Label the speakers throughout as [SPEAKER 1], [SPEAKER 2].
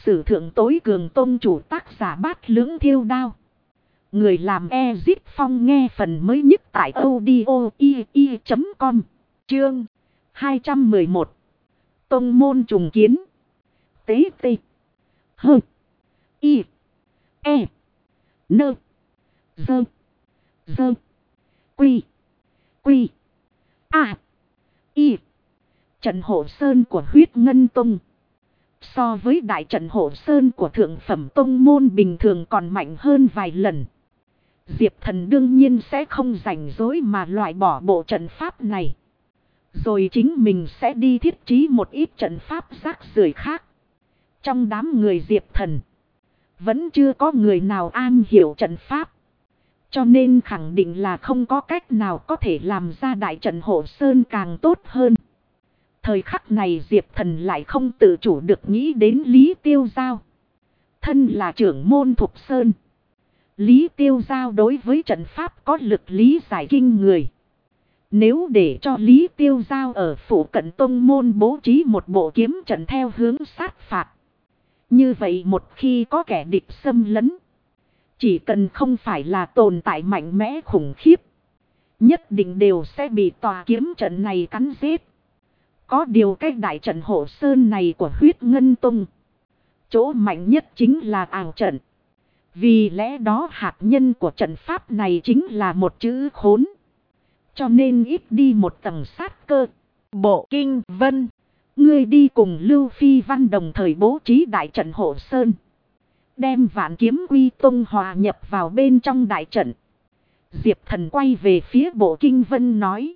[SPEAKER 1] sử thượng tối cường tông chủ, tác giả Bát Lưỡng Thiêu Đao. Người làm Ezip Phong, nghe phần mới nhất tại audio i.com. Chương 211. Tông môn trùng kiến. Tế tê. Hơ. Y. E. Nơ. Dơ. Dơ. Quy. Quy. A. Y. Trận hộ sơn của Huyết Ngân Tông so với đại trận hộ sơn của thượng phẩm tông môn bình thường còn mạnh hơn vài lần. Diệp Thần đương nhiên sẽ không rảnh rỗi mà loại bỏ bộ trận pháp này. Rồi chính mình sẽ đi thiết trí một ít trận pháp rác rưởi khác. Trong đám người Diệp Thần, vẫn chưa có người nào am hiểu trận pháp. Cho nên khẳng định là không có cách nào có thể làm ra đại trận hộ sơn càng tốt hơn. Thời khắc này Diệp Thần lại không tự chủ được nghĩ đến Lý Tiêu Giao. Thân là trưởng môn Thục Sơn, Lý Tiêu Giao đối với trận pháp có lực lý giải kinh người. Nếu để cho Lý Tiêu Giao ở phủ cận tông môn bố trí một bộ kiếm trận theo hướng sát phạt, như vậy một khi có kẻ địch xâm lấn, chỉ cần không phải là tồn tại mạnh mẽ khủng khiếp, nhất định đều sẽ bị tòa kiếm trận này cắn giết. Có điều cái đại trận hộ sơn này của Huyết Ngân Tông, chỗ mạnh nhất chính là ảo trận. Vì lẽ đó hạt nhân của trận pháp này chính là một chữ khốn. Cho nên ít đi một tầng sát cơ. Bộ Kinh Vân, ngươi đi cùng Lưu Phi Văn đồng thời bố trí đại trận hộ sơn, đem Vạn Kiếm Quy Tông hòa nhập vào bên trong đại trận. Diệp Thần quay về phía Bộ Kinh Vân nói.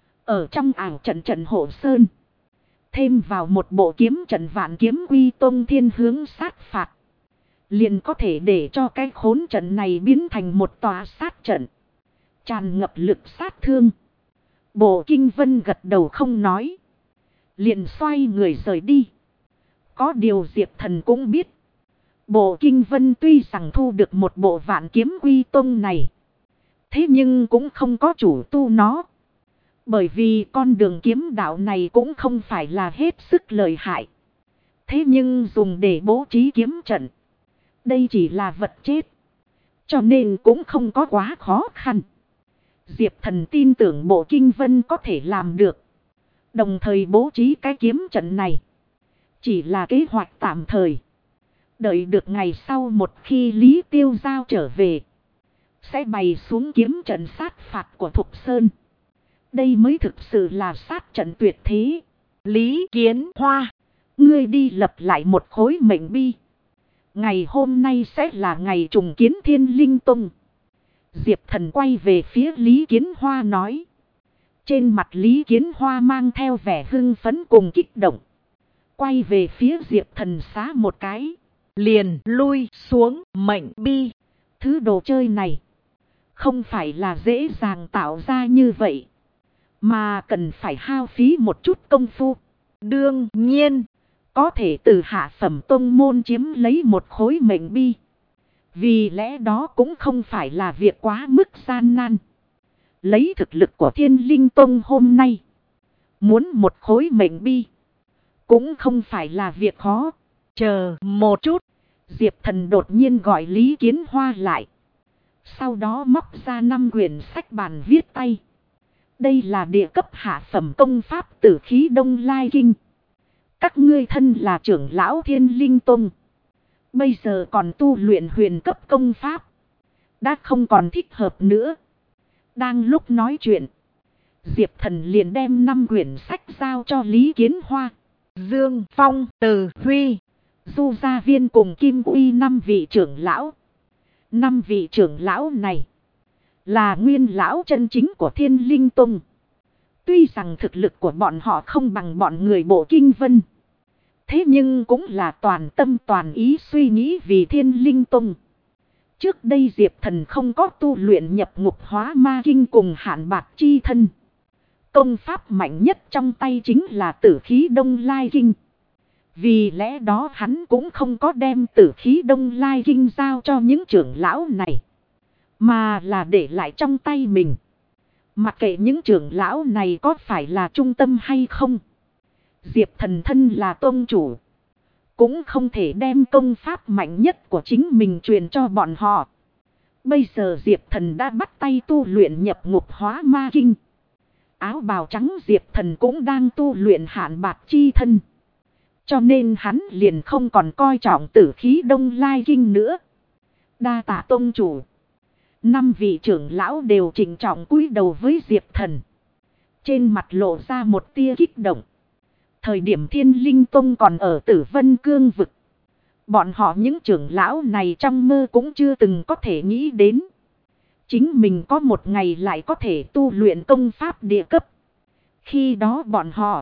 [SPEAKER 1] Ở trong ảo trận trận hộ sơn, thêm vào một bộ kiếm trận Vạn Kiếm Quy Tông thiên hướng sát phạt, liền có thể để cho cái khốn trận này biến thành một tòa sát trận, tràn ngập lực sát thương. Bộ Kinh Vân gật đầu không nói, liền xoay người rời đi. Có điều Diệp Thần cũng biết, Bộ Kinh Vân tuy rằng thu được một bộ Vạn Kiếm Quy Tông này, thế nhưng cũng không có chủ tu nó. Bởi vì con đường kiếm đạo này cũng không phải là hết sức lợi hại. Thế nhưng dùng để bố trí kiếm trận, đây chỉ là vật chết. Cho nên cũng không có quá khó khăn. Diệp Thần tin tưởng Bộ Kinh Vân có thể làm được. Đồng thời bố trí cái kiếm trận này chỉ là kế hoạch tạm thời. Đợi được ngày sau một khi Lý Tiêu Giao trở về, sẽ bày xuống kiếm trận sát phạt của Thục Sơn. Đây mới thực sự là sát trận tuyệt thế. Lý Kiến Hoa, ngươi đi lập lại một khối mệnh bi. Ngày hôm nay sẽ là ngày trùng kiến Thiên Linh Tông. Diệp Thần quay về phía Lý Kiến Hoa nói. Trên mặt Lý Kiến Hoa mang theo vẻ hưng phấn cùng kích động. Quay về phía Diệp Thần xá một cái, liền lui xuống mệnh bi. Thứ đồ chơi này không phải là dễ dàng tạo ra như vậy, mà cần phải hao phí một chút công phu. Đương nhiên, có thể từ hạ phẩm tông môn chiếm lấy một khối mệnh bi. Vì lẽ đó cũng không phải là việc quá mức gian nan. Lấy thực lực của Thiên Linh Tông hôm nay, muốn một khối mệnh bi cũng không phải là việc khó. Chờ một chút, Diệp Thần đột nhiên gọi Lý Kiến Hoa lại. Sau đó móc ra 5 quyển sách bàn viết tay. Đây là địa cấp hạ phẩm công pháp Tử Khí Đông Lai Kinh. Các ngươi thân là trưởng lão Thiên Linh Tông, bây giờ còn tu luyện huyền cấp công pháp, đã không còn thích hợp nữa. Đang lúc nói chuyện, Diệp Thần liền đem 5 quyển sách giao cho Lý Kiến Hoa. Dương Phong, Từ Huy, Du Gia Viên cùng Kim Uy 5 vị trưởng lão. 5 vị trưởng lão này là nguyên lão chân chính của Thiên Linh Tông. Tuy rằng thực lực của bọn họ không bằng bọn người Bộ Kinh Vân, thế nhưng cũng là toàn tâm toàn ý suy nghĩ vì Thiên Linh Tông. Trước đây Diệp Thần không có tu luyện nhập ngục hóa ma kinh cùng hạn bạc chi thân. Công pháp mạnh nhất trong tay chính là Tử Khí Đông Lai Kinh. Vì lẽ đó hắn cũng không có đem Tử Khí Đông Lai Kinh giao cho những trưởng lão này, mà là để lại trong tay mình. Mặc kệ những trưởng lão này có phải là trung tâm hay không, Diệp Thần thân là tông chủ, cũng không thể đem công pháp mạnh nhất của chính mình truyền cho bọn họ. Bây giờ Diệp Thần đã bắt tay tu luyện nhập ngục hóa ma kinh. Áo bào trắng Diệp Thần cũng đang tu luyện hạn bạc chi thân. Cho nên hắn liền không còn coi trọng tử khí Đông Lai kinh nữa. Đa tạ tông chủ. 5 vị trưởng lão đều trịnh trọng cúi đầu với Diệp Thần. Trên mặt lộ ra một tia kích động. Thời điểm Thiên Linh Tông còn ở Tử Vân Cương vực. Bọn họ những trưởng lão này trong mơ cũng chưa từng có thể nghĩ đến. Chính mình có một ngày lại có thể tu luyện công pháp địa cấp. Khi đó bọn họ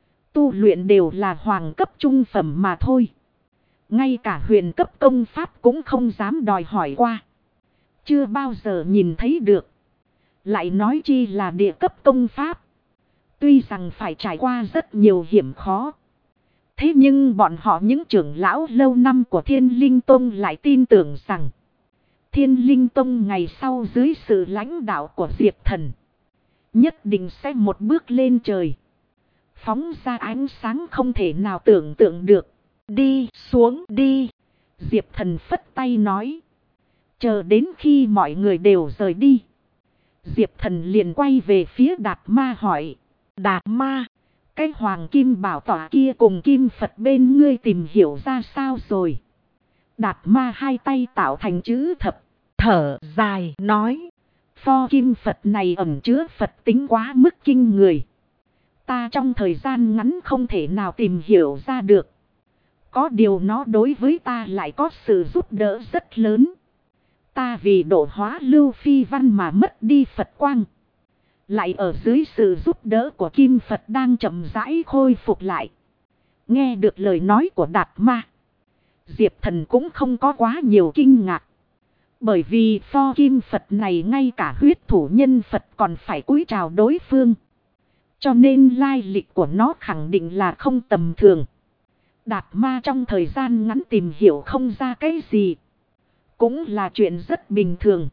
[SPEAKER 1] tu luyện đều là hoàng cấp trung phẩm mà thôi. Ngay cả huyền cấp công pháp cũng không dám đòi hỏi qua. Chưa bao giờ nhìn thấy được. Lại nói chi là địa cấp công pháp. Tuy rằng phải trải qua rất nhiều hiểm khó. Thế nhưng bọn họ những trưởng lão lâu năm của Thiên Linh Tông lại tin tưởng rằng Thiên Linh Tông ngày sau dưới sự lãnh đạo của Diệp Thần nhất định sẽ một bước lên trời. Phóng ra ánh sáng không thể nào tưởng tượng được. Đi xuống đi. Diệp Thần phất tay nói. Chờ đến khi mọi người đều rời đi. Diệp Thần liền quay về phía Đạt Ma hỏi. Đạt Ma, cái hoàng kim bảo tỏa kia cùng kim Phật bên ngươi tìm hiểu ra sao rồi? Đạt Ma hai tay tạo thành chữ thập, thở dài nói. Pho kim Phật này ẩn chứa Phật tính quá mức kinh người. Ta trong thời gian ngắn không thể nào tìm hiểu ra được. Có điều nó đối với ta lại có sự giúp đỡ rất lớn. Ta vì độ hóa Lưu Phi Văn mà mất đi Phật quang. Lại ở dưới sự giúp đỡ của Kim Phật đang chậm rãi khôi phục lại. Nghe được lời nói của Đạt Ma, Diệp Thần cũng không có quá nhiều kinh ngạc. Bởi vì pho Kim Phật này ngay cả huyết thủ nhân Phật còn phải cúi chào đối phương. Cho nên lai lịch của nó khẳng định là không tầm thường. Đạt Ma trong thời gian ngắn tìm hiểu không ra cái gì. Cũng là chuyện rất bình thường.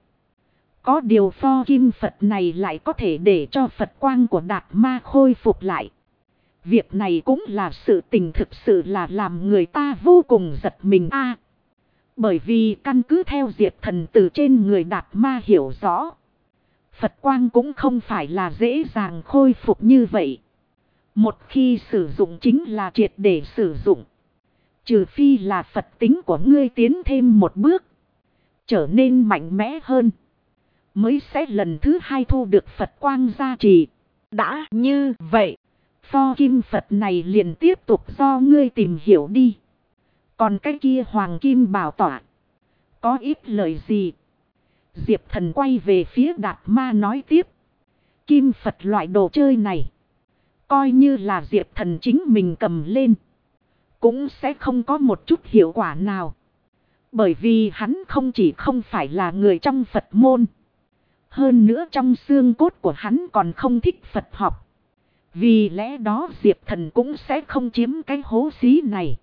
[SPEAKER 1] Có điều pho kim Phật này lại có thể để cho Phật quang của Đạt Ma khôi phục lại. Việc này cũng là sự tình thực sự là làm người ta vô cùng giật mình a. Bởi vì căn cứ theo Diệp Thần từ trên người Đạt Ma hiểu rõ. Phật quang cũng không phải là dễ dàng khôi phục như vậy. Một khi sử dụng chính là triệt để sử dụng. Trừ phi là Phật tính của ngươi tiến thêm một bước. Trở nên mạnh mẽ hơn. Mới sẽ lần thứ hai thu được Phật quang gia trì. Đã như vậy. Pho kim Phật này liền tiếp tục do ngươi tìm hiểu đi. Còn cái kia hoàng kim bảo tỏa. Có ít lời gì? Diệp Thần quay về phía Đạt Ma nói tiếp. Kim Phật loại đồ chơi này. Coi như là Diệp Thần chính mình cầm lên. Cũng sẽ không có một chút hiệu quả nào. Bởi vì hắn không chỉ không phải là người trong Phật môn. Hơn nữa trong xương cốt của hắn còn không thích Phật học. Vì lẽ đó Diệp Thần cũng sẽ không chiếm cái hố xí này.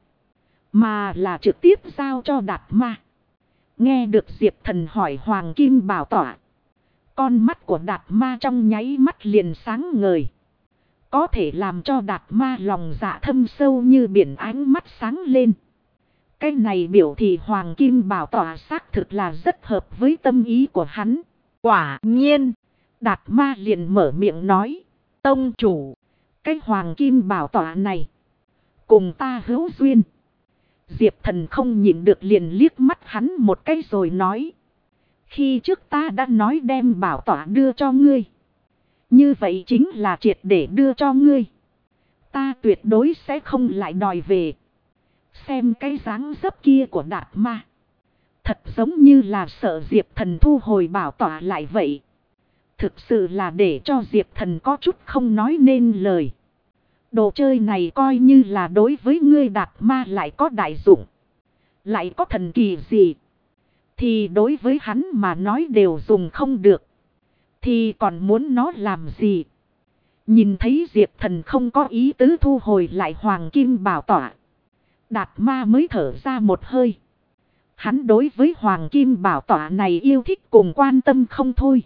[SPEAKER 1] Mà là trực tiếp giao cho Đạt Ma. Nghe được Diệp Thần hỏi hoàng kim bảo tỏa. Con mắt của Đạt Ma trong nháy mắt liền sáng ngời. Có thể làm cho Đạt Ma lòng dạ thâm sâu như biển ánh mắt sáng lên. Cái này biểu thị hoàng kim bảo tỏa xác thực là rất hợp với tâm ý của hắn. Quả nhiên, Đạt Ma liền mở miệng nói. Tông chủ, cái hoàng kim bảo tỏa này, cùng ta hữu duyên. Diệp Thần không nhịn được liền liếc mắt hắn một cái rồi nói. Khi trước ta đã nói đem bảo tỏa đưa cho ngươi. Như vậy chính là triệt để đưa cho ngươi. Ta tuyệt đối sẽ không lại đòi về. Xem cái dáng dấp kia của Đạt Ma. Thật giống như là sợ Diệp Thần thu hồi bảo tỏa lại vậy. Thực sự là để cho Diệp Thần có chút không nói nên lời. Đồ chơi này coi như là đối với ngươi Đạt Ma lại có đại dụng. Lại có thần kỳ gì. Thì đối với hắn mà nói đều dùng không được. Thì còn muốn nó làm gì. Nhìn thấy Diệp Thần không có ý tứ thu hồi lại hoàng kim bảo tỏa. Đạt Ma mới thở ra một hơi. Hắn đối với hoàng kim bảo tỏa này yêu thích cùng quan tâm không thôi.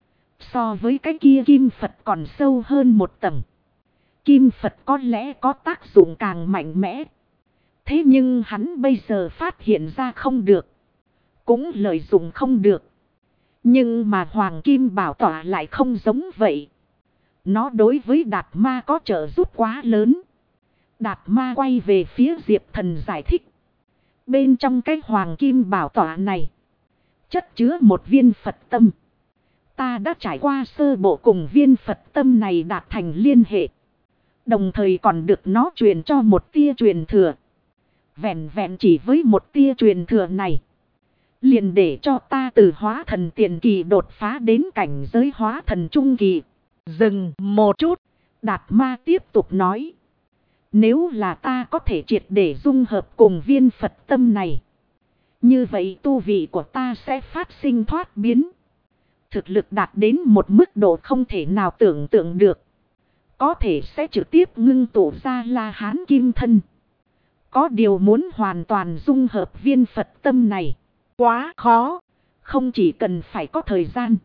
[SPEAKER 1] So với cái kia kim Phật còn sâu hơn một tầng. Kim Phật có lẽ có tác dụng càng mạnh mẽ. Thế nhưng hắn bây giờ phát hiện ra không được. Cũng lợi dụng không được. Nhưng mà Hoàng Kim Bảo Tọa lại không giống vậy. Nó đối với Đạt Ma có trợ giúp quá lớn. Đạt Ma quay về phía Diệp Thần giải thích. Bên trong cái Hoàng Kim Bảo Tọa này, chất chứa một viên Phật tâm. Ta đã trải qua sơ bộ cùng viên Phật tâm này đạt thành liên hệ. Đồng thời còn được nó truyền cho một tia truyền thừa. Vẹn vẹn chỉ với một tia truyền thừa này, liền để cho ta từ hóa thần tiền kỳ đột phá đến cảnh giới hóa thần trung kỳ. Dừng một chút, Đạt Ma tiếp tục nói. Nếu là ta có thể triệt để dung hợp cùng viên Phật tâm này, như vậy tu vị của ta sẽ phát sinh thoát biến. Thực lực đạt đến một mức độ không thể nào tưởng tượng được. Có thể sẽ trực tiếp ngưng tụ ra La Hán Kim Thân. Có điều muốn hoàn toàn dung hợp viên Phật tâm này, quá khó. Không chỉ cần phải có thời gian,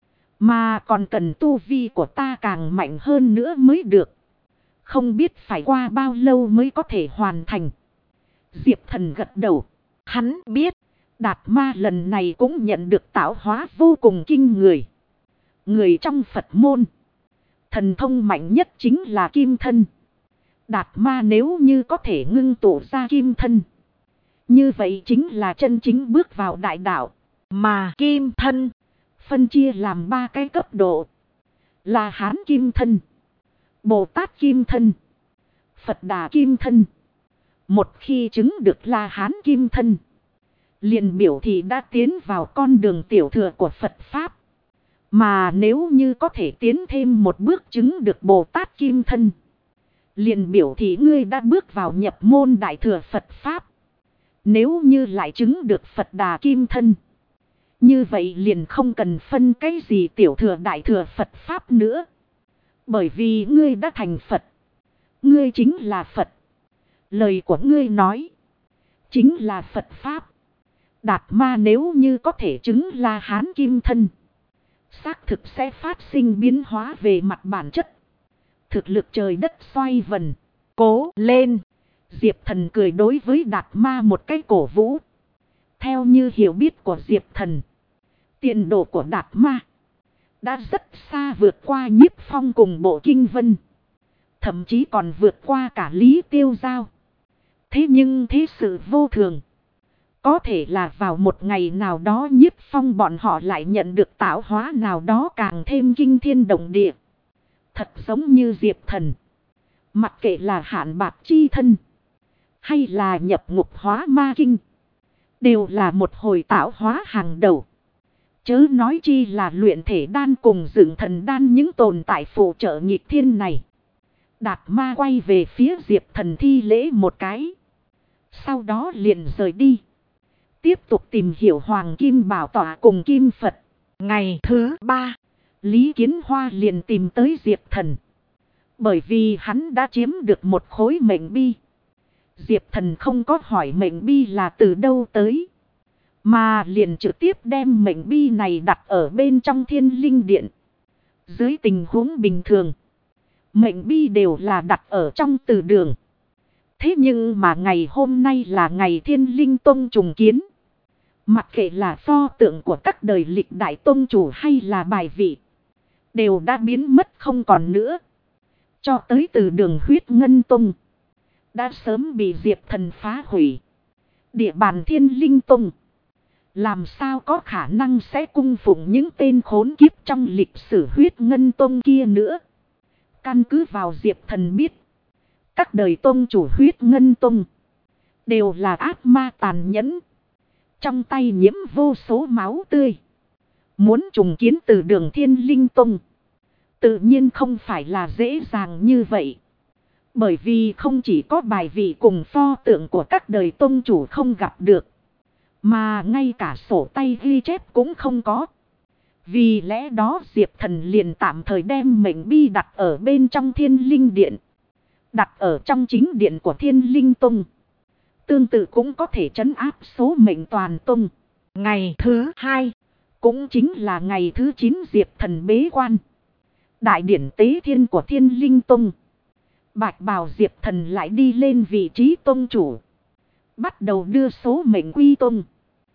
[SPEAKER 1] mà còn cần tu vi của ta càng mạnh hơn nữa mới được. Không biết phải qua bao lâu mới có thể hoàn thành. Diệp Thần gật đầu. Hắn biết, Đạt Ma lần này cũng nhận được tạo hóa vô cùng kinh người. Người trong Phật môn, thần thông mạnh nhất chính là Kim Thân. Đạt Ma nếu như có thể ngưng tụ ra Kim Thân, như vậy chính là chân chính bước vào đại đạo. Mà Kim Thân phân chia làm 3 cái cấp độ. La Hán Kim Thân, Bồ Tát Kim Thân, Phật Đà Kim Thân. Một khi chứng được La Hán Kim Thân, liền biểu thị đã tiến vào con đường tiểu thừa của Phật Pháp. Mà nếu như có thể tiến thêm một bước chứng được Bồ Tát Kim Thân, liền biểu thị ngươi đã bước vào nhập môn đại thừa Phật Pháp. Nếu như lại chứng được Phật Đà Kim Thân, như vậy liền không cần phân cái gì tiểu thừa đại thừa Phật Pháp nữa. Bởi vì ngươi đã thành Phật. Ngươi chính là Phật. Lời của ngươi nói chính là Phật Pháp. Đạt Ma nếu như có thể chứng La Hán Kim Thân, xác thực sẽ phát sinh biến hóa về mặt bản chất. Thực lực trời đất xoay vần. Cố lên! Diệp Thần cười đối với Đạt Ma một cái cổ vũ. Theo như hiểu biết của Diệp Thần, tiền đồ của Đạt Ma đã rất xa vượt qua Nhiếp Phong cùng Bộ Kinh Vân. Thậm chí còn vượt qua cả Lý Tiêu Giao. Thế nhưng thế sự vô thường. Có thể là vào một ngày nào đó Nhiếp Phong bọn họ lại nhận được tạo hóa nào đó càng thêm kinh thiên động địa. Thật giống như Diệp Thần. Mặc kệ là hạn bạc chi thân, hay là nhập ngục hóa ma kinh, đều là một hồi tạo hóa hàng đầu. Chớ nói chi là luyện thể đan cùng dựng thần đan những tồn tại phụ trợ nghịch thiên này. Đạt Ma quay về phía Diệp Thần thi lễ một cái. Sau đó liền rời đi. Tiếp tục tìm hiểu Hoàng Kim Bảo Tọa cùng Kim Phật. Ngày thứ 3, Lý Kiến Hoa liền tìm tới Diệp Thần. Bởi vì hắn đã chiếm được một khối mệnh bi. Diệp Thần không có hỏi mệnh bi là từ đâu tới, mà liền trực tiếp đem mệnh bi này đặt ở bên trong Thiên Linh Điện. Dưới tình huống bình thường, mệnh bi đều là đặt ở trong từ đường. Thế nhưng mà ngày hôm nay là ngày Thiên Linh Tông trùng kiến. Mặc kệ là pho tượng của các đời lịch đại tông chủ hay là bài vị, đều đã biến mất không còn nữa. Cho tới từ đường Huyết Ngân Tông, đã sớm bị Diệp Thần phá hủy. Địa bàn Thiên Linh Tông, làm sao có khả năng sẽ cung phụng những tên khốn kiếp trong lịch sử Huyết Ngân Tông kia nữa. Căn cứ vào Diệp Thần biết, các đời tông chủ Huyết Ngân Tông đều là ác ma tàn nhẫn, trong tay nhiễm vô số máu tươi. Muốn trùng kiến từ đường Thiên Linh Tông, tự nhiên không phải là dễ dàng như vậy. Bởi vì không chỉ có bài vị cùng pho tượng của các đời tông chủ không gặp được, mà ngay cả sổ tay ghi chép cũng không có. Vì lẽ đó Diệp Thần liền tạm thời đem mệnh bi đặt ở bên trong Thiên Linh Điện, đặt ở trong chính điện của Thiên Linh Tông. Tương tự cũng có thể trấn áp số mệnh toàn tông. Ngày thứ 2, cũng chính là ngày thứ 9 Diệp Thần bế quan. Đại điển tế thiên của Thiên Linh Tông, Bạch Bào Diệp Thần lại đi lên vị trí tông chủ. Bắt đầu đưa số mệnh quy tung.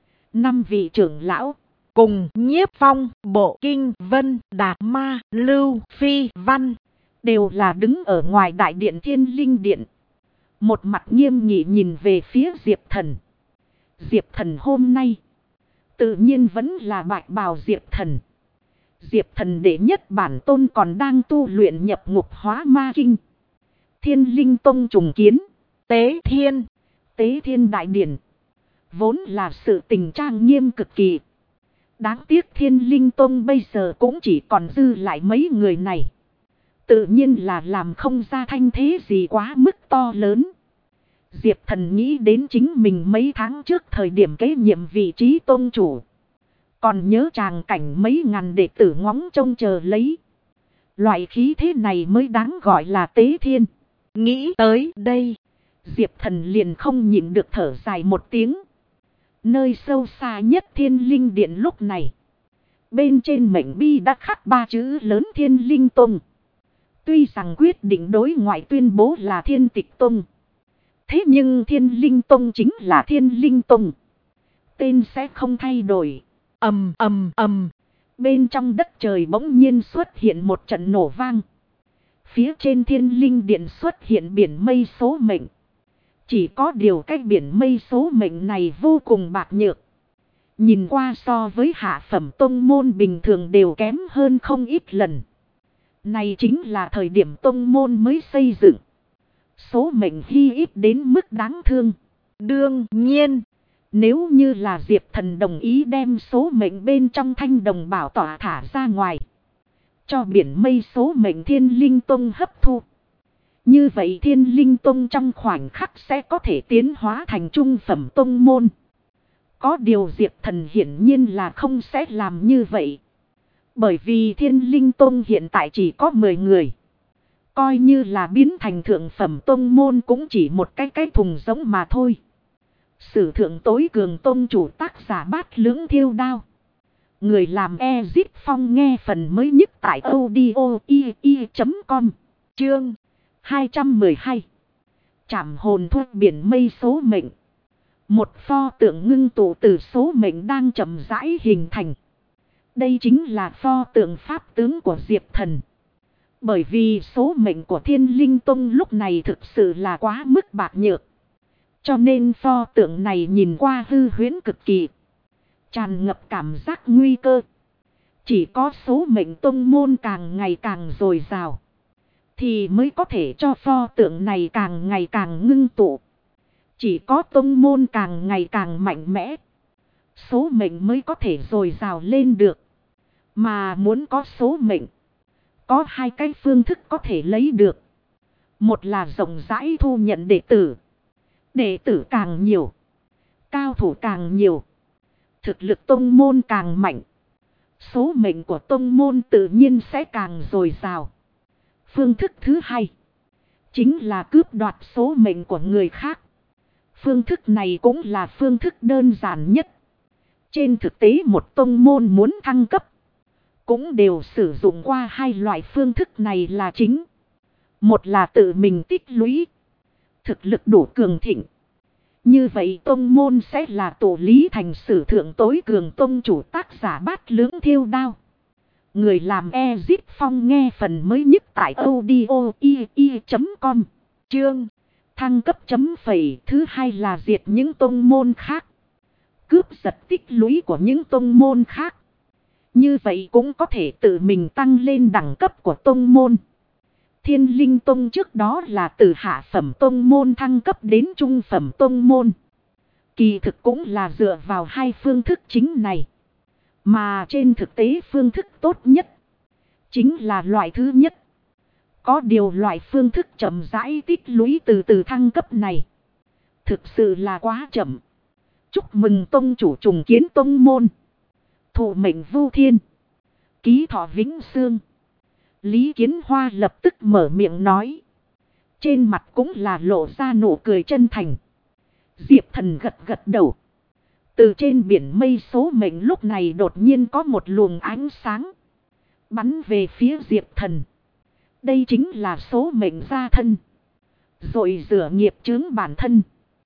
[SPEAKER 1] 5 vị trưởng lão
[SPEAKER 2] cùng Nhiếp Phong, Bộ Kinh Vân, Đạt Ma, Lưu Phi Văn
[SPEAKER 1] đều là đứng ở ngoài đại điện Thiên Linh Điện. Một mặt nghiêm nghị nhìn về phía Diệp Thần. Diệp Thần hôm nay tự nhiên vẫn là bạch bào Diệp Thần. Diệp Thần đệ nhất bản tôn còn đang tu luyện nhập ngục hóa ma kinh. Thiên Linh Tông trùng kiến.
[SPEAKER 2] Tế Thiên.
[SPEAKER 1] Tế Thiên đại điển. Vốn là sự tình trang nghiêm cực kỳ. Đáng tiếc Thiên Linh Tông bây giờ cũng chỉ còn dư lại mấy người này. Tự nhiên là làm không ra thanh thế gì quá mức to lớn. Diệp Thần nghĩ đến chính mình mấy tháng trước thời điểm kế nhiệm vị trí tôn chủ. Còn nhớ tràng cảnh mấy ngàn đệ tử ngóng trông chờ lấy. Loại khí thế này mới đáng gọi là Tế Thiên.
[SPEAKER 2] Nghĩ tới đây,
[SPEAKER 1] Diệp Thần liền không nhịn được thở dài một tiếng. Nơi sâu xa nhất Thiên Linh Điện lúc này. Bên trên mệnh bi đã khắc 3 chữ lớn Thiên Linh Tông. Tuy rằng quyết định đối ngoại tuyên bố là Thiên Tịch Tông. Thế nhưng Thiên Linh Tông chính là Thiên Linh Tông. Tên sẽ không thay đổi.
[SPEAKER 2] Ầm ầm ầm.
[SPEAKER 1] Bên trong đất trời bỗng nhiên xuất hiện một trận nổ vang. Phía trên Thiên Linh Điện xuất hiện biển mây số mệnh. Chỉ có điều cái biển mây số mệnh này vô cùng bạc nhược. Nhìn qua so với hạ phẩm tông môn bình thường đều kém hơn không ít lần. Này chính là thời điểm tông môn mới xây dựng. Số mệnh hy ít đến mức đáng thương.
[SPEAKER 2] Đương nhiên,
[SPEAKER 1] nếu như là Diệp Thần đồng ý đem số mệnh bên trong thanh đồng bảo tỏa thả ra ngoài. Cho biển mây số mệnh Thiên Linh Tông hấp thu. Như vậy Thiên Linh Tông trong khoảnh khắc sẽ có thể tiến hóa thành trung phẩm tông môn. Có điều Diệp Thần hiển nhiên là không sẽ làm như vậy. Bởi vì Thiên Linh Tông hiện tại chỉ có 10 người. Coi như là biến thành thượng phẩm tông môn cũng chỉ một cái thùng giống mà thôi. Sử thượng tối cường tông chủ tác giả Bát Lưỡng Thiêu Đao. Người làm Ezip Phong nghe phần mới nhất tại audio.com. Chương 212. Trảm hồn thuốc biển mây số mệnh. Một pho tượng ngưng tụ từ số mệnh đang chậm rãi hình thành. Đây chính là pho tượng pháp tướng của Diệp Thần. Bởi vì số mệnh của Thiên Linh Tông lúc này thực sự là quá mức bạc nhược. Cho nên pho tượng này nhìn qua hư huyễn cực kỳ. Tràn ngập cảm giác nguy cơ. Chỉ có số mệnh tông môn càng ngày càng dồi dào. Thì mới có thể cho pho tượng này càng ngày càng ngưng tụ. Chỉ có tông môn càng ngày càng mạnh mẽ. Số mệnh mới có thể dồi dào lên được. Mà muốn có số mệnh. Có hai cái phương thức có thể lấy được. Một là rộng rãi thu nhận đệ tử. Đệ tử càng nhiều. Cao thủ càng nhiều. Thực lực tông môn càng mạnh. Số mệnh của tông môn tự nhiên sẽ càng dồi dào. Phương thức thứ hai. Chính là cướp đoạt số mệnh của người khác. Phương thức này cũng là phương thức đơn giản nhất. Trên thực tế một tông môn muốn thăng cấp. Cũng đều sử dụng qua hai loại phương thức này là chính. Một là tự mình tích lũy. Thực lực đủ cường thịnh. Như vậy tông môn sẽ là tổ lý thành sử thượng tối cường tông chủ tác giả Bát Lưỡng Thiêu Đao. Người làm Ezip Phong nghe phần mới nhất tại audio.com. Chương thăng cấp chấm phẩy. Thứ hai là diệt những tông môn khác. Cướp giật tích lũy của những tông môn khác. Như vậy cũng có thể tự mình tăng lên đẳng cấp của tông môn. Thiên Linh Tông trước đó là từ hạ phẩm tông môn thăng cấp đến trung phẩm tông môn. Kỳ thực cũng là dựa vào hai phương thức chính này. Mà trên thực tế phương thức tốt nhất chính là loại thứ nhất. Có điều loại phương thức chậm rãi tích lũy từ từ thăng cấp này thực sự là quá chậm. Chúc mừng tông chủ trùng kiến tông môn. Thụ mệnh vu thiên. Ký thọ vĩnh xương. Lý Kiến Hoa lập tức mở miệng nói. Trên mặt cũng là lộ ra nụ cười chân thành. Diệp Thần gật gật đầu. Từ trên biển mây số mệnh lúc này đột nhiên có một luồng ánh sáng. Bắn về phía Diệp Thần. Đây chính là số mệnh gia thân. Rồi rửa nghiệp chướng bản thân.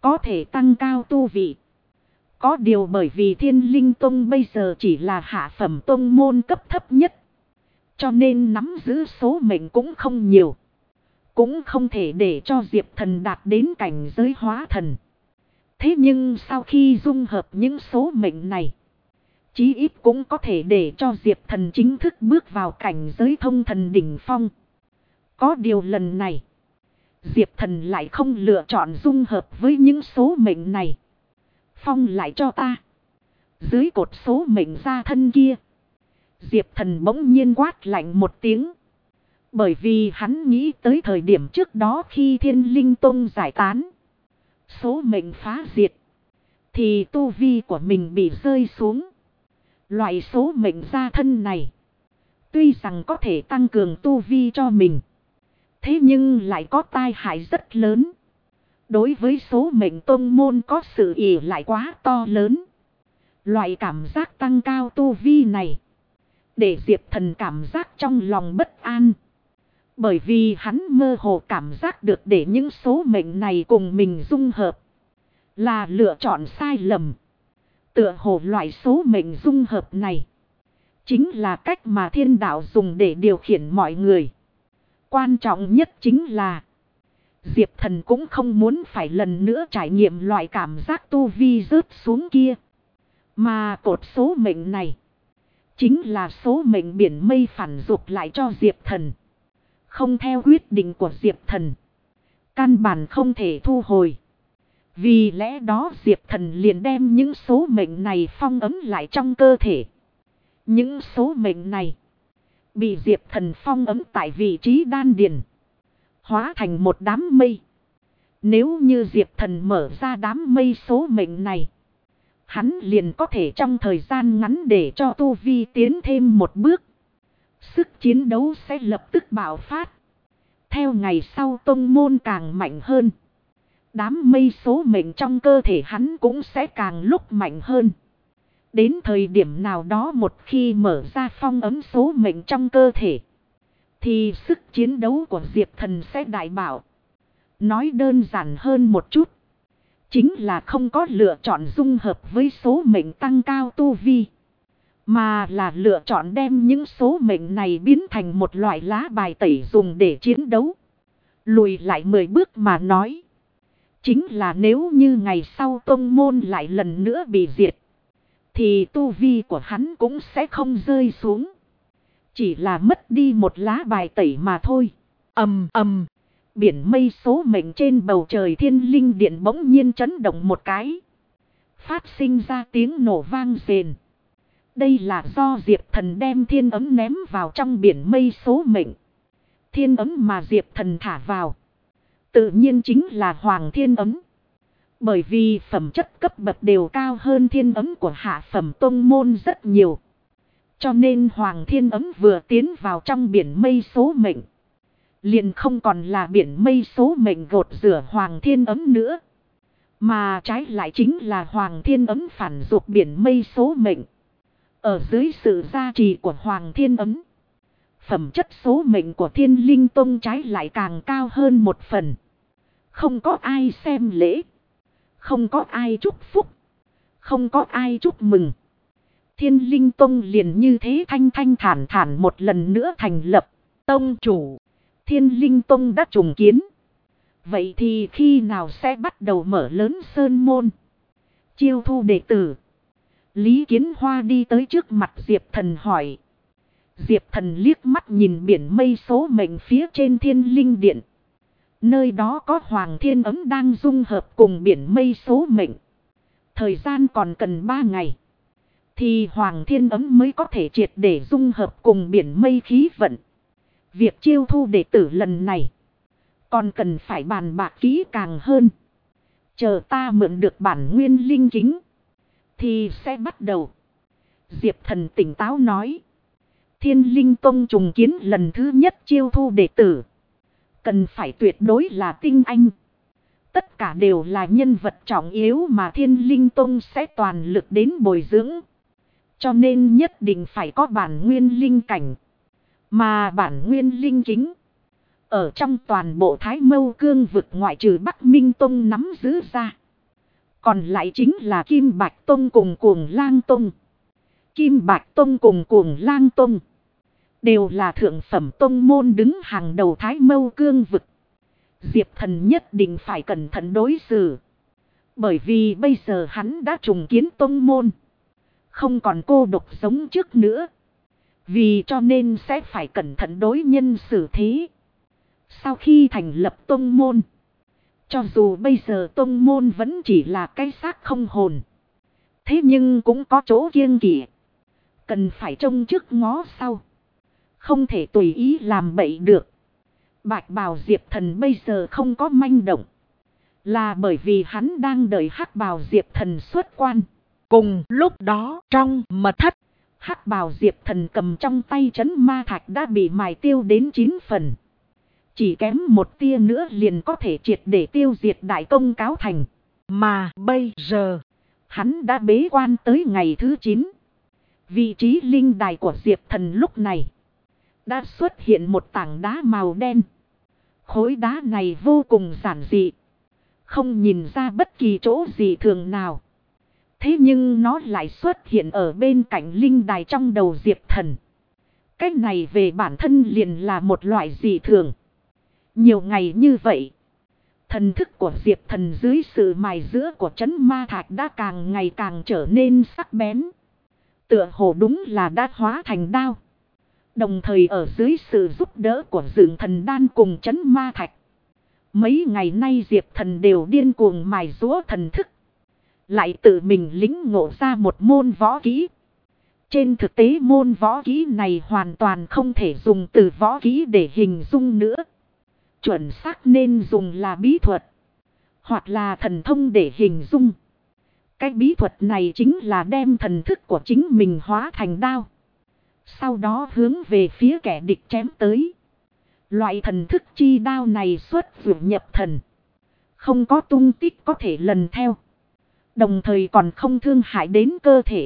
[SPEAKER 1] có thể tăng cao tu vị. Có điều bởi vì Thiên Linh Tông bây giờ chỉ là hạ phẩm tông môn cấp thấp nhất. Cho nên nắm giữ số mệnh cũng không nhiều. Cũng không thể để cho Diệp Thần đạt đến cảnh giới hóa thần. Thế nhưng sau khi dung hợp những số mệnh này, chí ít cũng có thể để cho Diệp Thần chính thức bước vào cảnh giới thông thần đỉnh phong. Có điều lần này, Diệp Thần lại không lựa chọn dung hợp với những số mệnh này. Phong lại cho ta. Dưới cột số mệnh gia thân kia, Diệp Thần bỗng nhiên quát lạnh một tiếng. Bởi vì hắn nghĩ tới thời điểm trước đó khi Thiên Linh Tông giải tán, số mệnh phá diệt, thì tu vi của mình bị rơi xuống. Loại số mệnh gia thân này, tuy rằng có thể tăng cường tu vi cho mình, thế nhưng lại có tai hại rất lớn. Đối với số mệnh tông môn có sự ỷ lại quá to lớn. Loại cảm giác tăng cao tu vi này, để Diệp Thần cảm giác trong lòng bất an. Bởi vì hắn mơ hồ cảm giác được để những số mệnh này cùng mình dung hợp là lựa chọn sai lầm. Tựa hồ loại số mệnh dung hợp này chính là cách mà thiên đạo dùng để điều khiển mọi người. Quan trọng nhất chính là Diệp Thần cũng không muốn phải lần nữa trải nghiệm loại cảm giác tu vi rớt xuống kia. Mà cột số mệnh này chính là số mệnh biển mây phản dục lại cho Diệp Thần. Không theo quyết định của Diệp Thần, căn bản không thể thu hồi. Vì lẽ đó Diệp Thần liền đem những số mệnh này phong ấn lại trong cơ thể. Những số mệnh này bị Diệp Thần phong ấn tại vị trí đan điền, hóa thành một đám mây. Nếu như Diệp Thần mở ra đám mây số mệnh này, hắn liền có thể trong thời gian ngắn để cho tu vi tiến thêm một bước. Sức chiến đấu sẽ lập tức bạo phát. Theo ngày sau tông môn càng mạnh hơn, đám mây số mệnh trong cơ thể hắn cũng sẽ càng lúc mạnh hơn. Đến thời điểm nào đó một khi mở ra phong ấn số mệnh trong cơ thể, thì sức chiến đấu của Diệp Thần sẽ đại bảo. Nói đơn giản hơn một chút, chính là không có lựa chọn dung hợp với số mệnh tăng cao tu vi, mà là lựa chọn đem những số mệnh này biến thành một loại lá bài tẩy dùng để chiến đấu. Lùi lại 10 bước mà nói, chính là nếu như ngày sau tông môn lại lần nữa bị diệt, thì tu vi của hắn cũng sẽ không rơi xuống. Chỉ là mất đi một lá bài tẩy mà thôi. Ầm ầm, biển mây số mệnh trên bầu trời Thiên Linh Điện bỗng nhiên chấn động một cái, phát sinh ra tiếng nổ vang rền. Đây là do Diệp Thần đem thiên ấm ném vào trong biển mây số mệnh. Thiên ấm mà Diệp Thần thả vào, tự nhiên chính là Hoàng Thiên ấm. Bởi vì phẩm chất cấp bậc đều cao hơn thiên ấm của hạ phẩm tông môn rất nhiều. Cho nên Hoàng Thiên ấm vừa tiến vào trong biển mây số mệnh, liền không còn là biển mây số mệnh gột rửa Hoàng Thiên ấm nữa, mà trái lại chính là Hoàng Thiên ấm phản dục biển mây số mệnh. Ở dưới sự gia trì của Hoàng Thiên ấm, phẩm chất số mệnh của Thiên Linh Tông trái lại càng cao hơn một phần. Không có ai xem lễ, không có ai chúc phúc, không có ai chúc mừng, Thiên Linh Tông liền như thế thanh thanh thản thản một lần nữa thành lập. Tông chủ, Thiên Linh Tông đã trùng kiến. Vậy thì khi nào sẽ bắt đầu mở lớn sơn môn, chiêu thu đệ tử? Lý Kiến Hoa đi tới trước mặt Diệp Thần hỏi. Diệp Thần liếc mắt nhìn biển mây số mệnh phía trên Thiên Linh Điện. Nơi đó có Hoàng Thiên ấm đang dung hợp cùng biển mây số mệnh. Thời gian còn cần 3 ngày, thì Hoàng Thiên ấm mới có thể triệt để dung hợp cùng biển mây khí vận. Việc chiêu thu đệ tử lần này còn cần phải bàn bạc kỹ càng hơn. Chờ ta mượn được bản nguyên linh kính thì sẽ bắt đầu. Diệp Thần tỉnh táo nói. Thiên Linh Tông trùng kiến lần thứ nhất chiêu thu đệ tử, cần phải tuyệt đối là tinh anh. Tất cả đều là nhân vật trọng yếu mà Thiên Linh Tông sẽ toàn lực đến bồi dưỡng. Cho nên nhất định phải có bản nguyên linh cảnh. Mà bản nguyên linh kính, ở trong toàn bộ Thái Mâu Cương vực ngoại trừ Bắc Minh Tông nắm giữ ra, Còn lại chính là Kim Bạch Tông cùng Cuồng Lang Tông. Kim Bạch Tông cùng Cuồng Lang Tông đều là thượng phẩm tông môn đứng hàng đầu Thái Mâu cương vực. Diệp Thần nhất định phải cẩn thận đối xử. Bởi vì bây giờ hắn đã trùng kiến tông môn. Không còn cô độc giống trước nữa. Vì cho nên sẽ phải cẩn thận đối nhân xử thế. Sau khi thành lập tông môn, cho dù bây giờ tông môn vẫn chỉ là cái xác không hồn, thế nhưng cũng có chỗ kiêng kỵ. Cần phải trông trước ngó sau. Không thể tùy ý làm bậy được. Bạch bào Diệp Thần bây giờ không có manh động, là bởi vì hắn đang đợi hắc bào Diệp Thần xuất quan.
[SPEAKER 2] Cùng lúc đó trong mật thất,
[SPEAKER 1] Hắc bào Diệp Thần cầm trong tay trấn ma thạch đã bị mài tiêu đến 9 phần. Chỉ kém một tia nữa liền có thể triệt để tiêu diệt đại công cáo thành.
[SPEAKER 2] Mà bây giờ,
[SPEAKER 1] hắn đã bế quan tới ngày thứ 9. Vị trí linh đài của Diệp Thần lúc này đã xuất hiện một tảng đá màu đen. Khối đá này vô cùng giản dị, không nhìn ra bất kỳ chỗ gì thường nào. Thế nhưng nó lại xuất hiện ở bên cạnh linh đài trong đầu Diệp Thần. Cách này về bản thân liền là một loại dị thường. Nhiều ngày như vậy, thần thức của Diệp Thần dưới sự mài giữa của trấn ma thạch đã càng ngày càng trở nên sắc bén. Tựa hồ đúng là đã hóa thành đao. Đồng thời ở dưới sự giúp đỡ của Dưỡng Thần Đan cùng trấn ma thạch, mấy ngày nay Diệp Thần đều điên cuồng mài giũa thần thức. Lại tự mình lĩnh ngộ ra một môn võ kỹ. Trên thực tế môn võ kỹ này hoàn toàn không thể dùng từ võ kỹ để hình dung nữa. Chuẩn xác nên dùng là bí thuật, hoặc là thần thông để hình dung. Cái bí thuật này chính là đem thần thức của chính mình hóa thành đao, sau đó hướng về phía kẻ địch chém tới. Loại thần thức chi đao này xuất vượt nhập thần, không có tung tích có thể lần theo. Đồng thời còn không thương hại đến cơ thể,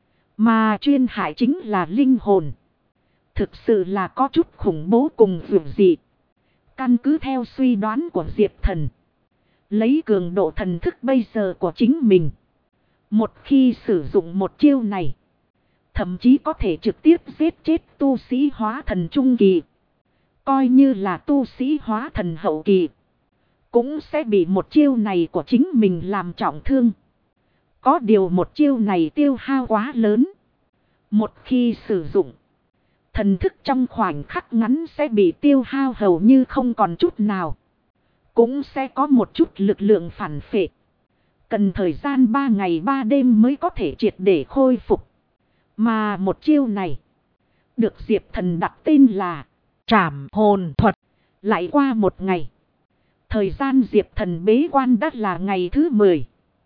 [SPEAKER 1] mà chuyên hại chính là linh hồn. Thực sự là có chút khủng bố cùng vượt dị. Căn cứ theo suy đoán của Diệp Thần, lấy cường độ thần thức bây giờ của chính mình, một khi sử dụng một chiêu này, thậm chí có thể trực tiếp giết chết tu sĩ hóa thần trung kỳ. Coi như là tu sĩ hóa thần hậu kỳ, cũng sẽ bị một chiêu này của chính mình làm trọng thương. Có điều một chiêu này tiêu hao quá lớn. Một khi sử dụng, thần thức trong khoảnh khắc ngắn sẽ bị tiêu hao hầu như không còn chút nào. Cũng sẽ có một chút lực lượng phản phệ. Cần thời gian 3 ngày 3 đêm mới có thể triệt để khôi phục. Mà một chiêu này được Diệp Thần đặt tên là
[SPEAKER 2] trảm hồn thuật.
[SPEAKER 1] Lại qua một ngày, thời gian Diệp Thần bế quan đã là ngày thứ 10.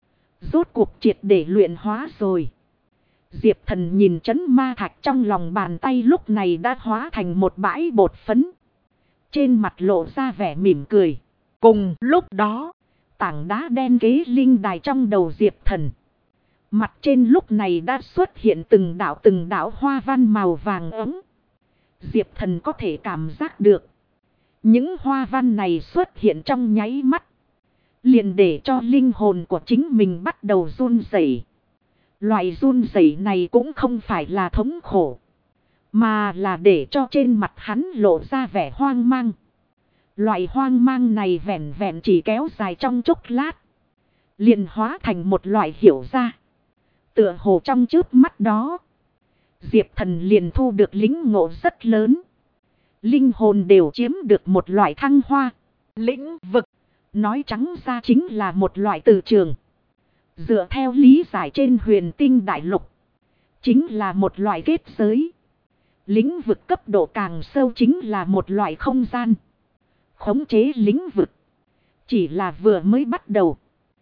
[SPEAKER 1] Rốt cuộc triệt để luyện hóa rồi. Diệp Thần nhìn trấn ma thạch trong lòng bàn tay lúc này đã hóa thành một bãi bột phấn. Trên mặt lộ ra vẻ mỉm cười.
[SPEAKER 2] Cùng lúc đó,
[SPEAKER 1] tảng đá đen kế linh đài trong đầu Diệp Thần, mặt trên lúc này đã xuất hiện từng đạo hoa văn màu vàng ấm. Diệp Thần có thể cảm giác được, những hoa văn này xuất hiện trong nháy mắt, liền để cho linh hồn của chính mình bắt đầu run rẩy. Loại run rẩy này cũng không phải là thống khổ, mà là để cho trên mặt hắn lộ ra vẻ hoang mang. Loại hoang mang này vẹn vẹn chỉ kéo dài trong chốc lát, liền hóa thành một loại hiểu ra. Tựa hồ trong chớp mắt đó, Diệp Thần liền thu được lĩnh ngộ rất lớn. Linh hồn đều chiếm được một loại thăng hoa.
[SPEAKER 2] Lĩnh vực,
[SPEAKER 1] nói trắng ra chính là một loại từ trường. Dựa theo lý giải trên huyền tinh đại lục, chính là một loại kết giới. Lĩnh vực cấp độ càng sâu chính là một loại không gian. Khống chế lĩnh vực chỉ là vừa mới bắt đầu.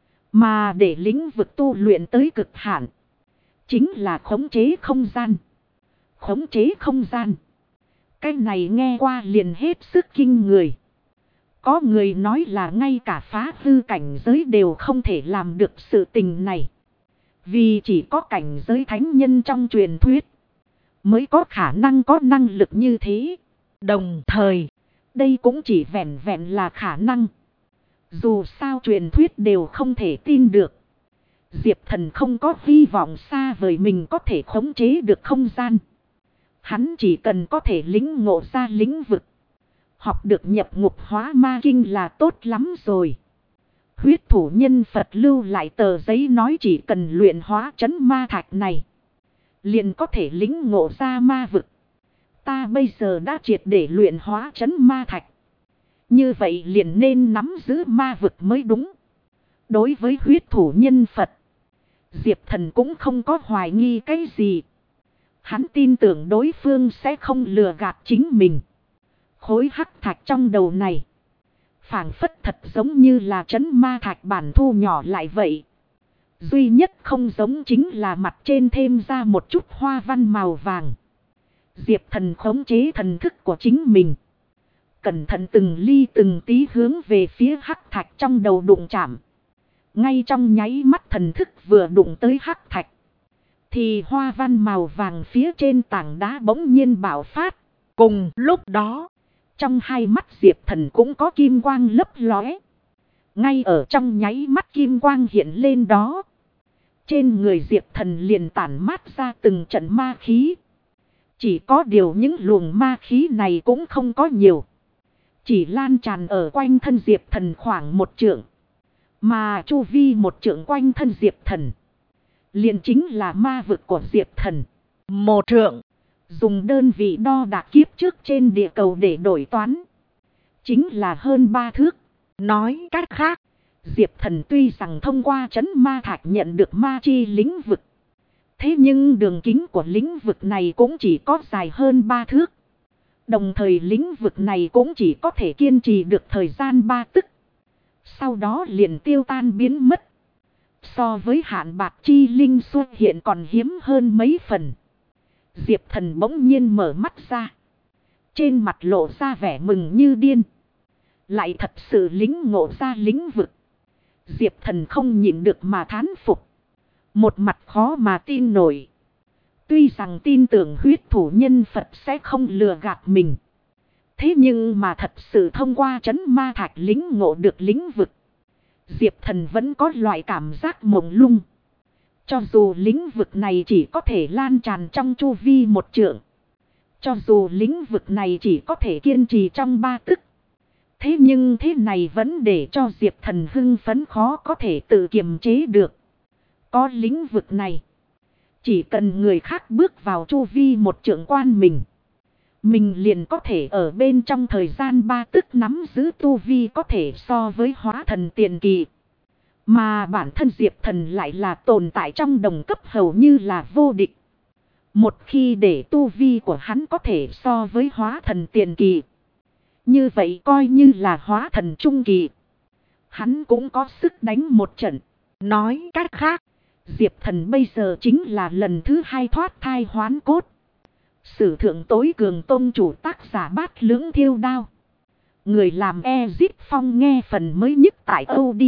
[SPEAKER 1] Mà để lĩnh vực tu luyện tới cực hạn, chính là khống chế không gian. Khống chế không gian, cái này nghe qua liền hết sức kinh người. Có người nói là ngay cả phá hư cảnh giới đều không thể làm được sự tình này. Vì chỉ có cảnh giới thánh nhân trong truyền thuyết mới có khả năng có năng lực như thế.
[SPEAKER 2] Đồng thời,
[SPEAKER 1] đây cũng chỉ vẹn vẹn là khả năng. Dù sao truyền thuyết đều không thể tin được. Diệp Thần không có hy vọng xa vời mình có thể khống chế được không gian. Hắn chỉ cần có thể lĩnh ngộ ra lĩnh vực. Học được nhập ngục hóa ma kinh là tốt lắm rồi. Huyết thủ nhân Phật lưu lại tờ giấy nói chỉ cần luyện hóa trấn ma thạch này. Liền có thể lĩnh ngộ ra ma vực. Ta bây giờ đã triệt để luyện hóa trấn ma thạch. Như vậy liền nên nắm giữ ma vực mới đúng. Đối với huyết thủ nhân Phật, Diệp Thần cũng không có hoài nghi cái gì. Hắn tin tưởng đối phương sẽ không lừa gạt chính mình. Khối hắc thạch trong đầu này, phảng phất thật giống như là trấn ma thạch bản thu nhỏ lại vậy. Duy nhất không giống chính là mặt trên thêm ra một chút hoa văn màu vàng. Diệp Thần khống chế thần thức của chính mình. Cẩn thận từng ly từng tí hướng về phía hắc thạch trong đầu đụng chạm. Ngay trong nháy mắt thần thức vừa đụng tới hắc thạch, thì hoa văn màu vàng phía trên tảng đá bỗng nhiên bạo phát. Cùng lúc đó, trong hai mắt Diệp Thần cũng có kim quang lấp lóe. Ngay ở trong nháy mắt kim quang hiện lên đó, trên người Diệp Thần liền tản mát ra từng trận ma khí. Chỉ có điều những luồng ma khí này cũng không có nhiều. Chỉ lan tràn ở quanh thân Diệp Thần khoảng 1 trượng. Mà chu vi 1 trượng quanh thân Diệp Thần, liền chính là ma vực của Diệp Thần.
[SPEAKER 2] 1 trượng.
[SPEAKER 1] Dùng đơn vị đo đạc kiếp trước trên địa cầu để đổi toán, chính là hơn 3 thước.
[SPEAKER 2] Nói cách khác,
[SPEAKER 1] Diệp Thần tuy rằng thông qua trấn ma thạch nhận được ma chi lĩnh vực. Thế nhưng đường kính của lĩnh vực này cũng chỉ có dài hơn 3 thước. Đồng thời lĩnh vực này cũng chỉ có thể kiên trì được thời gian 3 tức. Sau đó liền tiêu tan biến mất. So với hạn bạc chi linh xuất hiện còn hiếm hơn mấy phần. Diệp Thần bỗng nhiên mở mắt ra. Trên mặt lộ ra vẻ mừng như điên. Lại thật sự lĩnh ngộ ra lĩnh vực. Diệp Thần không nhịn được mà thán phục. Một mặt khó mà tin nổi. Tuy rằng tin tưởng huyết thủ nhân Phật sẽ không lừa gạt mình. Thế nhưng mà thật sự thông qua trấn ma thạch lĩnh ngộ được lĩnh vực, Diệp Thần vẫn có loại cảm giác mông lung. Cho dù lĩnh vực này chỉ có thể lan tràn trong chu vi 1 trượng. Cho dù lĩnh vực này chỉ có thể kiên trì trong 3 tức. Thế nhưng thế này vẫn để cho Diệp Thần hưng phấn khó có thể tự kiềm chế được. Có lĩnh vực này, chỉ cần người khác bước vào chu vi 1 trượng quan mình liền có thể ở bên trong thời gian 3 tức nắm giữ tu vi có thể so với hóa thần tiền kỳ. Mà bản thân Diệp Thần lại là tồn tại trong đồng cấp hầu như là vô địch. Một khi để tu vi của hắn có thể so với hóa thần tiền kỳ, như vậy coi như là hóa thần trung kỳ, hắn cũng có sức đánh một trận.
[SPEAKER 2] nói cách khác,
[SPEAKER 1] Diệp Thần bây giờ chính là lần thứ 2 thoát thai hoán cốt. Sử thượng tối cường tông chủ tác giả Bát Lưỡng Thiêu Đao. Người làm Ezip Phong nghe phần mới nhất tại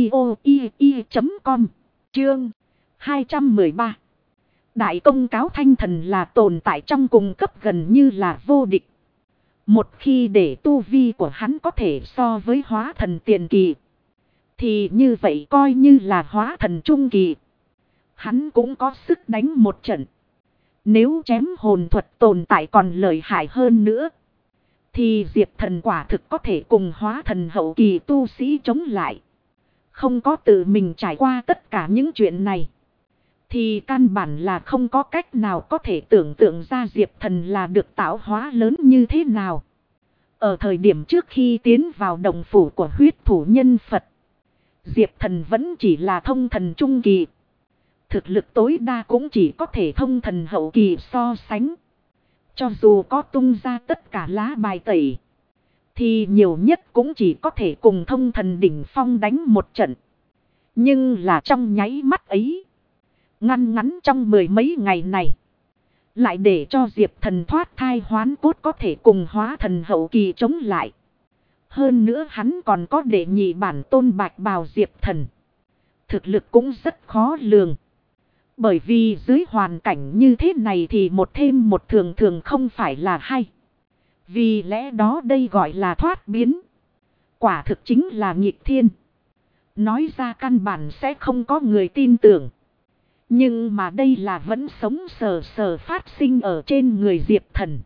[SPEAKER 1] audio.com. Chương 213. Đại công cáo Thanh Thần là tồn tại trong cùng cấp gần như là vô địch. Một khi để tu vi của hắn có thể so với hóa thần tiền kỳ, thì như vậy coi như là hóa thần trung kỳ, hắn cũng có sức đánh một trận. Nếu chém hồn thuật tồn tại còn lợi hại hơn nữa, thì Diệp Thần quả thực có thể cùng hóa thần hậu kỳ tu sĩ chống lại. Không có tự mình trải qua tất cả những chuyện này, thì căn bản là không có cách nào có thể tưởng tượng ra Diệp Thần là được tạo hóa lớn như thế nào. Ở thời điểm trước khi tiến vào đồng phủ của huyết thủ nhân Phật, Diệp Thần vẫn chỉ là thông thần trung kỳ. Thực lực tối đa cũng chỉ có thể thông thần hậu kỳ so sánh. Cho dù có tung ra tất cả lá bài tẩy, thì nhiều nhất cũng chỉ có thể cùng thông thần đỉnh phong đánh một trận. Nhưng là trong nháy mắt ấy, ngăn ngắn trong 10 mấy ngày này, lại để cho Diệp Thần thoát thai hoán cốt có thể cùng hóa thần hậu kỳ chống lại. Hơn nữa hắn còn có đệ nhị bản tôn bạch bào Diệp Thần. Thực lực cũng rất khó lường. Bởi vì dưới hoàn cảnh như thế này thì một thêm một thường thường không phải là hay. Vì lẽ đó đây gọi là thoát biến. Quả thực chính là nghịch thiên. Nói ra căn bản sẽ không có người tin tưởng. Nhưng mà đây là vẫn sống sờ sờ phát sinh ở trên người Diệp Thần.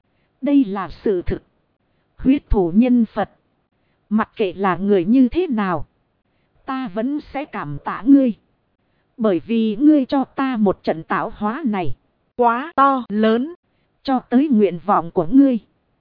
[SPEAKER 1] Đây là sự thực. Huyết thủ nhân Phật. Mặc kệ là người như thế nào, ta vẫn sẽ cảm tạ ngươi. Bởi vì ngươi cho ta một trận tạo hóa này
[SPEAKER 2] quá to lớn.
[SPEAKER 1] Cho tới nguyện vọng của ngươi.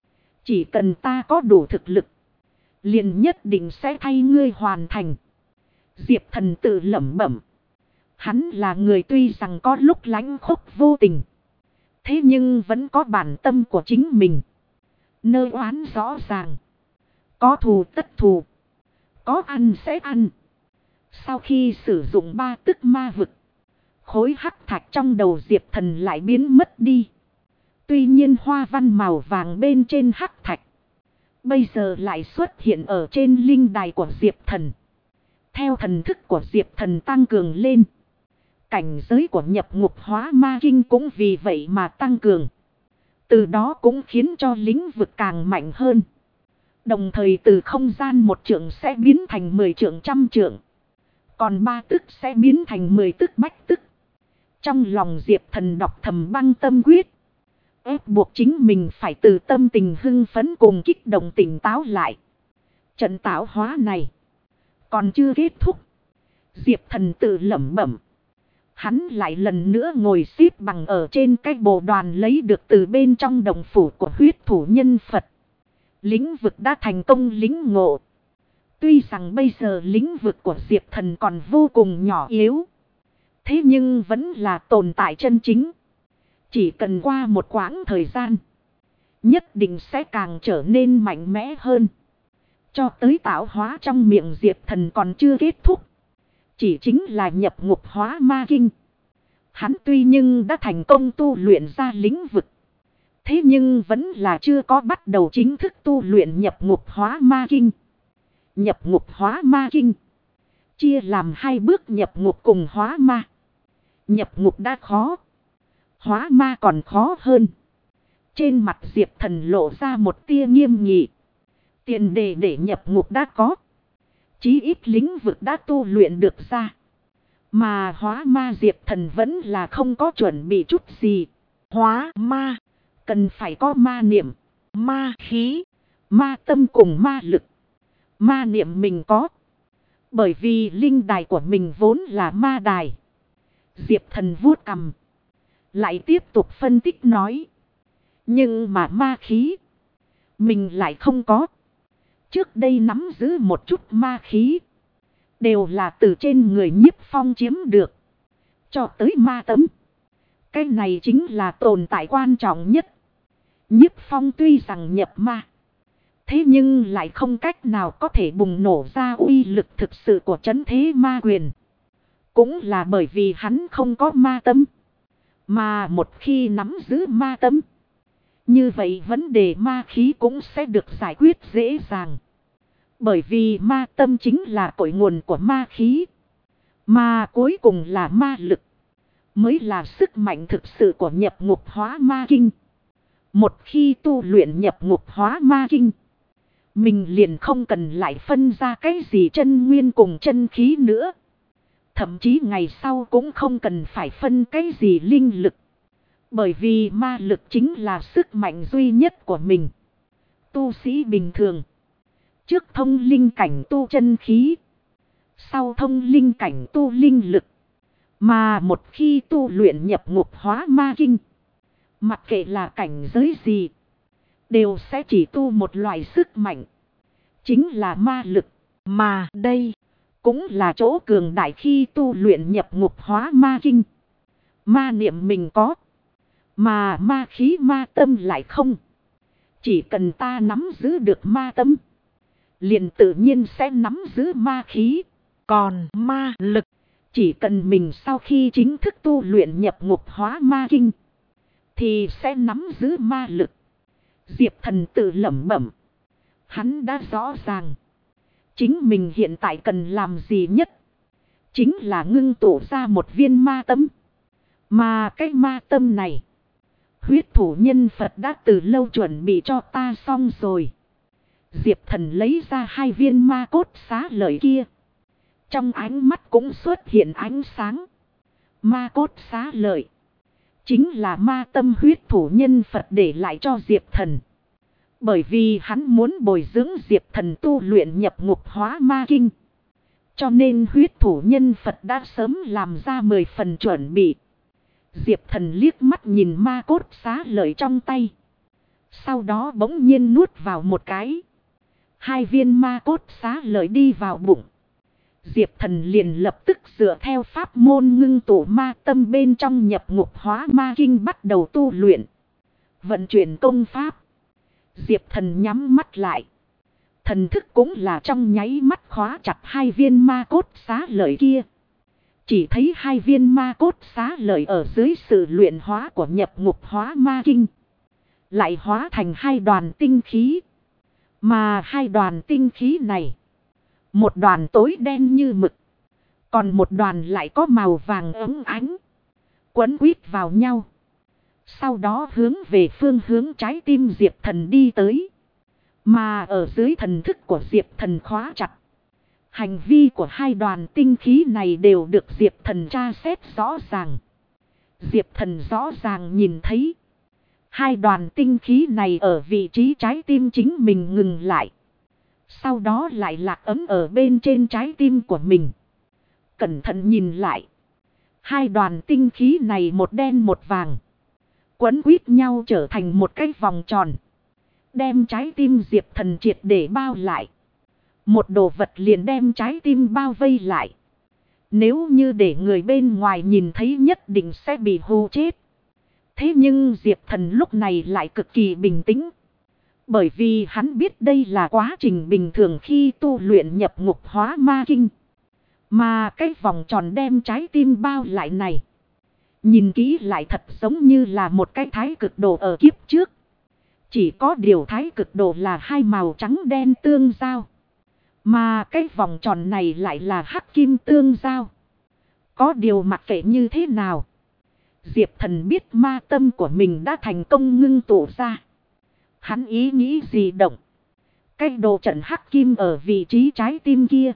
[SPEAKER 1] Chỉ cần ta có đủ thực lực, liền nhất định sẽ thay ngươi hoàn thành. Diệp Thần tự lẩm bẩm. Hắn là người tuy rằng có lúc lãnh khốc vô tình, thế nhưng vẫn có bản tâm của chính mình. Nơi oán rõ ràng. Có thù tất thù. Có ăn sẽ ăn. Sau khi sử dụng 3 tức ma vực, khối hắc thạch trong đầu Diệp Thần lại biến mất đi. Tuy nhiên hoa văn màu vàng bên trên hắc thạch bây giờ lại xuất hiện ở trên linh đài của Diệp Thần. Theo thần thức của Diệp Thần tăng cường lên, cảnh giới của nhập ngục hóa ma kinh cũng vì vậy mà tăng cường. Từ đó cũng khiến cho lĩnh vực càng mạnh hơn. Đồng thời từ không gian 1 trượng sẽ biến thành 10 trượng, 100 trượng. Còn 3 tức sẽ biến thành 10 tức, bách tức. Trong lòng Diệp Thần đọc thầm băng tâm quyết, ép buộc chính mình phải từ tâm tình hưng phấn cùng kích động tỉnh táo lại. Trận tạo hóa này còn chưa kết thúc. Diệp Thần tự lẩm bẩm. Hắn lại lần nữa ngồi xếp bằng ở trên cái bồ đoàn lấy được từ bên trong đồng phủ của huyết thủ nhân Phật. Lĩnh vực đã thành công lĩnh ngộ. Tuy rằng bây giờ lĩnh vực của Diệp Thần còn vô cùng nhỏ yếu, thế nhưng vẫn là tồn tại chân chính. Chỉ cần qua một quãng thời gian, nhất định sẽ càng trở nên mạnh mẽ hơn. Cho tới tạo hóa trong miệng Diệp Thần còn chưa kết thúc, chỉ chính là nhập ngục hóa ma kinh. Hắn tuy nhưng đã thành công tu luyện ra lĩnh vực, thế nhưng vẫn là chưa có bắt đầu chính thức tu luyện nhập ngục hóa ma kinh. Nhập ngục hóa ma kinh chia làm 2 bước, nhập ngục cùng hóa ma. Nhập ngục đã khó, hóa ma còn khó hơn. Trên mặt Diệp Thần lộ ra một tia nghiêm nghị. Tiền đề để nhập ngục đã có, chí ít lĩnh vực đã tu luyện được ra. Mà hóa ma Diệp Thần vẫn là không có chuẩn bị chút gì.
[SPEAKER 2] Hóa ma
[SPEAKER 1] cần phải có ma niệm,
[SPEAKER 2] ma khí,
[SPEAKER 1] ma tâm cùng ma lực. Ma niệm mình có, bởi vì linh đài của mình vốn là ma đài. Diệp Thần vuốt cằm, lại tiếp tục phân tích nói. Nhưng mà ma khí mình lại không có. Trước đây nắm giữ một chút ma khí, đều là từ trên người Nhiếp Phong chiếm được. Cho tới ma tấm, cái này chính là tồn tại quan trọng nhất. Nhiếp Phong tuy rằng nhập ma, thế nhưng lại không cách nào có thể bùng nổ ra uy lực thực sự của trấn thế ma quyền. Cũng là bởi vì hắn không có ma tâm. Mà một khi nắm giữ ma tâm, như vậy vấn đề ma khí cũng sẽ được giải quyết dễ dàng. Bởi vì ma tâm chính là cội nguồn của ma khí. Mà cuối cùng là ma lực, mới là sức mạnh thực sự của nhập ngục hóa ma kinh. Một khi tu luyện nhập ngục hóa ma kinh, mình liền không cần lại phân ra cái gì chân nguyên cùng chân khí nữa. Thậm chí ngày sau cũng không cần phải phân cái gì linh lực. Bởi vì ma lực chính là sức mạnh duy nhất của mình. Tu sĩ bình thường, trước thông linh cảnh tu chân khí, sau thông linh cảnh tu linh lực. Mà một khi tu luyện nhập ngục hóa ma kinh, mặc kệ là cảnh giới gì, đều sẽ chỉ tu một loại sức mạnh, chính là ma lực.
[SPEAKER 2] Mà đây
[SPEAKER 1] cũng là chỗ cường đại khi tu luyện nhập ngục hóa ma kinh. Ma niệm mình có, mà ma khí ma tâm lại không. Chỉ cần ta nắm giữ được ma tâm, liền tự nhiên sẽ nắm giữ ma khí.
[SPEAKER 2] Còn ma lực,
[SPEAKER 1] chỉ cần mình sau khi chính thức tu luyện nhập ngục hóa ma kinh, thì sẽ nắm giữ ma lực. Diệp Thần tự lẩm bẩm. Hắn đã rõ ràng, chính mình hiện tại cần làm gì nhất, chính là ngưng tụ ra một viên ma tâm. Mà cái ma tâm này, huyết thủ nhân Phật đã từ lâu chuẩn bị cho ta xong rồi. Diệp Thần lấy ra 2 viên ma cốt xá lợi kia. Trong ánh mắt cũng xuất hiện ánh sáng. Ma cốt xá lợi chính là ma tâm huyết thủ nhân Phật để lại cho Diệp Thần. Bởi vì hắn muốn bồi dưỡng Diệp Thần tu luyện nhập ngục hóa ma kinh. Cho nên huyết thủ nhân Phật đã sớm làm ra 10 phần chuẩn bị. Diệp Thần liếc mắt nhìn ma cốt xá lợi trong tay. Sau đó bỗng nhiên nuốt vào một cái. 2 viên ma cốt xá lợi đi vào bụng. Diệp Thần liền lập tức dựa theo pháp môn ngưng tụ ma tâm bên trong nhập ngục hóa ma kinh bắt đầu tu luyện. Vận chuyển công pháp. Diệp Thần nhắm mắt lại. Thần thức cũng là trong nháy mắt khóa chặt 2 viên ma cốt xá lợi kia. Chỉ thấy 2 viên ma cốt xá lợi ở dưới sự luyện hóa của nhập ngục hóa ma kinh. Lại hóa thành 2 đoàn tinh khí. Mà 2 đoàn tinh khí này. Một đoàn tối đen như mực. Còn một đoàn lại có màu vàng ấm ánh. Quấn quýt vào nhau. Sau đó hướng về phương hướng trái tim Diệp Thần đi tới. Mà ở dưới thần thức của Diệp Thần khóa chặt. Hành vi của 2 đoàn tinh khí này đều được Diệp Thần tra xét rõ ràng. Diệp Thần rõ ràng nhìn thấy. 2 đoàn tinh khí này ở vị trí trái tim chính mình ngừng lại. Sau đó lại lạc ấm ở bên trên trái tim của mình. Cẩn thận nhìn lại. 2 đoàn tinh khí này một đen một vàng. Quấn quýt nhau trở thành một cái vòng tròn. Đem trái tim Diệp Thần triệt để bao lại. Một đồ vật liền đem trái tim bao vây lại. Nếu như để người bên ngoài nhìn thấy nhất định sẽ bị hù chết. Thế nhưng Diệp Thần lúc này lại cực kỳ bình tĩnh. Bởi vì hắn biết đây là quá trình bình thường khi tu luyện nhập ngục hóa ma kinh. Mà cái vòng tròn đem trái tim bao lại này. Nhìn kỹ lại thật giống như là một cái thái cực đồ ở kiếp trước. Chỉ có điều thái cực đồ là 2 màu trắng đen tương giao. Mà cái vòng tròn này lại là hắc kim tương giao. Có điều mặc kệ như thế nào. Diệp Thần biết ma tâm của mình đã thành công ngưng tụ ra. Hắn ý nghĩ gì động. Cái đồ trận hắc kim ở vị trí trái tim kia.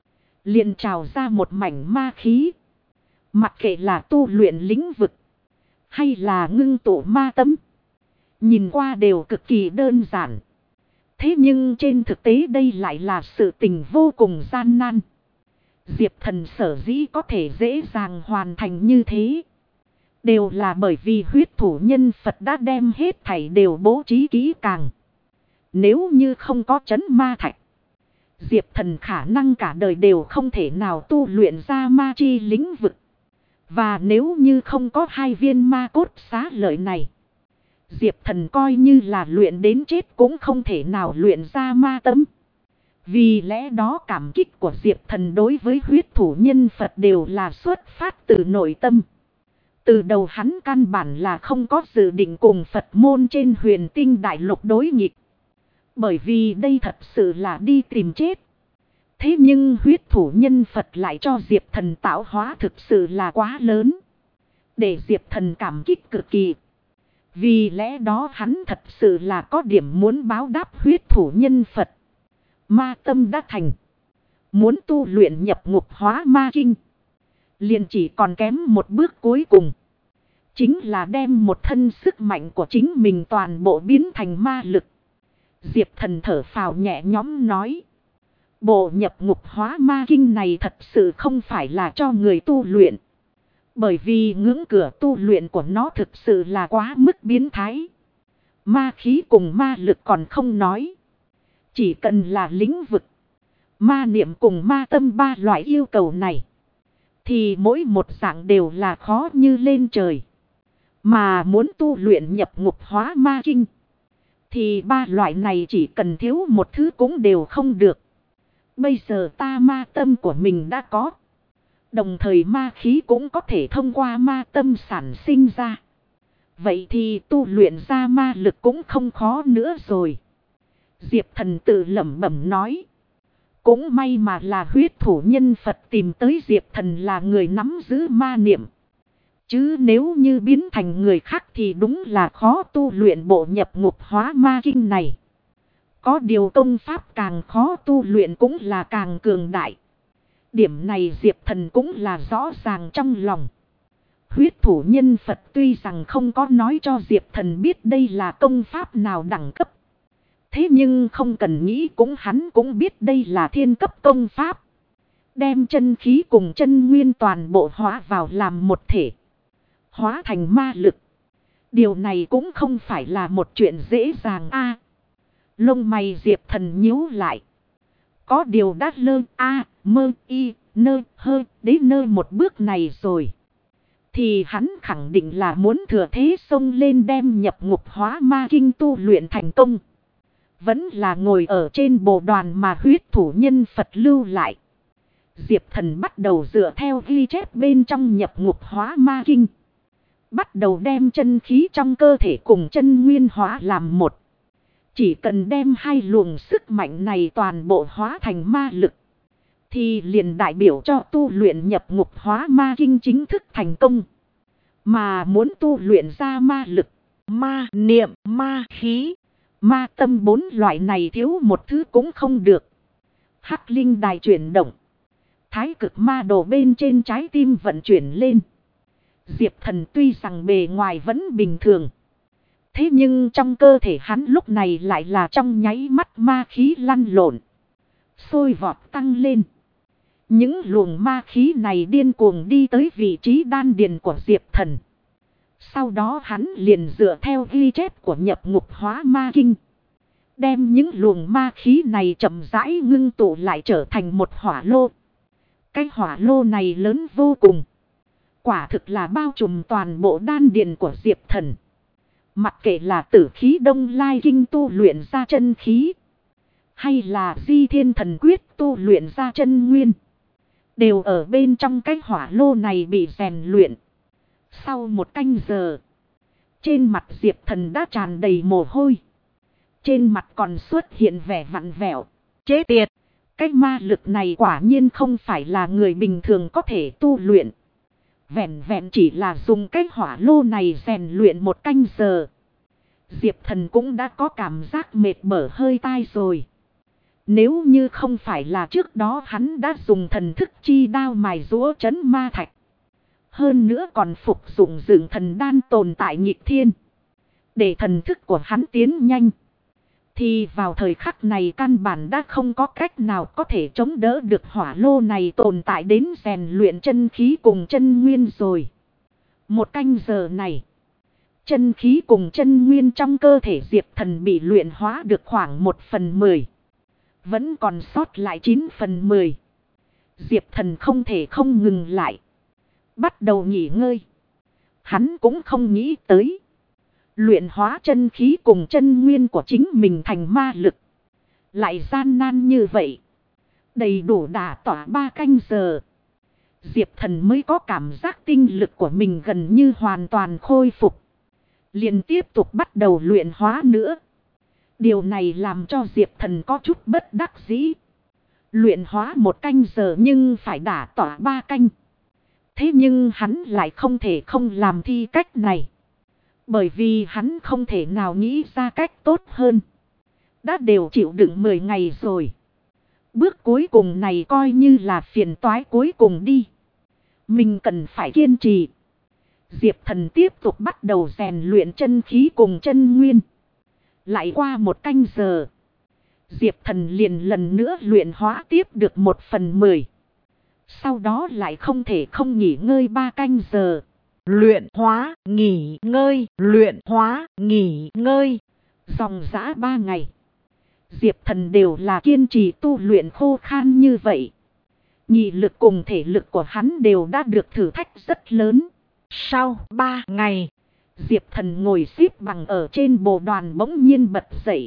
[SPEAKER 1] Liền trào ra một mảnh ma khí. Mặc kệ là tu luyện lĩnh vực. Hay là ngưng tụ ma tâm. Nhìn qua đều cực kỳ đơn giản. Thế nhưng trên thực tế đây lại là sự tình vô cùng gian nan. Diệp Thần sở dĩ có thể dễ dàng hoàn thành như thế. Đều là bởi vì huyết thủ nhân Phật đã đem hết thảy đều bố trí kỹ càng. Nếu như không có trấn ma thạch. Diệp Thần khả năng cả đời đều không thể nào tu luyện ra ma chi lĩnh vực. Và nếu như không có 2 viên ma cốt xá lợi này. Diệp Thần coi như là luyện đến chết cũng không thể nào luyện ra ma tâm. Vì lẽ đó cảm kích của Diệp Thần đối với huyết thủ nhân Phật đều là xuất phát từ nội tâm. Từ đầu hắn căn bản là không có dự định cùng Phật môn trên huyền tinh đại lục đối nghịch. Bởi vì đây thật sự là đi tìm chết. Thế nhưng huyết thủ nhân Phật lại cho Diệp Thần tạo hóa thực sự là quá lớn. Để Diệp Thần cảm kích cực kỳ. Vì lẽ đó hắn thật sự là có điểm muốn báo đáp huyết thủ nhân Phật. Ma tâm đã thành. Muốn tu luyện nhập ngục hóa ma kinh. Liền chỉ còn kém một bước cuối cùng. Chính là đem một thân sức mạnh của chính mình toàn bộ biến thành ma lực. Diệp Thần thở phào nhẹ nhõm nói. Bộ nhập ngục hóa ma kinh này thật sự không phải là cho người tu luyện. Bởi vì ngưỡng cửa tu luyện của nó thực sự là quá mức biến thái. Ma khí cùng ma lực còn không nói. Chỉ cần là lĩnh vực. Ma niệm cùng ma tâm 3 loại yêu cầu này. Thì mỗi một dạng đều là khó như lên trời. Mà muốn tu luyện nhập ngục hóa ma kinh. Thì 3 loại này chỉ cần thiếu một thứ cũng đều không được. Bây giờ ta ma tâm của mình đã có. Đồng thời ma khí cũng có thể thông qua ma tâm sản sinh ra. Vậy thì tu luyện ra ma lực cũng không khó nữa rồi. Diệp Thần tự lẩm bẩm nói. Cũng may mà là huyết thủ nhân Phật tìm tới Diệp Thần là người nắm giữ ma niệm. Chứ nếu như biến thành người khác thì đúng là khó tu luyện bộ nhập ngục hóa ma kinh này. Có điều công pháp càng khó tu luyện cũng là càng cường đại. Điểm này Diệp Thần cũng là rõ ràng trong lòng. Huyết thủ nhân Phật tuy rằng không có nói cho Diệp Thần biết đây là công pháp nào đẳng cấp. Thế nhưng không cần nghĩ hắn cũng biết đây là thiên cấp công pháp. Đem chân khí cùng chân nguyên toàn bộ hóa vào làm một thể. Hóa thành ma lực. Điều này cũng không phải là một chuyện dễ dàng a. Lông mày Diệp Thần nhíu lại. Có điều đã lơ mơ y nơ hơ đến nơi một bước này rồi. Thì hắn khẳng định là muốn thừa thế xông lên đem nhập ngục hóa ma kinh tu luyện thành công. Vẫn là ngồi ở trên bồ đoàn mà huyết thủ nhân Phật lưu lại. Diệp Thần bắt đầu dựa theo ghi chép bên trong nhập ngục hóa ma kinh. Bắt đầu đem chân khí trong cơ thể cùng chân nguyên hóa làm một. Chỉ cần đem hai luồng sức mạnh này toàn bộ hóa thành ma lực. Thì liền đại biểu cho tu luyện nhập ngục hóa ma kinh chính thức thành công. Mà muốn tu luyện ra ma lực, ma niệm, ma khí, ma tâm 4 loại này thiếu một thứ cũng không được. Hắc linh đài chuyển động. Thái cực ma đồ bên trên trái tim vận chuyển lên. Diệp Thần tuy rằng bề ngoài vẫn bình thường. Thế nhưng trong cơ thể hắn lúc này lại là trong nháy mắt ma khí lăn lộn. Sôi vọt tăng lên. Những luồng ma khí này điên cuồng đi tới vị trí đan điền của Diệp Thần. Sau đó hắn liền dựa theo ghi chép của nhập ngục hóa ma kinh. Đem những luồng ma khí này chậm rãi ngưng tụ lại trở thành một hỏa lô. Cái hỏa lô này lớn vô cùng. Quả thực là bao trùm toàn bộ đan điền của Diệp Thần. Mặc kệ là tử khí đông lai kinh tu luyện ra chân khí. Hay là di thiên thần quyết tu luyện ra chân nguyên. Đều ở bên trong cái hỏa lô này bị rèn luyện. Sau một canh giờ. Trên mặt Diệp Thần đã tràn đầy mồ hôi. Trên mặt còn xuất hiện vẻ vặn vẹo. Chế tiệt. Cái ma lực này quả nhiên không phải là người bình thường có thể tu luyện. Vẹn vẹn chỉ là dùng cái hỏa lô này rèn luyện một canh giờ. Diệp Thần cũng đã có cảm giác mệt bở hơi tai rồi. Nếu như không phải là trước đó hắn đã dùng thần thức chi đao mài rũa trấn ma thạch. Hơn nữa còn phục dụng dưỡng thần đan tồn tại nghịch thiên. Để thần thức của hắn tiến nhanh. Thì vào thời khắc này căn bản đã không có cách nào có thể chống đỡ được hỏa lô này tồn tại đến rèn luyện chân khí cùng chân nguyên rồi. Một canh giờ này. Chân khí cùng chân nguyên trong cơ thể Diệp Thần bị luyện hóa được khoảng 1/10. Vẫn còn sót lại 9/10. Diệp Thần không thể không ngừng lại. Bắt đầu nghỉ ngơi. Hắn cũng không nghĩ tới. Luyện hóa chân khí cùng chân nguyên của chính mình thành ma lực. Lại gian nan như vậy. Đầy đủ đả tỏa 3 canh giờ. Diệp Thần mới có cảm giác tinh lực của mình gần như hoàn toàn khôi phục. Liền tiếp tục bắt đầu luyện hóa nữa. Điều này làm cho Diệp Thần có chút bất đắc dĩ. Luyện hóa 1 canh giờ nhưng phải đả tỏa 3 canh. Thế nhưng hắn lại không thể không làm thi cách này. Bởi vì hắn không thể nào nghĩ ra cách tốt hơn. Đã đều chịu đựng 10 ngày rồi. Bước cuối cùng này coi như là phiền toái cuối cùng đi. Mình cần phải kiên trì. Diệp Thần tiếp tục bắt đầu rèn luyện chân khí cùng chân nguyên. Lại qua 1 canh giờ. Diệp Thần liền lần nữa luyện hóa tiếp được 1/10. Sau đó lại không thể không nghỉ ngơi 3 canh giờ.
[SPEAKER 2] Luyện hóa, nghỉ ngơi, luyện hóa, nghỉ ngơi.
[SPEAKER 1] Dòng dã 3 ngày. Diệp Thần đều là kiên trì tu luyện khô khan như vậy. Nhị lực cùng thể lực của hắn đều đã được thử thách rất lớn.
[SPEAKER 2] Sau 3 ngày,
[SPEAKER 1] Diệp Thần ngồi xếp bằng ở trên bồ đoàn bỗng nhiên bật dậy.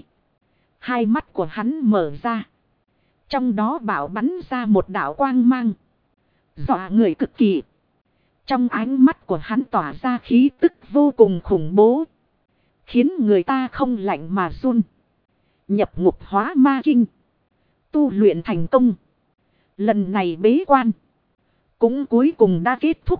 [SPEAKER 1] Hai mắt của hắn mở ra. Trong đó bạo bắn ra một đạo quang mang. Dọa người cực kỳ. Trong ánh mắt của hắn tỏa ra khí tức vô cùng khủng bố. Khiến người ta không lạnh mà run. Nhập ngục hóa ma kinh. Tu luyện thành công. Lần này bế quan. Cũng cuối cùng đã kết thúc.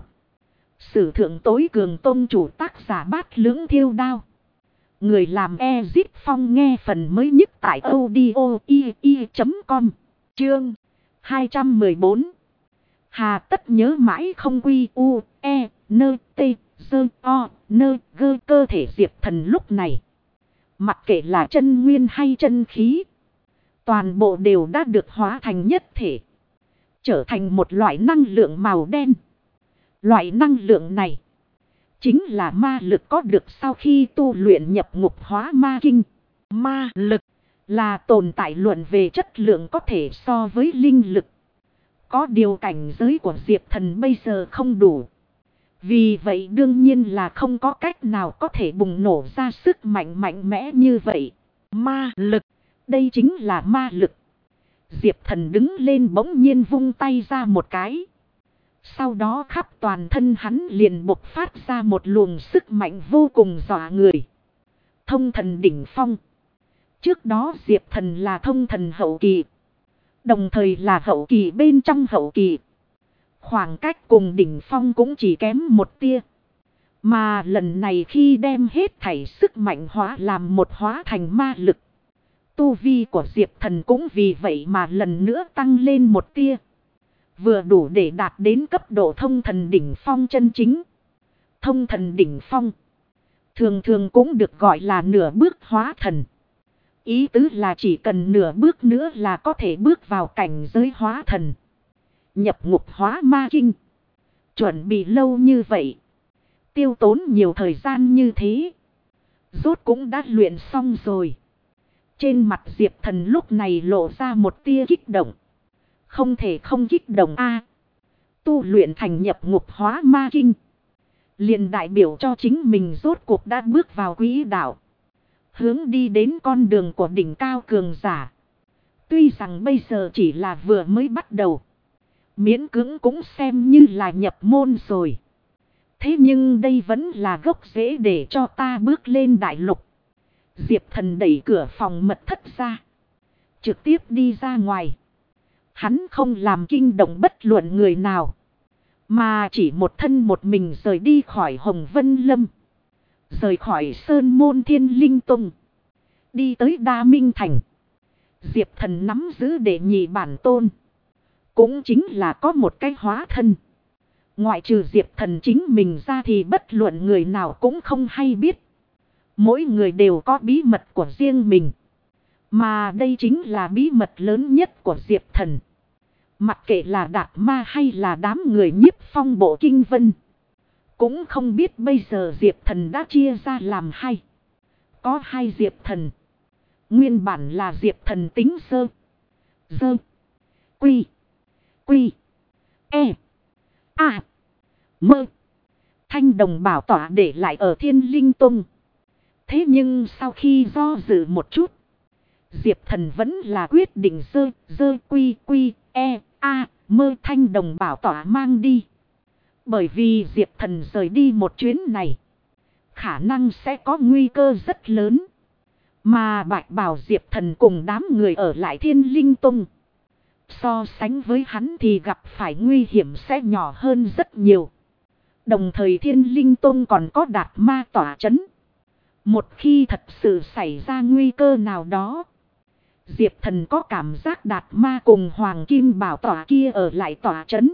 [SPEAKER 1] Sử thượng tối cường tông chủ tác giả Bát Lưỡng Thiêu Đao. Người làm Ezip Phong nghe phần mới nhất tại audio.com. Chương 214. Hà tất nhớ mãi không quy u, e, nơ, tê, dơ, o, nơ, gơ cơ thể Diệp Thần lúc này. Mặc kệ là chân nguyên hay chân khí. Toàn bộ đều đã được hóa thành nhất thể. Trở thành một loại năng lượng màu đen. Loại năng lượng này. Chính là ma lực có được sau khi tu luyện nhập ngục hóa ma kinh. Ma lực là tồn tại luận về chất lượng có thể so với linh lực. Có điều cảnh giới của Diệp Thần bây giờ không đủ. Vì vậy đương nhiên là không có cách nào có thể bùng nổ ra sức mạnh mạnh mẽ như vậy. Ma lực. Đây chính là ma lực. Diệp Thần đứng lên bỗng nhiên vung tay ra một cái. Sau đó khắp toàn thân hắn liền bộc phát ra một luồng sức mạnh vô cùng dọa người. Thông thần đỉnh phong. Trước đó Diệp Thần là thông thần hậu kỳ. Đồng thời là hậu kỳ bên trong hậu kỳ. Khoảng cách cùng đỉnh phong cũng chỉ kém một tia. Mà lần này khi đem hết thảy sức mạnh hóa làm một hóa thành ma lực. Tu vi của Diệp Thần cũng vì vậy mà lần nữa tăng lên một tia. Vừa đủ để đạt đến cấp độ thông thần đỉnh phong chân chính. Thông thần đỉnh phong. Thường thường cũng được gọi là nửa bước hóa thần. Ý tứ là chỉ cần nửa bước nữa là có thể bước vào cảnh giới hóa thần. Nhập ngục hóa ma kinh. Chuẩn bị lâu như vậy. Tiêu tốn nhiều thời gian như thế. Rốt cũng đã luyện xong rồi. Trên mặt Diệp Thần lúc này lộ ra một tia kích động. Không thể không kích động a. Tu luyện thành nhập ngục hóa ma kinh. Liền đại biểu cho chính mình rốt cuộc đã bước vào quỹ đạo. Hướng đi đến con đường của đỉnh cao cường giả. Tuy rằng bây giờ chỉ là vừa mới bắt đầu. Miễn cưỡng cũng xem như là nhập môn rồi. Thế nhưng đây vẫn là gốc rễ để cho ta bước lên đại lục. Diệp Thần đẩy cửa phòng mật thất ra. Trực tiếp đi ra ngoài. Hắn không làm kinh động bất luận người nào. Mà chỉ một thân một mình rời đi khỏi Hồng Vân Lâm. Rời khỏi Sơn Môn Thiên Linh Tông. Đi tới Đa Minh Thành. Diệp Thần nắm giữ đệ nhị bản tôn. Cũng chính là có một cái hóa thân. Ngoại trừ Diệp Thần chính mình ra thì bất luận người nào cũng không hay biết. Mỗi người đều có bí mật của riêng mình. Mà đây chính là bí mật lớn nhất của Diệp Thần. Mặc kệ là Đạt Ma hay là đám người Nhiếp Phong bộ kinh vân. Cũng không biết bây giờ Diệp Thần đã chia ra làm hai. Có hai Diệp Thần. Nguyên bản là Diệp Thần tính sơ. Dơ. Quy. Quy. E. A. Mơ. Thanh đồng bảo tỏa để lại ở Thiên Linh Tông. Thế nhưng sau khi do dự một chút. Diệp Thần vẫn là quyết định dơ quy quy e a mơ thanh đồng bảo tỏa mang đi. Bởi vì Diệp Thần rời đi một chuyến này. Khả năng sẽ có nguy cơ rất lớn. Mà Bạch Bào Diệp Thần cùng đám người ở lại Thiên Linh Tông. So sánh với hắn thì gặp phải nguy hiểm sẽ nhỏ hơn rất nhiều. Đồng thời Thiên Linh Tông còn có Đạt Ma tỏa chấn. Một khi thật sự xảy ra nguy cơ nào đó. Diệp Thần có cảm giác Đạt Ma cùng Hoàng Kim Bảo tỏa kia ở lại tỏa chấn.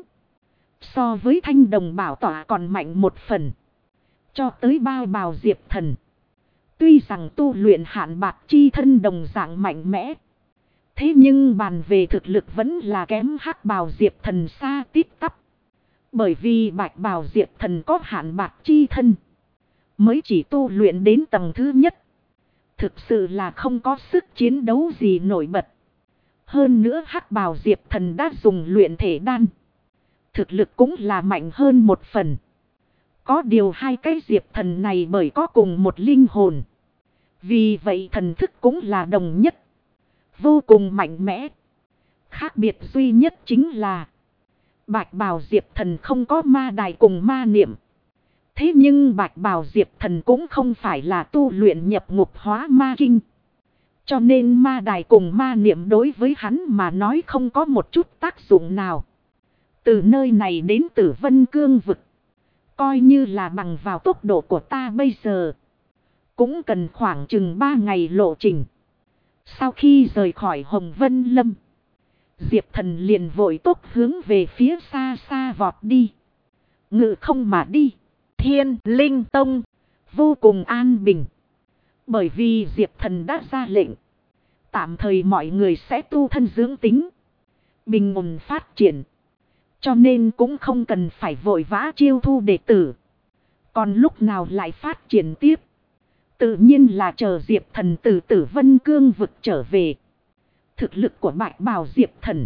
[SPEAKER 1] So với Thanh Đồng Bảo tỏa còn mạnh một phần. Cho tới Bao Bào Diệp Thần. Tuy rằng tu luyện hạn bạc chi thân đồng dạng mạnh mẽ. Thế nhưng bàn về thực lực vẫn là kém Hắc Bào Diệp Thần xa tít tắp. Bởi vì Bạch Bào Diệp Thần có hạn bạc chi thân. Mới chỉ tu luyện đến tầng thứ nhất. Thực sự là không có sức chiến đấu gì nổi bật. Hơn nữa Hắc Bào Diệp Thần đã dùng luyện thể đan. Thực lực cũng là mạnh hơn một phần. Có điều hai cái Diệp Thần này bởi có cùng một linh hồn. Vì vậy thần thức cũng là đồng nhất. Vô cùng mạnh mẽ. Khác biệt duy nhất chính là Bạch Bào Diệp Thần không có ma đài cùng ma niệm. Thế nhưng Bạch Bào Diệp Thần cũng không phải là tu luyện nhập ngục hóa ma kinh. Cho nên ma đài cùng ma niệm đối với hắn mà nói không có một chút tác dụng nào. Từ nơi này đến Tử Vân Cương vực. Coi như là bằng vào tốc độ của ta bây giờ. Cũng cần khoảng chừng 3 ngày lộ trình. Sau khi rời khỏi Hồng Vân Lâm. Diệp Thần liền vội tốc hướng về phía xa xa vọt đi. Ngự không mà đi. Thiên Linh Tông vô cùng an bình. Bởi vì Diệp Thần đã ra lệnh. Tạm thời mọi người sẽ tu thân dưỡng tính. Bình ổn phát triển. Cho nên cũng không cần phải vội vã chiêu thu đệ tử. Còn lúc nào lại phát triển tiếp. Tự nhiên là chờ Diệp Thần từ Tử Vân Cương vực trở về. Thực lực của Bạch Bào Diệp Thần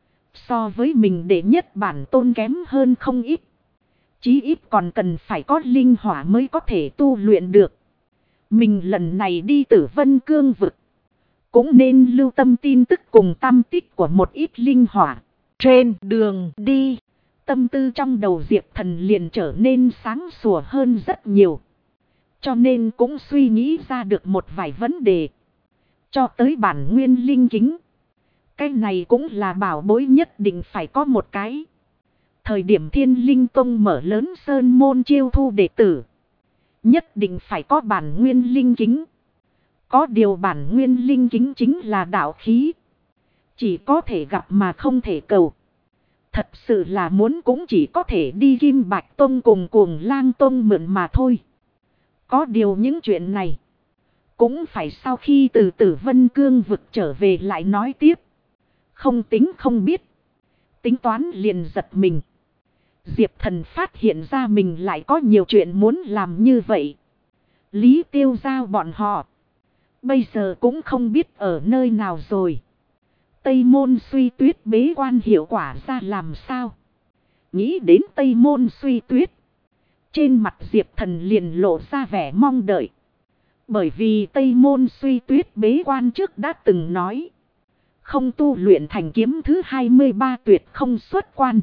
[SPEAKER 1] so với mình đệ nhất bản tôn kém hơn không ít. Chí ít còn cần phải có linh hỏa mới có thể tu luyện được. Mình lần này đi Tử Vân Cương vực. Cũng nên lưu tâm tin tức cùng tâm tích của một ít linh hỏa. Trên đường đi, tâm tư trong đầu Diệp Thần liền trở nên sáng sủa hơn rất nhiều. Cho nên cũng suy nghĩ ra được một vài vấn đề. Cho tới bản nguyên linh kính. Cái này cũng là bảo bối nhất định phải có một cái. Thời điểm Thiên Linh Tông mở lớn sơn môn chiêu thu đệ tử. Nhất định phải có bản nguyên linh kính. Có điều bản nguyên linh kính chính là đạo khí. Chỉ có thể gặp mà không thể cầu. Thật sự là muốn cũng chỉ có thể đi Kim Bạch Tông cùng Cuồng Lang Tông mượn mà thôi. Có điều những chuyện này cũng phải sau khi từ Tử Vân Cương vực trở về lại nói tiếp. Không tính không biết. Tính toán liền giật mình. Diệp Thần phát hiện ra mình lại có nhiều chuyện muốn làm như vậy. Lý Tiêu giao bọn họ bây giờ cũng không biết ở nơi nào rồi. Tây Môn Suy Tuyết bế quan hiệu quả ra làm sao. Nghĩ đến Tây Môn Suy Tuyết. Trên mặt Diệp Thần liền lộ ra vẻ mong đợi. Bởi vì Tây Môn Suy Tuyết bế quan trước đã từng nói. Không tu luyện thành kiếm thứ 23 tuyệt không xuất quan.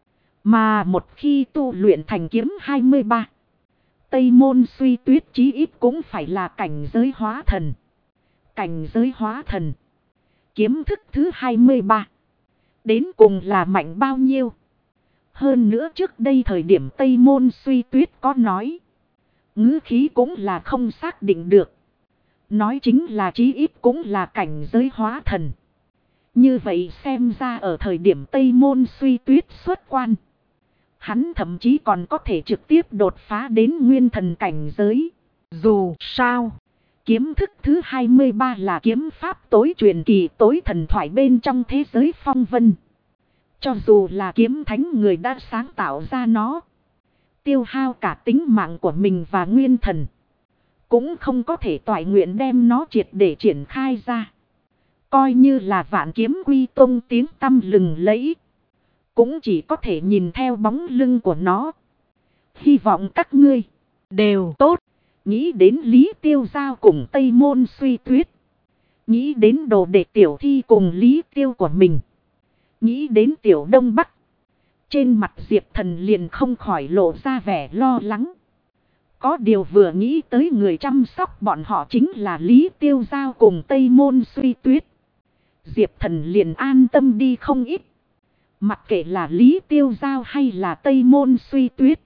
[SPEAKER 1] Mà một khi tu luyện thành kiếm 23. Tây Môn Suy Tuyết chí ít cũng phải là cảnh giới hóa thần. Cảnh giới hóa thần. Kiếm thức thứ 23. Đến cùng là mạnh bao nhiêu? Hơn nữa trước đây thời điểm Tây Môn Suy Tuyết có nói. Ngữ khí cũng là không xác định được. Nói chính là chí ít cũng là cảnh giới hóa thần. Như vậy xem ra ở thời điểm Tây Môn Suy Tuyết xuất quan. Hắn thậm chí còn có thể trực tiếp đột phá đến nguyên thần cảnh giới. Dù sao, kiếm thức thứ 23 là kiếm pháp tối truyền kỳ tối thần thoại bên trong thế giới phong vân. Cho dù là kiếm thánh người đã sáng tạo ra nó. Tiêu hao cả tính mạng của mình và nguyên thần. Cũng không có thể toại nguyện đem nó triệt để triển khai ra. Coi như là Vạn Kiếm Quy Tông tiếng tăm lừng lẫy. Cũng chỉ có thể nhìn theo bóng lưng của nó. Hy vọng các ngươi đều tốt. Nghĩ đến Lý Tiêu Giao cùng Tây Môn Suy Tuyết. Nghĩ đến đồ đệ Tiểu Thi cùng Lý Tiêu của mình. Nghĩ đến Tiểu Đông Bắc. Trên mặt Diệp Thần liền không khỏi lộ ra vẻ lo lắng. Có điều vừa nghĩ tới người chăm sóc bọn họ chính là Lý Tiêu Giao cùng Tây Môn Suy Tuyết. Diệp Thần liền an tâm đi không ít. Mặc kệ là Lý Tiêu Giao hay là Tây Môn Suy Tuyết.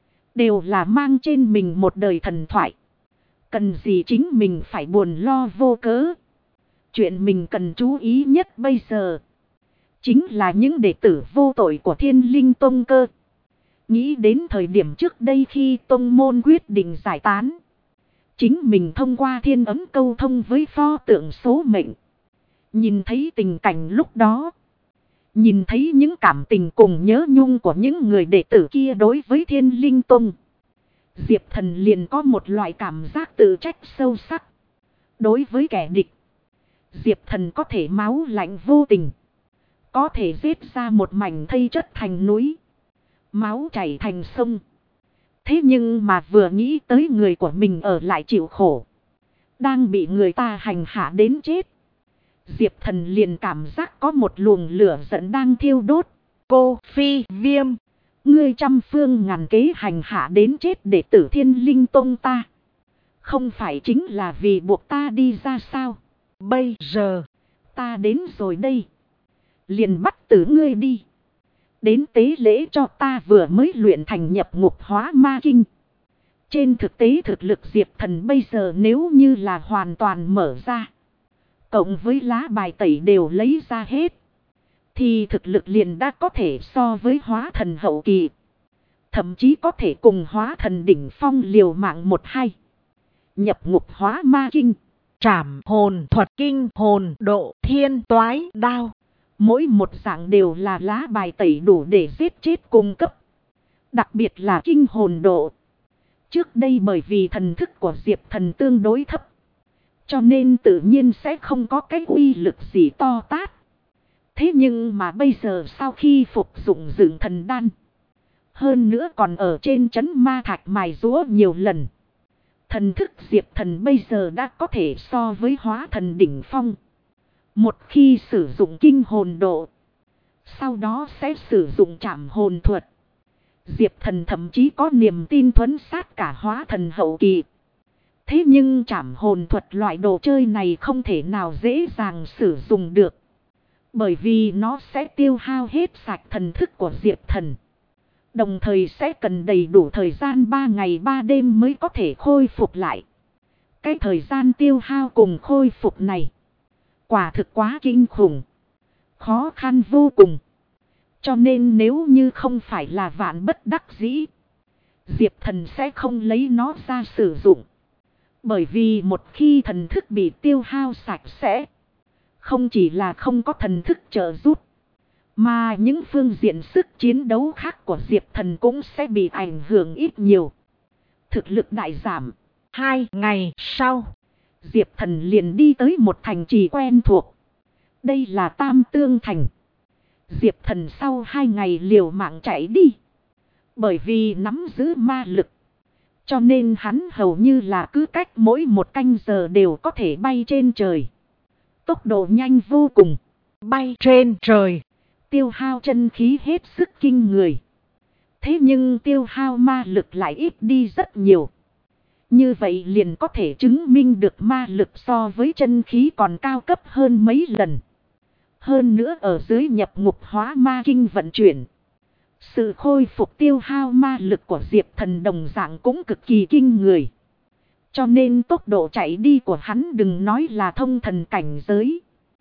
[SPEAKER 1] Đều là mang trên mình một đời thần thoại. Cần gì chính mình phải buồn lo vô cớ. Chuyện mình cần chú ý nhất bây giờ. Chính là những đệ tử vô tội của Thiên Linh Tông cơ. Nghĩ đến thời điểm trước đây khi tông môn quyết định giải tán. Chính mình thông qua thiên ấm câu thông với pho tượng số mệnh. Nhìn thấy tình cảnh lúc đó. Nhìn thấy những cảm tình cùng nhớ nhung của những người đệ tử kia đối với Thiên Linh Tông. Diệp Thần liền có một loại cảm giác tự trách sâu sắc. Đối với kẻ địch. Diệp Thần có thể máu lạnh vô tình. Có thể giết ra một mảnh thây chất thành núi. Máu chảy thành sông. Thế nhưng mà vừa nghĩ tới người của mình ở lại chịu khổ. Đang bị người ta hành hạ đến chết. Diệp Thần liền cảm giác có một luồng lửa giận đang thiêu đốt. Cô Phi Viêm. Ngươi trăm phương ngàn kế hành hạ đến chết để tử Thiên Linh Tông ta. Không phải chính là vì buộc ta đi ra sao. Bây giờ ta đến rồi đây. Liền bắt tử ngươi đi. Đến tế lễ cho ta vừa mới luyện thành nhập ngục hóa ma kinh. Trên thực tế thực lực Diệp Thần bây giờ nếu như là hoàn toàn mở ra. Cộng với lá bài tẩy đều lấy ra hết. thì thực lực liền đã có thể so với hóa thần hậu kỳ. Thậm chí có thể cùng hóa thần đỉnh phong liều mạng 1-2. Nhập ngục hóa ma kinh,
[SPEAKER 2] trảm hồn thuật, kinh hồn độ, thiên toái đao.
[SPEAKER 1] mỗi một dạng đều là lá bài tẩy đủ để giết chết cung cấp. Đặc biệt là kinh hồn độ. Trước đây bởi vì thần thức của Diệp Thần tương đối thấp, cho nên tự nhiên sẽ không có cái uy lực gì to tát. Thế nhưng mà bây giờ sau khi phục dụng dưỡng thần đan, hơn nữa còn ở trên trấn ma thạch mài rũa nhiều lần, thần thức Diệp Thần bây giờ đã có thể so với hóa thần đỉnh phong. Một khi sử dụng kinh hồn độ, sau đó sẽ sử dụng trảm hồn thuật, Diệp Thần thậm chí có niềm tin thuấn sát cả hóa thần hậu kỳ. Thế nhưng trảm hồn thuật loại đồ chơi này không thể nào dễ dàng sử dụng được, bởi vì nó sẽ tiêu hao hết sạch thần thức của Diệp Thần. Đồng thời sẽ cần đầy đủ thời gian 3 ngày 3 đêm mới có thể khôi phục lại. Cái thời gian tiêu hao cùng khôi phục này, quả thực quá kinh khủng, khó khăn vô cùng. Cho nên nếu như không phải là vạn bất đắc dĩ, Diệp Thần sẽ không lấy nó ra sử dụng. Bởi vì một khi thần thức bị tiêu hao sạch sẽ, không chỉ là không có thần thức trợ giúp, mà những phương diện sức chiến đấu khác của Diệp Thần cũng sẽ bị ảnh hưởng ít nhiều. Thực lực đại giảm.
[SPEAKER 2] 2 ngày sau,
[SPEAKER 1] Diệp Thần liền đi tới một thành trì quen thuộc. Đây là Tam Tương Thành. Diệp Thần sau 2 ngày liều mạng chạy đi. Bởi vì nắm giữ ma lực, cho nên hắn hầu như là cứ cách mỗi 1 canh giờ đều có thể bay trên trời. Tốc độ nhanh vô cùng.
[SPEAKER 2] bay trên trời,
[SPEAKER 1] Tiêu hao chân khí hết sức kinh người. Thế nhưng tiêu hao ma lực lại ít đi rất nhiều. Như vậy liền có thể chứng minh được ma lực so với chân khí còn cao cấp hơn mấy lần. Hơn nữa ở dưới nhập ngục hóa ma kinh vận chuyển, sự khôi phục tiêu hao ma lực của Diệp Thần đồng dạng cũng cực kỳ kinh người. Cho nên tốc độ chạy đi của hắn đừng nói là thông thần cảnh giới,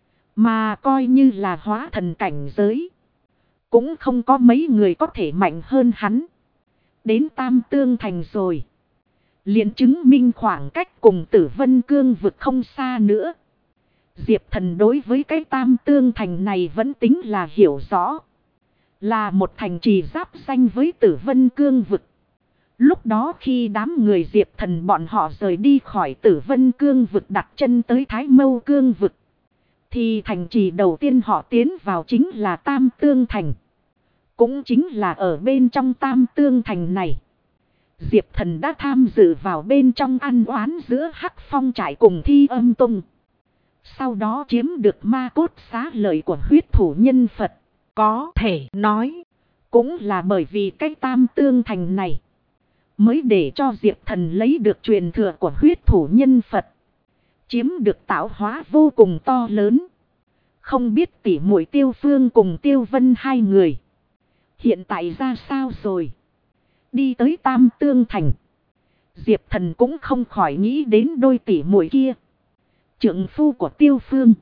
[SPEAKER 1] mà coi như là hóa thần cảnh giới, cũng không có mấy người có thể mạnh hơn hắn. Đến Tam Tương Thành rồi, liền chứng minh khoảng cách cùng Tử Vân Cương vực không xa nữa. Diệp Thần đối với cái Tam Tương Thành này vẫn tính là hiểu rõ. Là một thành trì giáp danh với Tử Vân Cương vực. Lúc đó khi đám người Diệp Thần bọn họ rời đi khỏi Tử Vân Cương vực đặt chân tới Thái Mâu Cương vực, thì thành trì đầu tiên họ tiến vào chính là Tam Tương Thành. Cũng chính là ở bên trong Tam Tương Thành này, Diệp Thần đã tham dự vào bên trong ăn oán giữa Hắc Phong trại cùng Thi Âm Tông. Sau đó chiếm được ma cốt xá lợi của huyết thủ nhân Phật.
[SPEAKER 2] có thể nói,
[SPEAKER 1] Cũng là bởi vì cái Tam Tương Thành này, mới để cho Diệp Thần lấy được truyền thừa của huyết thủ nhân Phật. Chiếm được tạo hóa vô cùng to lớn. Không biết tỷ muội Tiêu Phương cùng Tiêu Vân hai người hiện tại ra sao rồi. Đi tới Tam Tương Thành, Diệp Thần cũng không khỏi nghĩ đến đôi tỷ muội kia. Trượng phu của Tiêu Phương,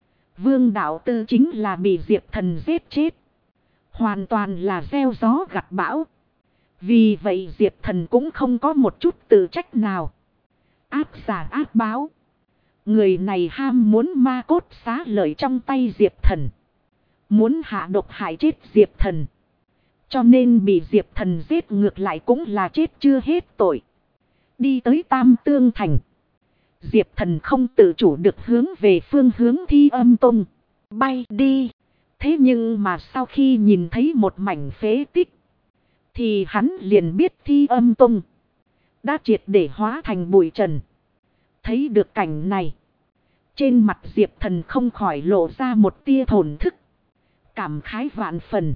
[SPEAKER 1] Vương Đạo Tư, chính là bị Diệp Thần giết chết. Hoàn toàn là gieo gió gặt bão. Vì vậy Diệp Thần cũng không có một chút tự trách nào. Ác giả ác báo. Người này ham muốn ma cốt xá lợi trong tay Diệp Thần, muốn hạ độc hại chết Diệp Thần. Cho nên bị Diệp Thần giết ngược lại cũng là chết chưa hết tội. Đi tới Tam Tương Thành, Diệp Thần không tự chủ được hướng về phương hướng Thi Âm Tông
[SPEAKER 2] bay đi.
[SPEAKER 1] Thế nhưng mà sau khi nhìn thấy một mảnh phế tích, thì hắn liền biết Thi Âm Tông đã triệt để hóa thành bụi trần. Thấy được cảnh này, trên mặt Diệp Thần không khỏi lộ ra một tia thổn thức, cảm khái vạn phần.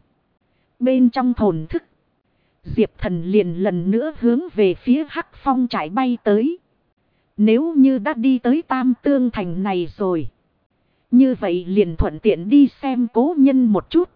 [SPEAKER 1] Bên trong thổn thức, Diệp Thần liền lần nữa hướng về phía Hắc Phong trại bay tới. Nếu như đã đi tới Tam Tương Thành này rồi, như vậy liền thuận tiện đi xem cố nhân một chút.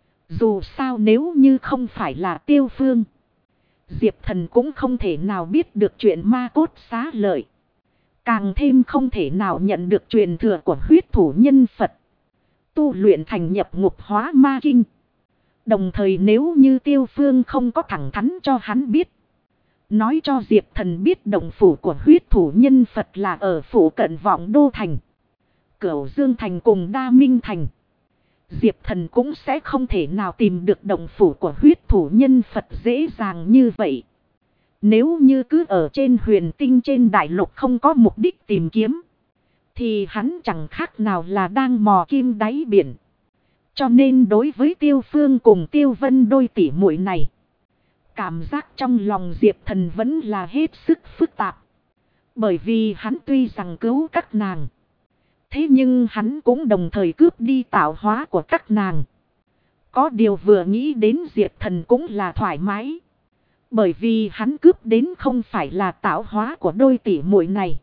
[SPEAKER 1] Dù sao nếu như không phải là Tiêu Phương, Diệp Thần cũng không thể nào biết được chuyện ma cốt xá lợi. Càng thêm không thể nào nhận được truyền thừa của huyết thủ nhân Phật. tu luyện thành nhập ngục hóa ma kinh. Đồng thời nếu như Tiêu Phương không có thẳng thắn cho hắn biết. Nói cho Diệp Thần biết động phủ của huyết thủ nhân Phật là ở phủ cận Vọng Đô Thành, Cửu Dương Thành cùng Đa Minh Thành. Diệp Thần cũng sẽ không thể nào tìm được động phủ của huyết thủ nhân Phật dễ dàng như vậy. Nếu như cứ ở trên huyền tinh trên đại lục không có mục đích tìm kiếm, thì hắn chẳng khác nào là đang mò kim đáy biển. Cho nên đối với Tiêu Phương cùng Tiêu Vân đôi tỷ muội này, cảm giác trong lòng Diệp Thần vẫn là hết sức phức tạp. Bởi vì hắn tuy rằng cứu các nàng, thế nhưng hắn cũng đồng thời cướp đi tạo hóa của các nàng. Có điều vừa nghĩ đến Diệp Thần cũng là thoải mái. Bởi vì hắn cướp đến không phải là tạo hóa của đôi tỷ muội này,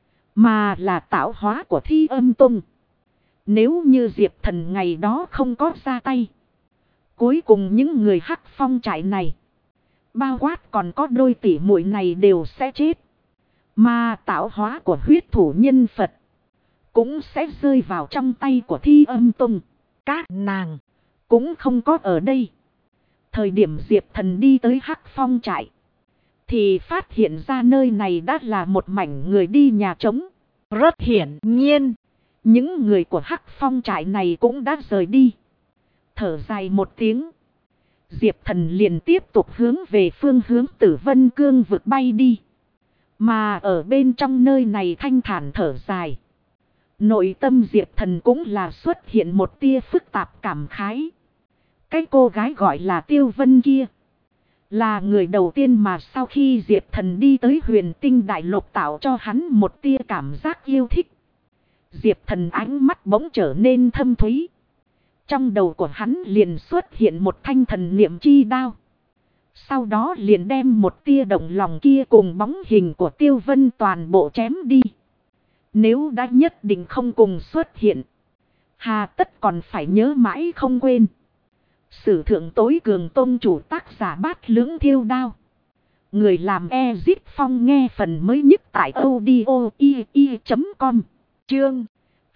[SPEAKER 1] mà là tạo hóa của Thi Âm Tông. Nếu như Diệp Thần ngày đó không có ra tay, cuối cùng những người Hắc Phong trại này, bao quát còn có đôi tỷ muội này đều sẽ chết. Mà tạo hóa của huyết thủ nhân Phật cũng sẽ rơi vào trong tay của Thi Âm Tông. Các nàng cũng không có ở đây. Thời điểm Diệp Thần đi tới Hắc Phong trại, thì phát hiện ra nơi này đã là một mảnh người đi nhà trống. Rất hiển nhiên, những người của Hắc Phong trại này cũng đã rời đi. Thở dài một tiếng, Diệp Thần liền tiếp tục hướng về phương hướng Tử Vân Cương vực bay đi. Mà ở bên trong nơi này thanh thản thở dài, nội tâm Diệp Thần cũng là xuất hiện một tia phức tạp cảm khái. Cái cô gái gọi là Tiêu Vân kia, là người đầu tiên mà sau khi Diệp Thần đi tới huyền tinh đại lục tạo cho hắn một tia cảm giác yêu thích. Diệp Thần ánh mắt bỗng trở nên thâm thúy. Trong đầu của hắn liền xuất hiện một thanh thần niệm chi đao. Sau đó liền đem một tia động lòng kia cùng bóng hình của Tiêu Vân toàn bộ chém đi. Nếu đã nhất định không cùng xuất hiện, hà tất còn phải nhớ mãi không quên. Sử thượng tối cường tôn chủ tác giả Bát Lưỡng Thiêu Đao. Người làm Ezip Phong nghe phần mới nhất tại audio.com. Chương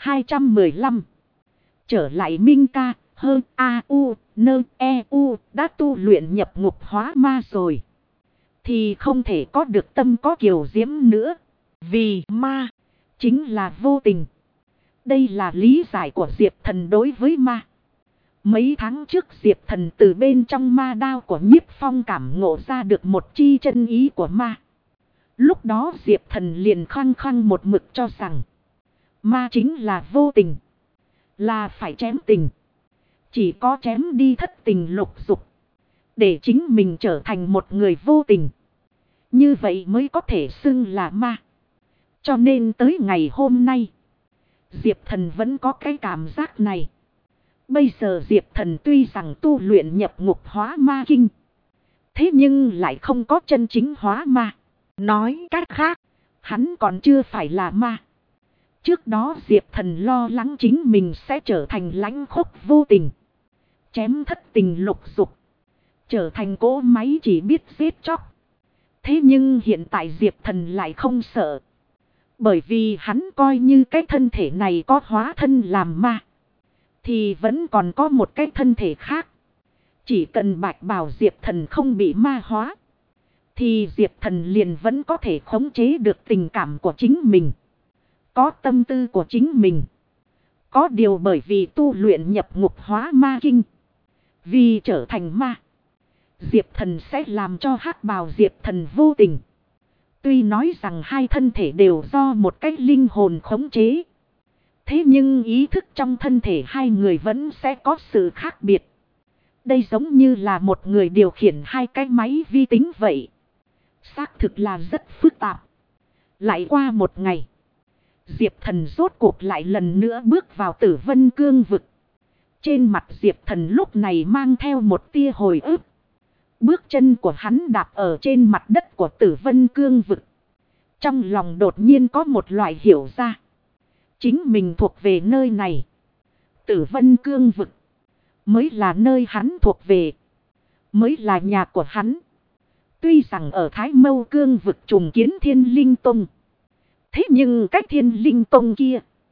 [SPEAKER 1] 215. Trở lại Minh Ca, hơn A.U. nơ E.U. đã tu luyện nhập ngục hóa ma rồi, thì không thể có được tâm có kiều diễm nữa. Vì ma chính là vô tình. Đây là lý giải của Diệp Thần đối với ma. Mấy tháng trước Diệp Thần từ bên trong ma đao của Nhiếp Phong cảm ngộ ra được một chi chân ý của ma. Lúc đó Diệp Thần liền khăng khăng một mực cho rằng ma chính là vô tình, là phải chém tình. Chỉ có chém đi thất tình lục dục, để chính mình trở thành một người vô tình, như vậy mới có thể xưng là ma. Cho nên tới ngày hôm nay, Diệp Thần vẫn có cái cảm giác này. Bây giờ Diệp Thần tuy rằng tu luyện nhập ngục hóa ma kinh, thế nhưng lại không có chân chính hóa ma. Nói cách khác, hắn còn chưa phải là ma. Trước đó Diệp Thần lo lắng chính mình sẽ trở thành lãnh khốc vô tình, chém thất tình lục dục, trở thành cỗ máy chỉ biết giết chóc. Thế nhưng hiện tại Diệp Thần lại không sợ. Bởi vì hắn coi như cái thân thể này có hóa thân làm ma, thì vẫn còn có một cái thân thể khác. Chỉ cần Bạch Bào Diệp Thần không bị ma hóa, thì Diệp Thần liền vẫn có thể khống chế được tình cảm của chính mình, có tâm tư của chính mình. Có điều bởi vì tu luyện nhập ngục hóa ma kinh, vì trở thành ma, Diệp Thần sẽ làm cho Hắc Bào Diệp Thần vô tình. Tuy nói rằng hai thân thể đều do một cái linh hồn khống chế, thế nhưng ý thức trong thân thể hai người vẫn sẽ có sự khác biệt. Đây giống như là một người điều khiển hai cái máy vi tính vậy. Xác thực là rất phức tạp. Lại qua một ngày, Diệp Thần rốt cuộc lại lần nữa bước vào Tử Vân Cương vực. Trên mặt Diệp Thần lúc này mang theo một tia hồi ức. Bước chân của hắn đạp ở trên mặt đất của Tử Vân Cương vực. Trong lòng đột nhiên có một loại hiểu ra. Chính mình thuộc về nơi này. Tử Vân Cương vực mới là nơi hắn thuộc về, mới là nhà của hắn. Tuy rằng ở Thái Mâu Cương vực trùng kiến Thiên Linh Tông, thế nhưng cách Thiên Linh Tông kia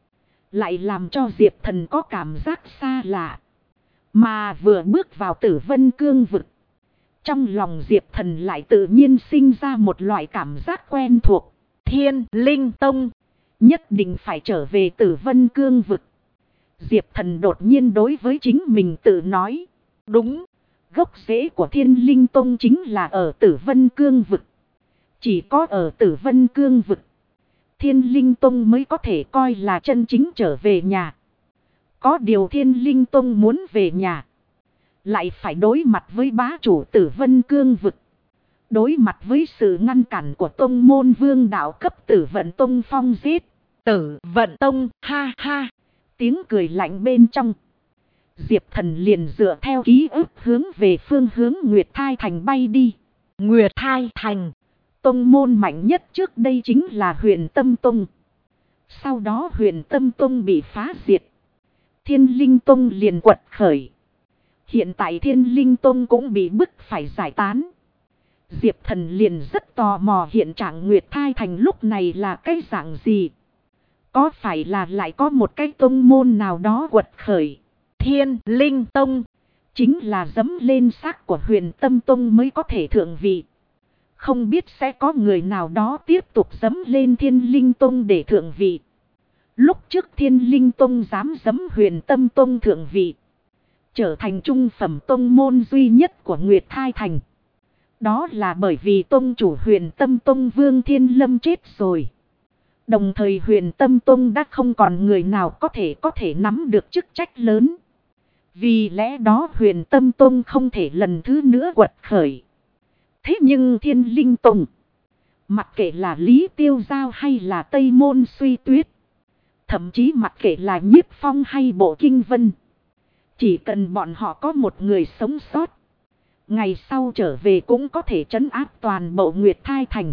[SPEAKER 1] lại làm cho Diệp Thần có cảm giác xa lạ. Mà vừa bước vào Tử Vân Cương vực, trong lòng Diệp Thần lại tự nhiên sinh ra một loại cảm giác quen thuộc.
[SPEAKER 2] Thiên Linh Tông,
[SPEAKER 1] nhất định phải trở về Tử Vân Cương vực. Diệp Thần đột nhiên đối với chính mình tự nói.
[SPEAKER 2] đúng,
[SPEAKER 1] Gốc rễ của Thiên Linh Tông chính là ở Tử Vân Cương vực. Chỉ có ở Tử Vân Cương vực, Thiên Linh Tông mới có thể coi là chân chính trở về nhà. Có điều Thiên Linh Tông muốn về nhà, lại phải đối mặt với bá chủ Tử Vân Cương vực. Đối mặt với sự ngăn cản của tông môn vương đạo cấp Tử Vận Tông phong giết.
[SPEAKER 2] Tử Vận Tông, ha ha.
[SPEAKER 1] Tiếng cười lạnh bên trong, Diệp Thần liền dựa theo ký ức hướng về phương hướng Nguyệt Thai Thành bay đi.
[SPEAKER 2] Nguyệt Thai Thành,
[SPEAKER 1] Tông môn mạnh nhất trước đây chính là Huyền Tâm Tông. Sau đó Huyền Tâm Tông bị phá diệt, Thiên Linh Tông liền quật khởi. Hiện tại Thiên Linh Tông cũng bị bức phải giải tán. Diệp Thần liền rất tò mò hiện trạng Nguyệt Thai Thành lúc này là cái dạng gì. Có phải là lại có một cái tông môn nào đó quật khởi.
[SPEAKER 2] Thiên Linh Tông
[SPEAKER 1] chính là dẫm lên xác của Huyền Tâm Tông mới có thể thượng vị. Không biết sẽ có người nào đó tiếp tục dẫm lên Thiên Linh Tông để thượng vị. Lúc trước Thiên Linh Tông dám dẫm Huyền Tâm Tông thượng vị, trở thành trung phẩm tông môn duy nhất của Nguyệt Thai Thành. Đó là bởi vì tông chủ Huyền Tâm Tông Vương Thiên Lâm chết rồi. Đồng thời Huyền Tâm Tông đã không còn người nào có thể nắm được chức trách lớn. Vì lẽ đó Huyền Tâm Tông không thể lần thứ nữa quật khởi. Thế nhưng Thiên Linh Tông, mặc kệ là Lý Tiêu Giao hay là Tây Môn Suy Tuyết, thậm chí mặc kệ là Nhiếp Phong hay Bộ Kinh Vân, chỉ cần bọn họ có một người sống sót, ngày sau trở về cũng có thể trấn áp toàn bộ Nguyệt Thai Thành.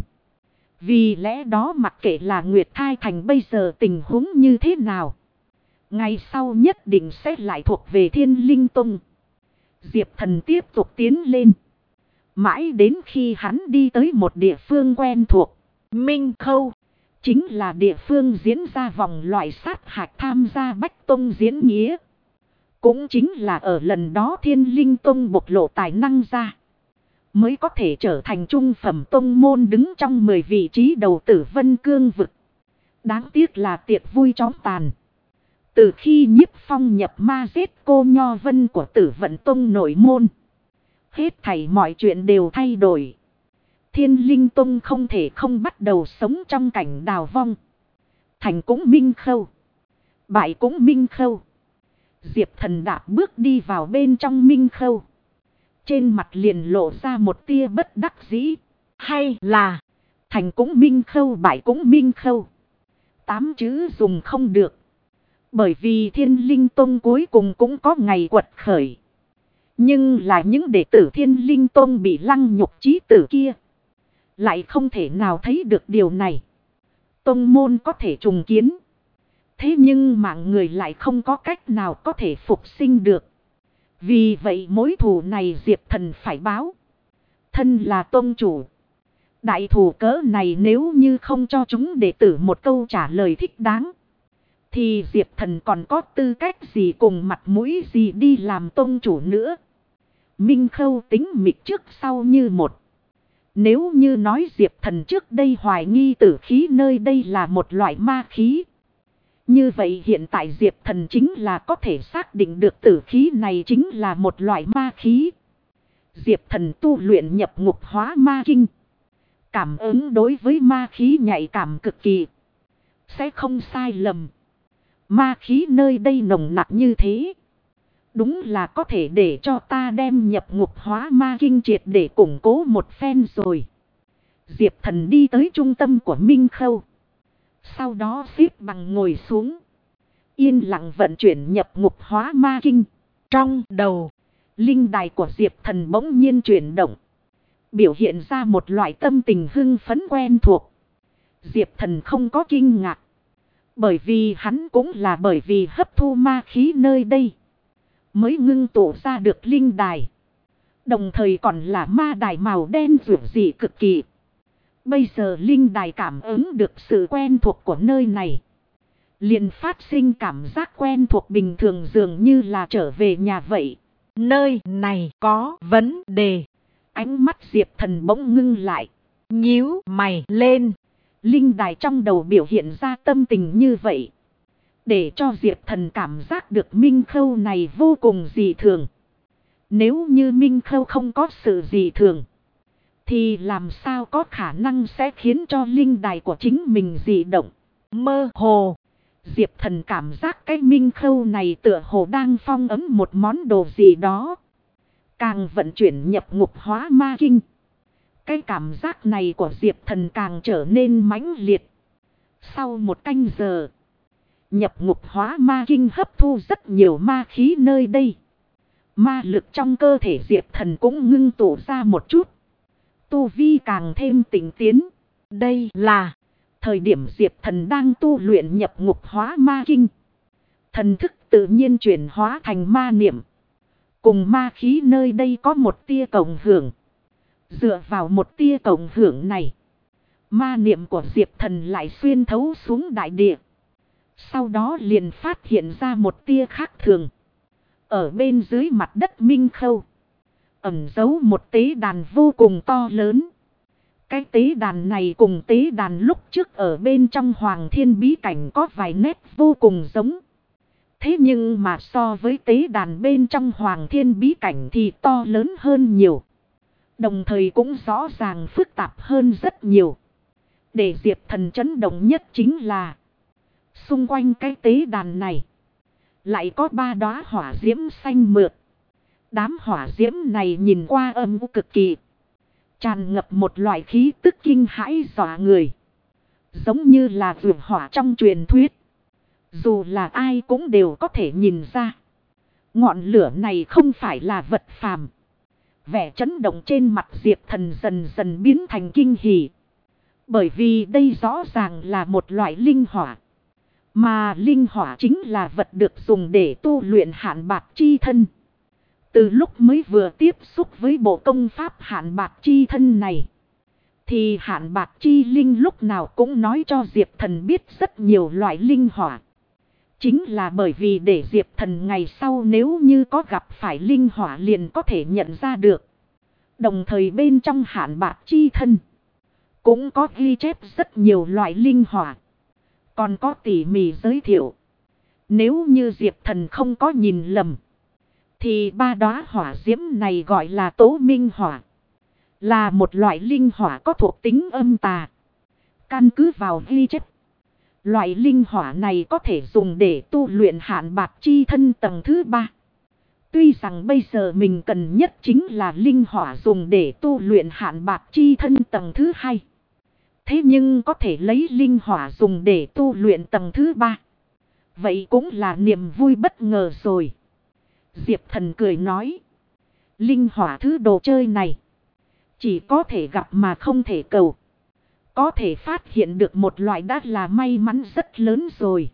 [SPEAKER 1] Vì lẽ đó mặc kệ là Nguyệt Thai Thành bây giờ tình huống như thế nào, ngày sau nhất định sẽ lại thuộc về Thiên Linh Tông. Diệp Thần tiếp tục tiến lên. Mãi đến khi hắn đi tới một địa phương quen thuộc,
[SPEAKER 2] Minh Khâu,
[SPEAKER 1] chính là địa phương diễn ra vòng loại sát hạch tham gia Bách Tông diễn nghĩa. Cũng chính là ở lần đó Thiên Linh Tông bộc lộ tài năng ra, mới có thể trở thành trung phẩm tông môn đứng trong 10 vị trí đầu Tử Vân Cương vực. Đáng tiếc là tiệc vui chóng tàn. Từ khi Nhiếp Phong nhập ma giết cô Nho Vân của Tử Vận Tông nội môn, hết thảy mọi chuyện đều thay đổi. Thiên Linh Tông không thể không bắt đầu sống trong cảnh đào vong. Thành cũng minh khâu, bại cũng minh khâu. Diệp Thần đạp bước đi vào bên trong minh khâu, trên mặt liền lộ ra một tia bất đắc dĩ.
[SPEAKER 2] hay là
[SPEAKER 1] thành cũng minh khâu, bại cũng minh khâu, 8 chữ dùng không được. Bởi vì Thiên Linh Tông cuối cùng cũng có ngày quật khởi. Nhưng là những đệ tử Thiên Linh Tông bị lăng nhục chí tử kia, lại không thể nào thấy được điều này. Tông môn có thể trùng kiến, thế nhưng mạng người lại không có cách nào có thể phục sinh được. Vì vậy mối thù này Diệp Thần phải báo. Thân là tông chủ, đại thù cỡ này nếu như không cho chúng đệ tử một câu trả lời thích đáng, thì Diệp Thần còn có tư cách gì cùng mặt mũi gì đi làm tông chủ nữa. Minh Khâu tính mịch trước sau như một. Nếu như nói Diệp Thần trước đây hoài nghi tử khí nơi đây là một loại ma khí, như vậy hiện tại Diệp Thần chính là có thể xác định được tử khí này chính là một loại ma khí. Diệp Thần tu luyện nhập ngục hóa ma kinh, cảm ứng đối với ma khí nhạy cảm cực kỳ, sẽ không sai lầm. Ma khí nơi đây nồng nặc như thế, đúng là có thể để cho ta đem nhập ngục hóa ma kinh triệt để củng cố một phen rồi. Diệp Thần đi tới trung tâm của Minh Khâu, sau đó xếp bằng ngồi xuống, yên lặng vận chuyển nhập ngục hóa ma kinh.
[SPEAKER 2] trong đầu,
[SPEAKER 1] linh đài của Diệp Thần bỗng nhiên chuyển động, biểu hiện ra một loại tâm tình hưng phấn quen thuộc. Diệp Thần không có kinh ngạc, bởi vì hắn cũng là bởi vì hấp thu ma khí nơi đây mới ngưng tụ ra được linh đài. Đồng thời còn là ma đài màu đen rực rỡ cực kỳ. Bây giờ linh đài cảm ứng được sự quen thuộc của nơi này, Liền phát sinh cảm giác quen thuộc bình thường dường như là trở về nhà vậy.
[SPEAKER 2] Nơi này có vấn đề.
[SPEAKER 1] Ánh mắt Diệp Thần bỗng ngưng lại.
[SPEAKER 2] Nhíu mày lên.
[SPEAKER 1] Linh đài trong đầu biểu hiện ra tâm tình như vậy. Để cho Diệp Thần cảm giác được Minh Khâu này vô cùng dị thường. Nếu như Minh Khâu không có sự dị thường, thì làm sao có khả năng sẽ khiến cho linh đài của chính mình dị động.
[SPEAKER 2] Mơ hồ.
[SPEAKER 1] Diệp Thần cảm giác cái Minh Khâu này tựa hồ đang phong ấn một món đồ gì đó. Càng vận chuyển nhập ngục hóa ma kinh, cái cảm giác này của Diệp Thần càng trở nên mãnh liệt. Sau một canh giờ, nhập ngục hóa ma kinh hấp thu rất nhiều ma khí nơi đây. Ma lực trong cơ thể Diệp Thần cũng ngưng tụ ra một chút. Tu vi càng thêm tinh tiến.
[SPEAKER 2] Đây là
[SPEAKER 1] thời điểm Diệp Thần đang tu luyện nhập ngục hóa ma kinh. Thần thức tự nhiên chuyển hóa thành ma niệm. Cùng ma khí nơi đây có một tia cộng hưởng. Dựa vào một tia cộng hưởng này, ma niệm của Diệp Thần lại xuyên thấu xuống đại địa. Sau đó liền phát hiện ra một tia khác thường. Ở bên dưới mặt đất Minh Khâu, ẩn giấu một tế đàn vô cùng to lớn. Cái tế đàn này cùng tế đàn lúc trước ở bên trong Hoàng Thiên Bí Cảnh có vài nét vô cùng giống. Thế nhưng mà so với tế đàn bên trong Hoàng Thiên Bí Cảnh thì to lớn hơn nhiều. Đồng thời cũng rõ ràng phức tạp hơn rất nhiều. Để Diệp Thần chấn động nhất chính là xung quanh cái tế đàn này lại có 3 đóa hỏa diễm xanh mượt. Đám hỏa diễm này nhìn qua âm u cực kỳ, tràn ngập một loại khí tức kinh hãi dọa người. Giống như là vượt hỏa trong truyền thuyết. Dù là ai cũng đều có thể nhìn ra. Ngọn lửa này không phải là vật phàm. Vẻ chấn động trên mặt Diệp Thần dần dần biến thành kinh hỉ. Bởi vì đây rõ ràng là một loại linh hỏa. Mà linh hỏa chính là vật được dùng để tu luyện hạn bạc chi thân. Từ lúc mới vừa tiếp xúc với bộ công pháp hạn bạc chi thân này, thì hạn bạc chi linh lúc nào cũng nói cho Diệp Thần biết rất nhiều loại linh hỏa. Chính là bởi vì để Diệp Thần ngày sau nếu như có gặp phải linh hỏa liền có thể nhận ra được. Đồng thời bên trong hạn bạc chi thân cũng có ghi chép rất nhiều loại linh hỏa. Còn có tỉ mỉ giới thiệu. Nếu như Diệp Thần không có nhìn lầm, thì 3 đóa hỏa diễm này gọi là tố minh hỏa. Là một loại linh hỏa có thuộc tính âm tà. Căn cứ vào ghi chép, loại linh hỏa này có thể dùng để tu luyện hạn bạc chi thân tầng thứ 3. Tuy rằng bây giờ mình cần nhất chính là linh hỏa dùng để tu luyện hạn bạc chi thân tầng thứ 2. Thế nhưng có thể lấy linh hỏa dùng để tu luyện tầng thứ 3. Vậy cũng là niềm vui bất ngờ rồi. Diệp Thần cười nói. Linh hỏa thứ đồ chơi này chỉ có thể gặp mà không thể cầu. Có thể phát hiện được một loại đã là may mắn rất lớn rồi.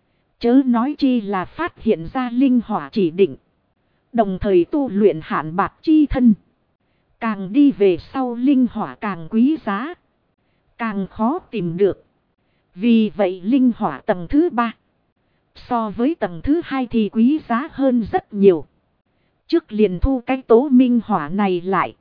[SPEAKER 1] Chớ nói chi là phát hiện ra linh hỏa chỉ định. Đồng thời tu luyện hạn bạc chi thân. Càng đi về sau linh hỏa càng quý giá, càng khó tìm được. Vì vậy linh hỏa tầng thứ 3 so với tầng thứ 2 thì quý giá hơn rất nhiều. Trước liền thu cái tố minh hỏa này lại.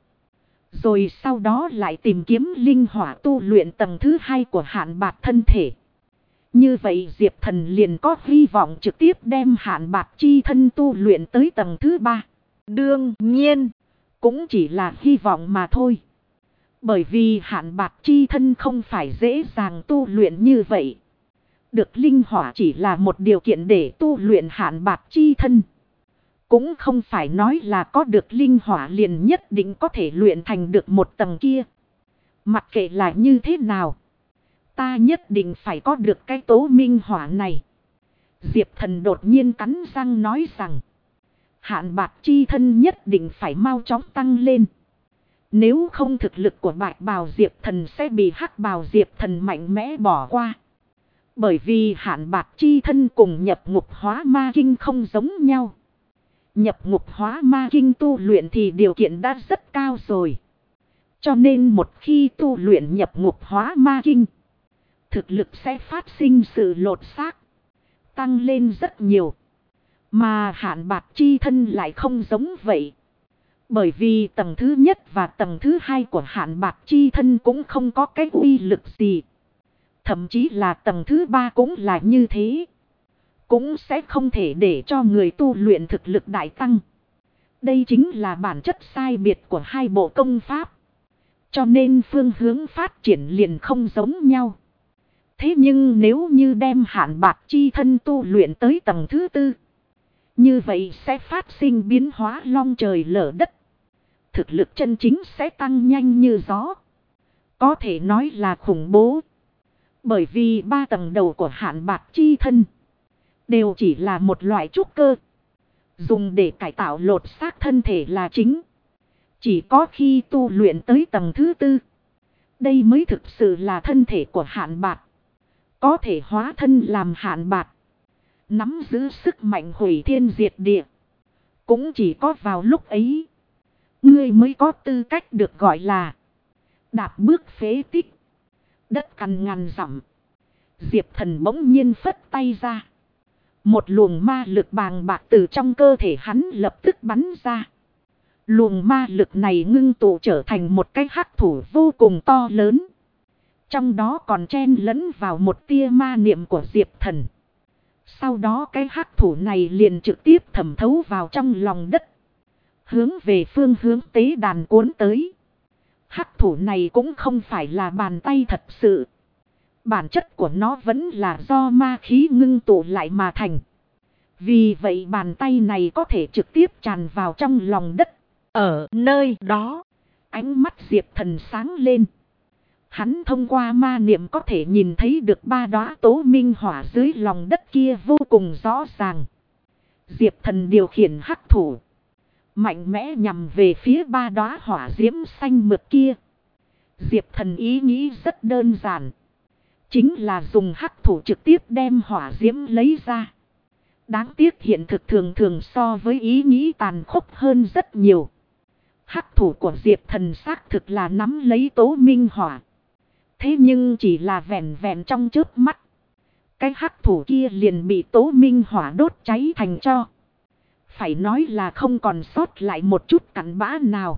[SPEAKER 1] Rồi sau đó lại tìm kiếm linh hỏa tu luyện tầng thứ 2 của hạn bạc thân thể. Như vậy Diệp Thần liền có hy vọng trực tiếp đem hạn bạc chi thân tu luyện tới tầng thứ 3. Đương nhiên, cũng chỉ là hy vọng mà thôi. Bởi vì hạn bạc chi thân không phải dễ dàng tu luyện như vậy. Được linh hỏa chỉ là một điều kiện để tu luyện hạn bạc chi thân. Cũng không phải nói là có được linh hỏa liền nhất định có thể luyện thành được một tầng kia. Mặc kệ là như thế nào, ta nhất định phải có được cái tố minh hỏa này. Diệp Thần đột nhiên cắn răng nói rằng, hạn bạc chi thân nhất định phải mau chóng tăng lên. Nếu không thực lực của bạch bào Diệp Thần sẽ bị hắc bào Diệp Thần mạnh mẽ bỏ qua. Bởi vì hạn bạc chi thân cùng nhập ngục hóa ma kinh không giống nhau. Nhập ngục hóa ma kinh tu luyện thì điều kiện đã rất cao rồi. Cho nên một khi tu luyện nhập ngục hóa ma kinh, thực lực sẽ phát sinh sự lột xác. tăng lên rất nhiều. Mà hạn bạc chi thân lại không giống vậy. Bởi vì tầng thứ nhất và tầng thứ hai của hạn bạc chi thân cũng không có cái uy lực gì. Thậm chí là tầng thứ ba cũng là như thế. Cũng sẽ không thể để cho người tu luyện thực lực đại tăng. Đây chính là bản chất sai biệt của hai bộ công pháp. Cho nên phương hướng phát triển liền không giống nhau. Thế nhưng nếu như đem hạn bạc chi thân tu luyện tới tầng thứ tư, như vậy sẽ phát sinh biến hóa long trời lở đất. Thực lực chân chính sẽ tăng nhanh như gió. Có thể nói là khủng bố. Bởi vì ba tầng đầu của hạn bạc chi thân đều chỉ là một loại trúc cơ. Dùng để cải tạo lột xác thân thể là chính. Chỉ có khi tu luyện tới tầng thứ tư, đây mới thực sự là thân thể của hạn bạc. Có thể hóa thân làm hạn bạc. Nắm giữ sức mạnh hủy thiên diệt địa. Cũng chỉ có vào lúc ấy, ngươi mới có tư cách được gọi là đạp bước phế tích. Đất cằn ngàn dặm. Diệp Thần bỗng nhiên phất tay ra. Một luồng ma lực bàng bạc từ trong cơ thể hắn lập tức bắn ra. Luồng ma lực này ngưng tụ trở thành một cái hắc thủ vô cùng to lớn. Trong đó còn chen lẫn vào một tia ma niệm của Diệp Thần. Sau đó cái hắc thủ này liền trực tiếp thẩm thấu vào trong lòng đất. Hướng về phương hướng tế đàn cuốn tới. Hắc thủ này cũng không phải là bàn tay thật sự. Bản chất của nó vẫn là do ma khí ngưng tụ lại mà thành. Vì vậy bàn tay này có thể trực tiếp tràn vào trong lòng đất.
[SPEAKER 2] Ở nơi đó,
[SPEAKER 1] ánh mắt Diệp Thần sáng lên. Hắn thông qua ma niệm có thể nhìn thấy được ba đóa tố minh hỏa dưới lòng đất kia vô cùng rõ ràng. Diệp Thần điều khiển hắc thủ, mạnh mẽ nhằm về phía ba đóa hỏa diễm xanh mượt kia. Diệp Thần ý nghĩ rất đơn giản. Chính là dùng hắc thủ trực tiếp đem hỏa diễm lấy ra. Đáng tiếc hiện thực thường thường so với ý nghĩ tàn khốc hơn rất nhiều. Hắc thủ của Diệp Thần xác thực là nắm lấy tố minh hỏa. Thế nhưng chỉ là vẹn vẹn trong chớp mắt. Cái hắc thủ kia liền bị tố minh hỏa đốt cháy thành tro. Phải nói là không còn sót lại một chút cặn bã nào.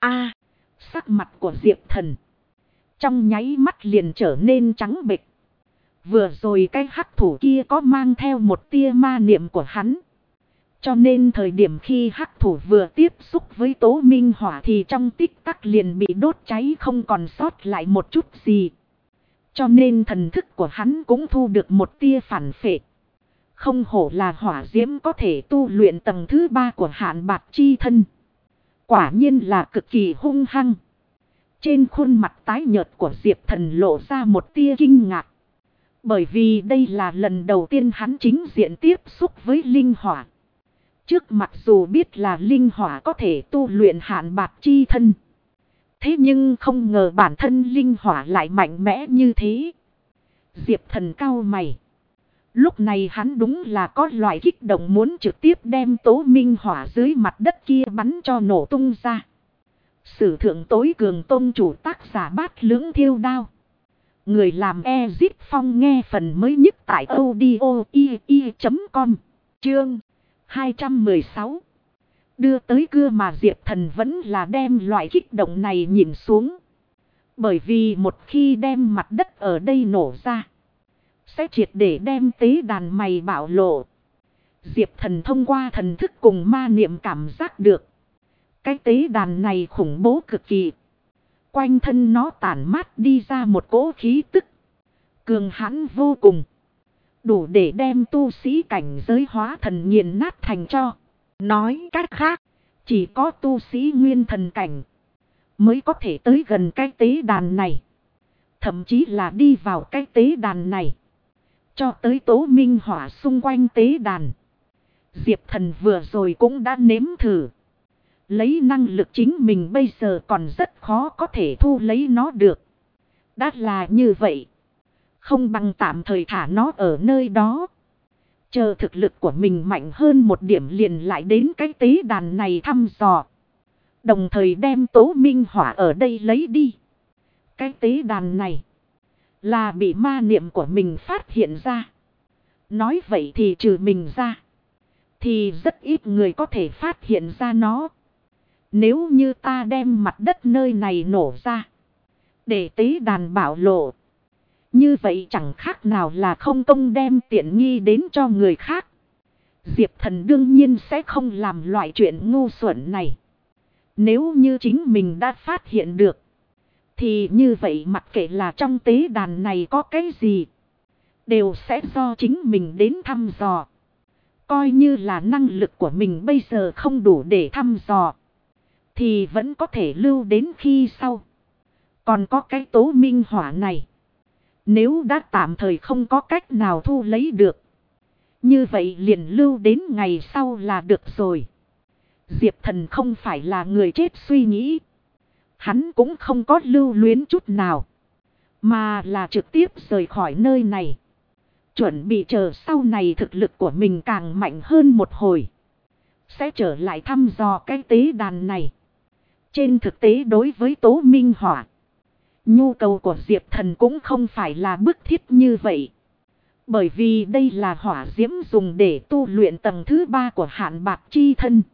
[SPEAKER 1] Sắc mặt của Diệp Thần trong nháy mắt liền trở nên trắng bệch. Vừa rồi cái hắc thủ kia có mang theo một tia ma niệm của hắn. Cho nên thời điểm khi hắc thủ vừa tiếp xúc với tố minh hỏa thì trong tích tắc liền bị đốt cháy không còn sót lại một chút gì. Cho nên thần thức của hắn cũng thu được một tia phản phệ. Không hổ là hỏa diễm có thể tu luyện tầng thứ 3 của hạn bạc chi thân. Quả nhiên là cực kỳ hung hăng. Trên khuôn mặt tái nhợt của Diệp Thần lộ ra một tia kinh ngạc. Bởi vì đây là lần đầu tiên hắn chính diện tiếp xúc với linh hỏa. Trước mặc dù biết là linh hỏa có thể tu luyện hạn bạc chi thân. Thế nhưng không ngờ bản thân linh hỏa lại mạnh mẽ như thế. Diệp Thần cau mày. Lúc này hắn đúng là có loại kích động muốn trực tiếp đem tố minh hỏa dưới mặt đất kia bắn cho nổ tung ra. Sử thượng tối cường tôn chủ tác giả Bát Lưỡng Thiêu Đao. Người làm Ezip Phong nghe phần mới nhất tại audio.com. Chương 216. Đưa tới cưa mà Diệp Thần vẫn là đem loại kích động này nhìn xuống. Bởi vì một khi đem mặt đất ở đây nổ ra, sẽ triệt để đem tế đàn mày bạo lộ. Diệp Thần thông qua thần thức cùng ma niệm cảm giác được. Cái tế đàn này khủng bố cực kỳ. Quanh thân nó tản mát đi ra một cỗ khí tức cường hãn vô cùng. Đủ để đem tu sĩ cảnh giới hóa thần nghiền nát thành tro. Nói cách khác, chỉ có tu sĩ nguyên thần cảnh mới có thể tới gần cái tế đàn này. Thậm chí là đi vào cái tế đàn này. Cho tới tố minh hỏa xung quanh tế đàn. Diệp Thần vừa rồi cũng đã nếm thử. Lấy năng lực chính mình bây giờ còn rất khó có thể thu lấy nó được. Đã là như vậy. Không bằng tạm thời thả nó ở nơi đó. Chờ thực lực của mình mạnh hơn một điểm liền lại đến cái tế đàn này thăm dò. Đồng thời đem tố minh hỏa ở đây lấy đi. Cái tế đàn này là bị ma niệm của mình phát hiện ra. Nói vậy thì trừ mình ra, thì rất ít người có thể phát hiện ra nó. Nếu như ta đem mặt đất nơi này nổ ra, để tế đàn bảo lộ, như vậy chẳng khác nào là không công đem tiện nghi đến cho người khác. Diệp Thần đương nhiên sẽ không làm loại chuyện ngu xuẩn này. Nếu như chính mình đã phát hiện được, thì như vậy mặc kệ là trong tế đàn này có cái gì, đều sẽ do chính mình đến thăm dò. Coi như là năng lực của mình bây giờ không đủ để thăm dò, thì vẫn có thể lưu đến khi sau. Còn có cái tố minh hỏa này, nếu đã tạm thời không có cách nào thu lấy được, như vậy liền lưu đến ngày sau là được rồi. Diệp Thần không phải là người chết suy nghĩ. Hắn cũng không có lưu luyến chút nào, mà là trực tiếp rời khỏi nơi này. Chuẩn bị chờ sau này thực lực của mình càng mạnh hơn một hồi, sẽ trở lại thăm dò cái tế đàn này. Trên thực tế đối với tố minh hỏa, nhu cầu của Diệp Thần cũng không phải là bức thiết như vậy. Bởi vì đây là hỏa diễm dùng để tu luyện tầng thứ 3 của hạn bạc chi thân.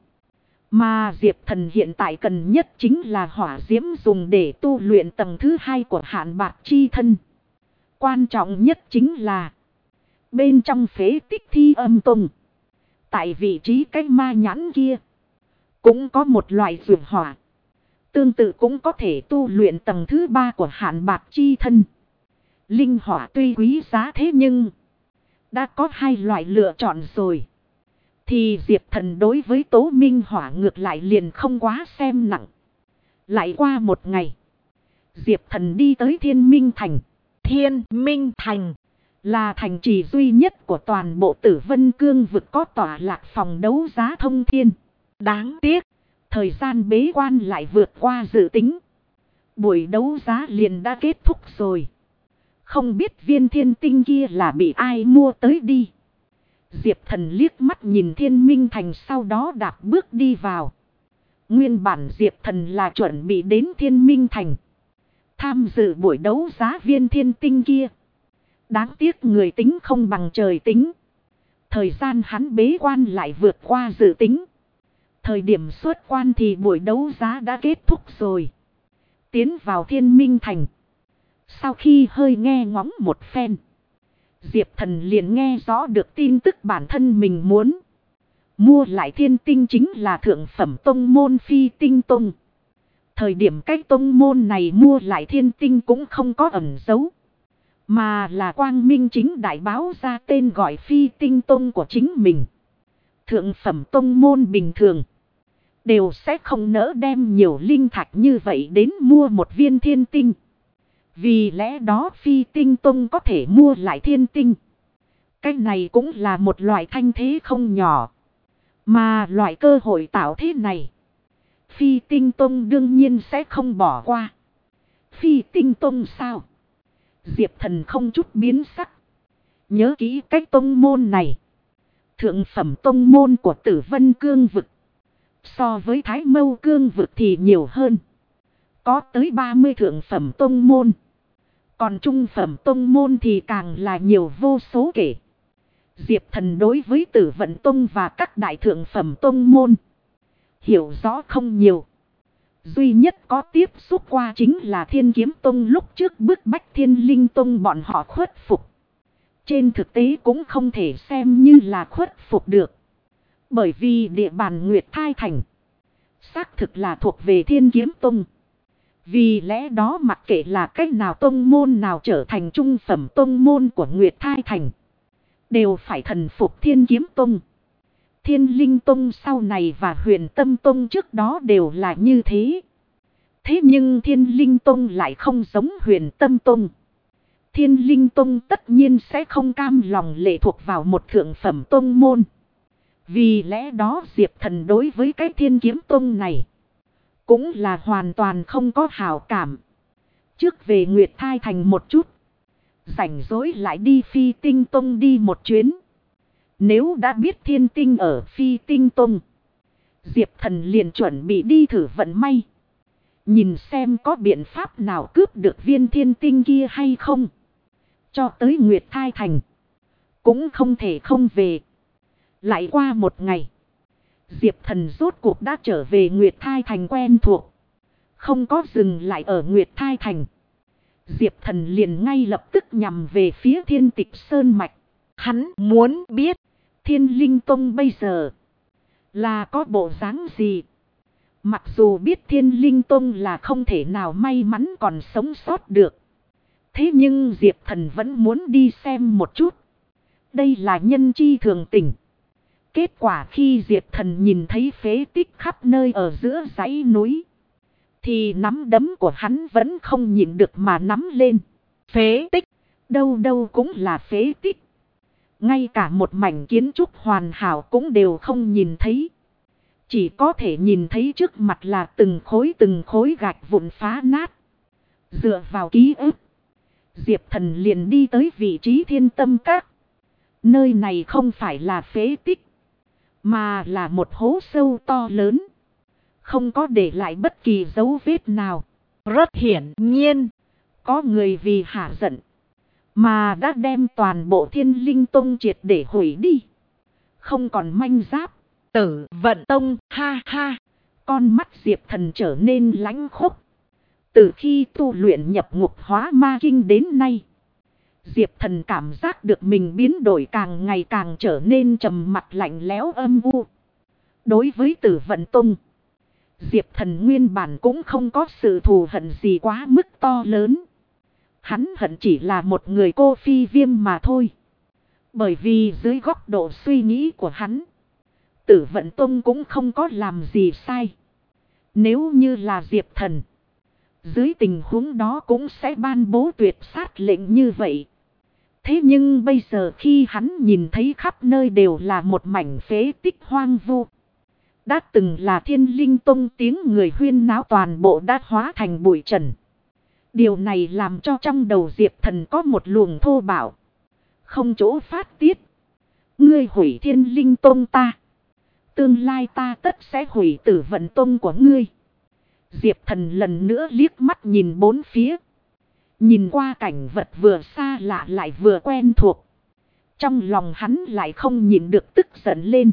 [SPEAKER 1] Mà Diệp Thần hiện tại cần nhất chính là hỏa diễm dùng để tu luyện tầng thứ 2 của hạn bạc chi thân. Quan trọng nhất chính là bên trong phế tích Thi Âm Tông, tại vị trí cái ma nhãn kia, cũng có một loại dược hỏa, tương tự cũng có thể tu luyện tầng thứ 3 của hạn bạc chi thân. Linh hỏa tuy quý giá thế nhưng đã có hai loại lựa chọn rồi, thì Diệp Thần đối với tố minh hỏa ngược lại liền không quá xem nặng. Lại qua một ngày, Diệp Thần đi tới Thiên Minh Thành. Thiên Minh Thành là thành trì duy nhất của toàn bộ Tử Vân Cương vực có tọa lạc phòng đấu giá thông thiên. Đáng tiếc, thời gian bế quan lại vượt qua dự tính. Buổi đấu giá liền đã kết thúc rồi. Không biết viên thiên tinh kia là bị ai mua tới đi. Diệp Thần liếc mắt nhìn Thiên Minh Thành, sau đó đạp bước đi vào. Nguyên bản Diệp Thần là chuẩn bị đến Thiên Minh Thành tham dự buổi đấu giá viên thiên tinh kia. Đáng tiếc người tính không bằng trời tính. Thời gian hắn bế quan lại vượt qua dự tính. Thời điểm xuất quan thì buổi đấu giá đã kết thúc rồi. Tiến vào Thiên Minh Thành, sau khi hơi nghe ngóng một phen, Diệp Thần liền nghe rõ được tin tức bản thân mình muốn mua lại thiên tinh chính là thượng phẩm tông môn Phi Tinh Tông. Thời điểm cách tông môn này mua lại thiên tinh cũng không có ẩn giấu, mà là quang minh chính đại báo ra tên gọi Phi Tinh Tông của chính mình. Thượng phẩm tông môn bình thường đều sẽ không nỡ đem nhiều linh thạch như vậy đến mua một viên thiên tinh. Vì lẽ đó Phi Tinh Tông có thể mua lại thiên tinh, cái này cũng là một loại thanh thế không nhỏ. Mà loại cơ hội tạo thế này, Phi Tinh Tông đương nhiên sẽ không bỏ qua. Phi Tinh Tông sao? Diệp Thần không chút biến sắc. Nhớ kỹ cái tông môn này, thượng phẩm tông môn của Tử Vân Cương vực, so với Thái Mâu Cương vực thì nhiều hơn. Có tới 30 thượng phẩm tông môn. Còn trung phẩm tông môn thì càng là nhiều vô số kể. Diệp Thần đối với Tử Vận Tông và các đại thượng phẩm tông môn hiểu rõ không nhiều. Duy nhất có tiếp xúc qua chính là Thiên Kiếm Tông lúc trước bức bách Thiên Linh Tông bọn họ khuất phục. Trên thực tế cũng không thể xem như là khuất phục được. Bởi vì địa bàn Nguyệt Thai Thành xác thực là thuộc về Thiên Kiếm Tông. Vì lẽ đó mặc kệ là cách nào tông môn nào trở thành trung phẩm tông môn của Nguyệt Thai Thành, đều phải thần phục Thiên Kiếm Tông. Thiên Linh Tông sau này và Huyền Tâm Tông trước đó đều là như thế. Thế nhưng Thiên Linh Tông lại không giống Huyền Tâm Tông. Thiên Linh Tông tất nhiên sẽ không cam lòng lệ thuộc vào một thượng phẩm tông môn. Vì lẽ đó Diệp Thần đối với cái Thiên Kiếm Tông này cũng là hoàn toàn không có hảo cảm. Trước về Nguyệt Thai Thành một chút, rảnh rỗi lại đi Phi Tinh Tông đi một chuyến. Nếu đã biết thiên tinh ở Phi Tinh Tông, Diệp Thần liền chuẩn bị đi thử vận may. Nhìn xem có biện pháp nào cướp được viên thiên tinh kia hay không. Cho tới Nguyệt Thai Thành cũng không thể không về. Lại qua một ngày, Diệp Thần rốt cuộc đã trở về Nguyệt Thai Thành quen thuộc. Không có dừng lại ở Nguyệt Thai Thành. Diệp Thần liền ngay lập tức nhằm về phía Thiên Tịch Sơn Mạch. Hắn muốn biết Thiên Linh Tông bây giờ là có bộ dáng gì. Mặc dù biết Thiên Linh Tông là không thể nào may mắn còn sống sót được. Thế nhưng Diệp Thần vẫn muốn đi xem một chút. Đây là nhân chi thường tình. Kết quả khi Diệp Thần nhìn thấy phế tích khắp nơi ở giữa dãy núi, thì nắm đấm của hắn vẫn không nhịn được mà nắm lên. Phế tích, đâu đâu cũng là phế tích. Ngay cả một mảnh kiến trúc hoàn hảo cũng đều không nhìn thấy. Chỉ có thể nhìn thấy trước mặt là từng khối gạch vụn phá nát. Dựa vào ký ức, Diệp Thần liền đi tới vị trí Thiên Tâm Các. Nơi này không phải là phế tích, mà là một hố sâu to lớn. Không có để lại bất kỳ dấu vết nào. Rất hiển nhiên, có người vì hả giận mà đã đem toàn bộ Thiên Linh Tông triệt để hủy đi. Không còn manh giáp. Tử Vận Tông, ha ha. Con mắt Diệp Thần trở nên lãnh khốc. Từ khi tu luyện nhập ngục hóa ma kinh đến nay, Diệp Thần cảm giác được mình biến đổi càng ngày càng trở nên trầm mặc lạnh lẽo âm u. Đối với Tử Vận Tông, Diệp Thần nguyên bản cũng không có sự thù hận gì quá mức to lớn. Hắn hận chỉ là một người cô phi viêm mà thôi. Bởi vì dưới góc độ suy nghĩ của hắn, Tử Vận Tông cũng không có làm gì sai. Nếu như là Diệp Thần, dưới tình huống đó cũng sẽ ban bố tuyệt sát lệnh như vậy. Thế nhưng bây giờ khi hắn nhìn thấy khắp nơi đều là một mảnh phế tích hoang vu, đã từng là Thiên Linh Tông tiếng người huyên náo toàn bộ đã hóa thành bụi trần. Điều này làm cho trong đầu Diệp Thần có một luồng thô bạo, không chỗ phát tiết. Ngươi hủy Thiên Linh Tông ta, tương lai ta tất sẽ hủy Tử Vận Tông của ngươi. Diệp Thần lần nữa liếc mắt nhìn bốn phía. Nhìn qua cảnh vật vừa xa lạ lại vừa quen thuộc. Trong lòng hắn lại không nhịn được tức giận lên.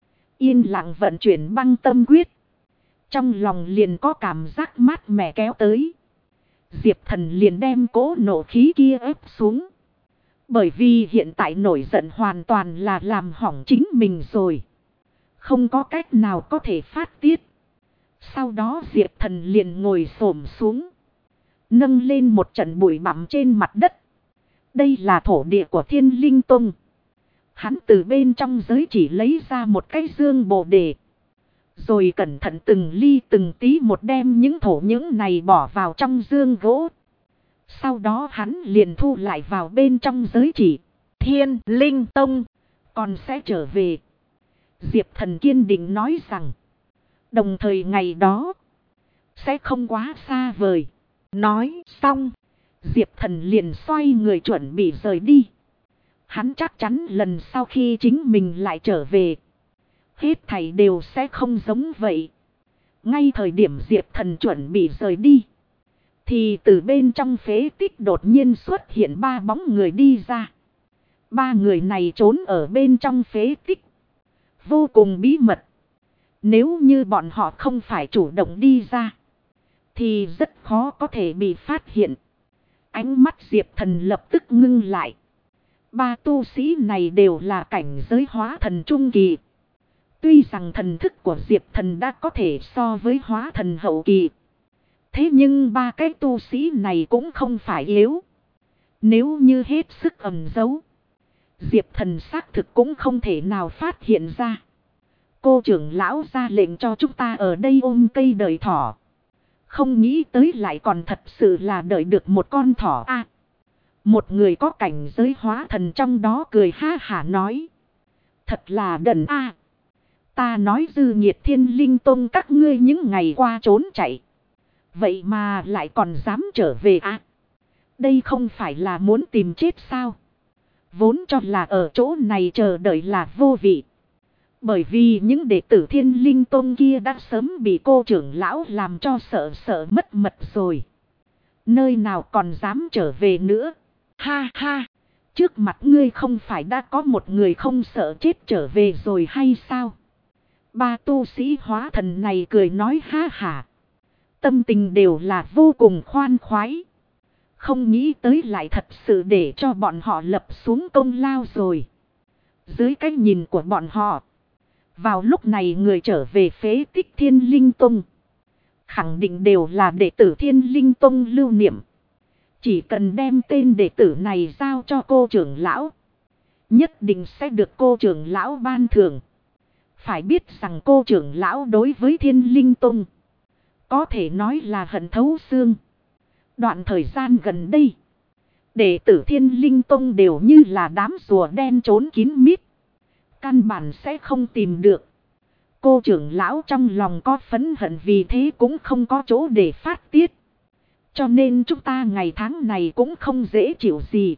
[SPEAKER 1] Yên lặng vận chuyển băng tâm quyết. Trong lòng liền có cảm giác mát mẻ kéo tới. Diệp Thần liền đem cỗ nộ khí kia ép xuống. Bởi vì hiện tại nổi giận hoàn toàn là làm hỏng chính mình rồi. Không có cách nào có thể phát tiết. Sau đó Diệp Thần liền ngồi xổm xuống, nâng lên một trận bụi bặm trên mặt đất. Đây là thổ địa của Thiên Linh Tông. Hắn từ bên trong giới chỉ lấy ra một cái dương bồ đề. Rồi cẩn thận từng ly từng tí một đem những thổ những này bỏ vào trong dương gỗ. Sau đó hắn liền thu lại vào bên trong giới chỉ. Thiên Linh Tông còn sẽ trở về, Diệp Thần kiên định nói rằng. Đồng thời ngày đó sẽ không quá xa vời. Nói xong, Diệp Thần liền xoay người chuẩn bị rời đi. Hắn chắc chắn lần sau khi chính mình lại trở về, hết thảy đều sẽ không giống vậy. Ngay thời điểm Diệp Thần chuẩn bị rời đi, thì từ bên trong phế tích đột nhiên xuất hiện 3 bóng người đi ra. 3 người này trốn ở bên trong phế tích, vô cùng bí mật. Nếu như bọn họ không phải chủ động đi ra, thì rất khó có thể bị phát hiện. Ánh mắt Diệp Thần lập tức ngưng lại. 3 tu sĩ này đều là cảnh giới hóa thần trung kỳ. Tuy rằng thần thức của Diệp Thần đã có thể so với hóa thần hậu kỳ, thế nhưng 3 cái tu sĩ này cũng không phải yếu. Nếu như hết sức ẩn giấu, Diệp Thần xác thực cũng không thể nào phát hiện ra. Cô trưởng lão ra lệnh cho chúng ta ở đây ôm cây đợi thỏ. Không nghĩ tới lại còn thật sự là đợi được một con thỏ a. Một người có cảnh giới hóa thần trong đó cười ha hả nói. Thật là đần a. Ta nói dư nhiệt Thiên Linh Tông các ngươi những ngày qua trốn chạy, vậy mà lại còn dám trở về a. Đây không phải là muốn tìm chết sao? Vốn cho là ở chỗ này chờ đợi là vô vị. Bởi vì những đệ tử Thiên Linh Tông kia đã sớm bị cô trưởng lão làm cho sợ mất mật rồi. Nơi nào còn dám trở về nữa. Ha ha, Trước mặt ngươi không phải đã có một người không sợ chết trở về rồi hay sao? Ba tu sĩ hóa thần này cười nói ha hả. Tâm tình đều là vô cùng khoan khoái. Không nghĩ tới lại thật sự để cho bọn họ lập xuống công lao rồi. Dưới cái nhìn của bọn họ, vào lúc này người trở về phế tích Thiên Linh Tông khẳng định đều là đệ tử Thiên Linh Tông lưu niệm. Chỉ cần đem tên đệ tử này giao cho cô trưởng lão, nhất định sẽ được cô trưởng lão ban thưởng. Phải biết rằng cô trưởng lão đối với Thiên Linh Tông có thể nói là hận thấu xương. Đoạn thời gian gần đây, đệ tử Thiên Linh Tông đều như là đám rùa đen trốn kín mít. Căn bản sẽ không tìm được. Cô trưởng lão trong lòng có phẫn hận, vì thế cũng không có chỗ để phát tiết. Cho nên chúng ta ngày tháng này cũng không dễ chịu gì.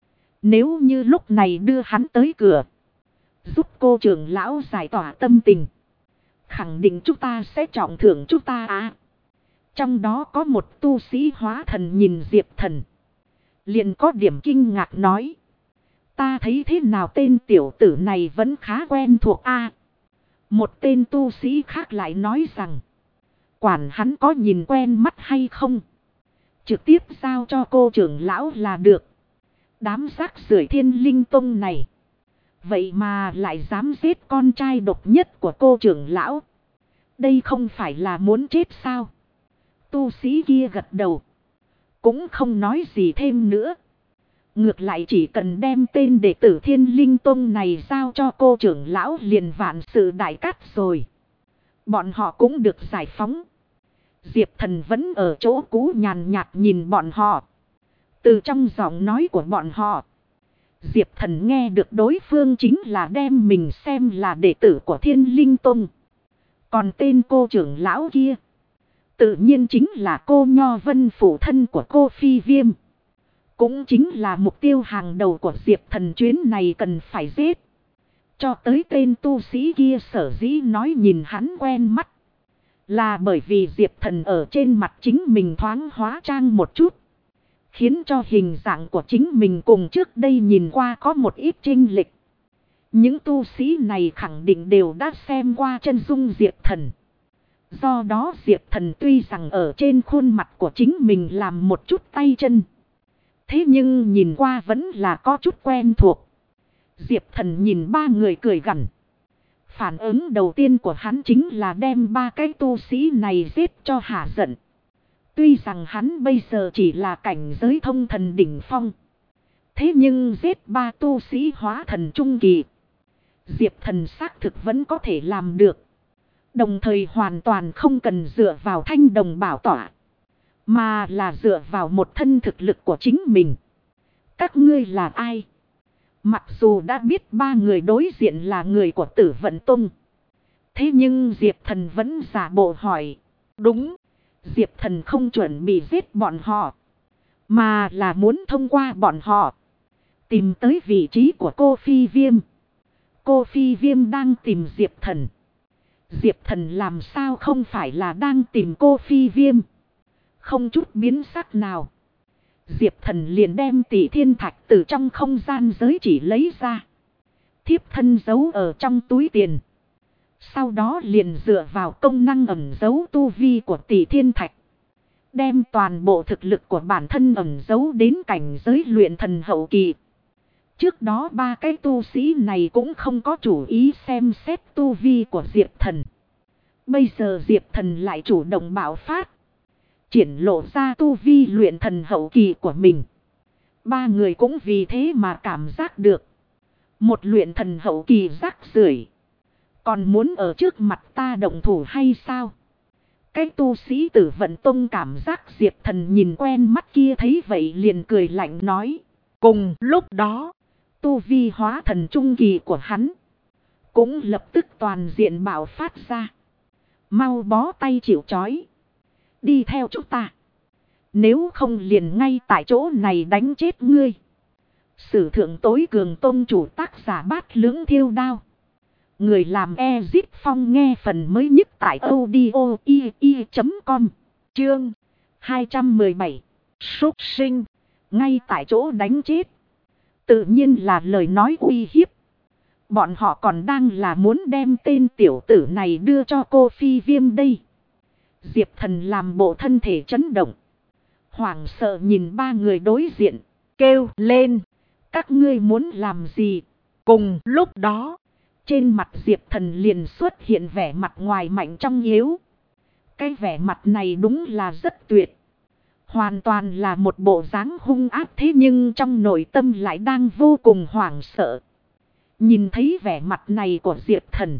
[SPEAKER 1] Nếu như lúc này đưa hắn tới cửa, giúp cô trưởng lão giải tỏa tâm tình, khẳng định chúng ta sẽ trọng thưởng chúng ta à. Trong đó có một tu sĩ hóa thần nhìn Diệp Thần, liền có điểm kinh ngạc nói. Ta thấy thế nào tên tiểu tử này vẫn khá quen thuộc a. Một tên tu sĩ khác lại nói rằng, quản hắn có nhìn quen mắt hay không, trực tiếp giao cho cô trưởng lão là được. Đám rác rưởi Thiên Linh Tông này, vậy mà lại dám giết con trai độc nhất của cô trưởng lão. Đây không phải là muốn chết sao? Tu sĩ kia gật đầu, cũng không nói gì thêm nữa. Ngược lại chỉ cần đem tên đệ tử Thiên Linh Tông này giao cho cô trưởng lão liền vạn sự đại cát rồi. Bọn họ cũng được giải phóng. Diệp Thần vẫn ở chỗ cũ nhàn nhạt nhìn bọn họ. Từ trong giọng nói của bọn họ, Diệp Thần nghe được đối phương chính là đem mình xem là đệ tử của Thiên Linh Tông. Còn tên cô trưởng lão kia, tự nhiên chính là cô Nho Vân, phụ thân của cô Phi Viêm. Cũng chính là mục tiêu hàng đầu của Diệp Thần chuyến này cần phải giết. Cho tới tên tu sĩ kia sở dĩ nói nhìn hắn quen mắt, là bởi vì Diệp Thần ở trên mặt chính mình thoáng hóa trang một chút, khiến cho hình dạng của chính mình cùng trước đây nhìn qua có một ít chênh lệch. Những tu sĩ này khẳng định đều đã xem qua chân dung Diệp Thần. Do đó Diệp Thần tuy rằng ở trên khuôn mặt của chính mình làm một chút tay chân, thế nhưng nhìn qua vẫn là có chút quen thuộc. Diệp Thần nhìn ba người cười gằn. Phản ứng đầu tiên của hắn chính là đem ba cái tu sĩ này giết cho hả giận. Tuy rằng hắn bây giờ chỉ là cảnh giới thông thần đỉnh phong, thế nhưng giết ba tu sĩ hóa thần trung kỳ, Diệp Thần xác thực vẫn có thể làm được. Đồng thời hoàn toàn không cần dựa vào thanh đồng bảo tỏa, mà là dựa vào một thân thực lực của chính mình. Các ngươi là ai? Mặc dù đã biết ba người đối diện là người của Tử Vận Tông, thế nhưng Diệp Thần vẫn giả bộ hỏi. Đúng, Diệp Thần không chuẩn bị giết bọn họ, mà là muốn thông qua bọn họ tìm tới vị trí của cô Phi Viêm. Cô Phi Viêm đang tìm Diệp Thần. Diệp Thần làm sao không phải là đang tìm cô Phi Viêm? Không chút biến sắc nào, Diệp Thần liền đem Tỷ Thiên Thạch từ trong không gian giới chỉ lấy ra, thiếp thân giấu ở trong túi tiền. Sau đó liền dựa vào công năng ẩn giấu tu vi của Tỷ Thiên Thạch, đem toàn bộ thực lực của bản thân ẩn giấu đến cảnh giới luyện thần hậu kỳ. Trước đó ba cái tu sĩ này cũng không có chủ ý xem xét tu vi của Diệp Thần. Bây giờ Diệp Thần lại chủ động bạo phát, triển lộ ra tu vi luyện thần hậu kỳ của mình. Ba người cũng vì thế mà cảm giác được, một luyện thần hậu kỳ rác rưởi còn muốn ở trước mặt ta động thủ hay sao? Cái tu sĩ Tử Vận Tông cảm giác Diệp Thần nhìn quen mắt kia thấy vậy liền cười lạnh nói. Cùng lúc đó, tu vi hóa thần trung kỳ của hắn cũng lập tức toàn diện bạo phát ra. Mau bó tay chịu trói, đi theo chúng ta, nếu không liền ngay tại chỗ này đánh chết ngươi. Sử thượng tối cường tông chủ, tác giả Bát Lưỡng Thiêu Đao. Người làm Ezip Phong, nghe phần mới nhất tại audio.com. Chương 217. Súc sinh. Ngay tại chỗ đánh chết. Tự nhiên là lời nói uy hiếp. Bọn họ còn đang là muốn đem tên tiểu tử này đưa cho cô Phi Viêm đây. Diệp Thần làm bộ thân thể chấn động. Hoảng sợ nhìn ba người đối diện. Kêu lên. Các ngươi muốn làm gì? Cùng lúc đó. Trên mặt Diệp Thần liền xuất hiện vẻ mặt ngoài mạnh trong yếu. Cái vẻ mặt này đúng là rất tuyệt. Hoàn toàn là một bộ dáng hung ác, thế nhưng trong nội tâm lại đang vô cùng hoảng sợ. Nhìn thấy vẻ mặt này của Diệp Thần,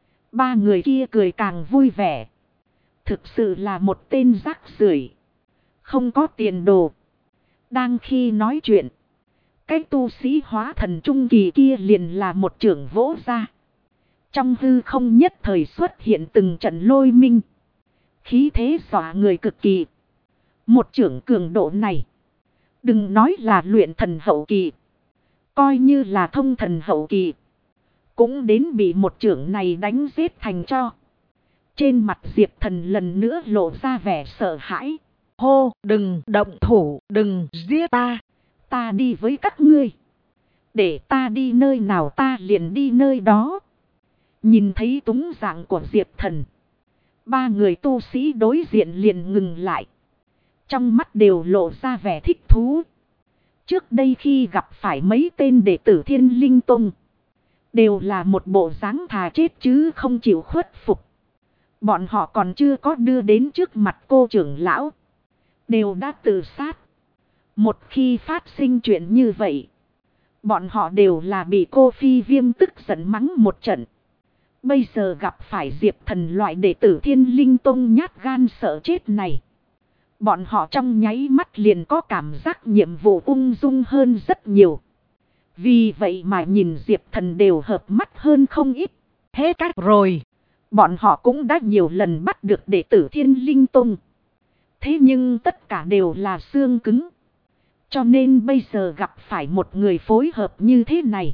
[SPEAKER 1] ba người kia cười càng vui vẻ. Thực sự là một tên rác rưởi, không có tiền đồ. Đang khi nói chuyện, cái tu sĩ hóa thần trung kỳ kia liền là một chưởng vỗ ra. Trong hư không nhất thời xuất hiện từng trận lôi minh. Khí thế dọa người cực kỳ. Một chưởng cường độ này, đừng nói là luyện thần hậu kỳ, coi như là thông thần hậu kỳ, cũng đến bị một chưởng này đánh giết thành cho. Trên mặt Diệp Thần lần nữa lộ ra vẻ sợ hãi. Hô, đừng động thủ, đừng giết ta. Ta đi với các ngươi. Để ta đi nơi nào ta liền đi nơi đó. Nhìn thấy túng dạng của Diệp Thần, ba người tu sĩ đối diện liền ngừng lại. Trong mắt đều lộ ra vẻ thích thú. Trước đây khi gặp phải mấy tên đệ tử Thiên Linh Tông, đều là một bộ dáng thà chết chứ không chịu khuất phục. Bọn họ còn chưa có đưa đến trước mặt cô trưởng lão, đều đã tự sát. Một khi phát sinh chuyện như vậy, bọn họ đều là bị cô Phi Viêm tức giận mắng một trận. Bây giờ gặp phải Diệp Thần loại đệ tử Thiên Linh Tông nhát gan sợ chết này, bọn họ trong nháy mắt liền có cảm giác nhiệm vụ ung dung hơn rất nhiều. Vì vậy mà nhìn Diệp Thần đều hợp mắt hơn không ít. Hết cách rồi. Bọn họ cũng đã nhiều lần bắt được đệ tử Thiên Linh Tông. Thế nhưng tất cả đều là xương cứng. Cho nên bây giờ gặp phải một người phối hợp như thế này,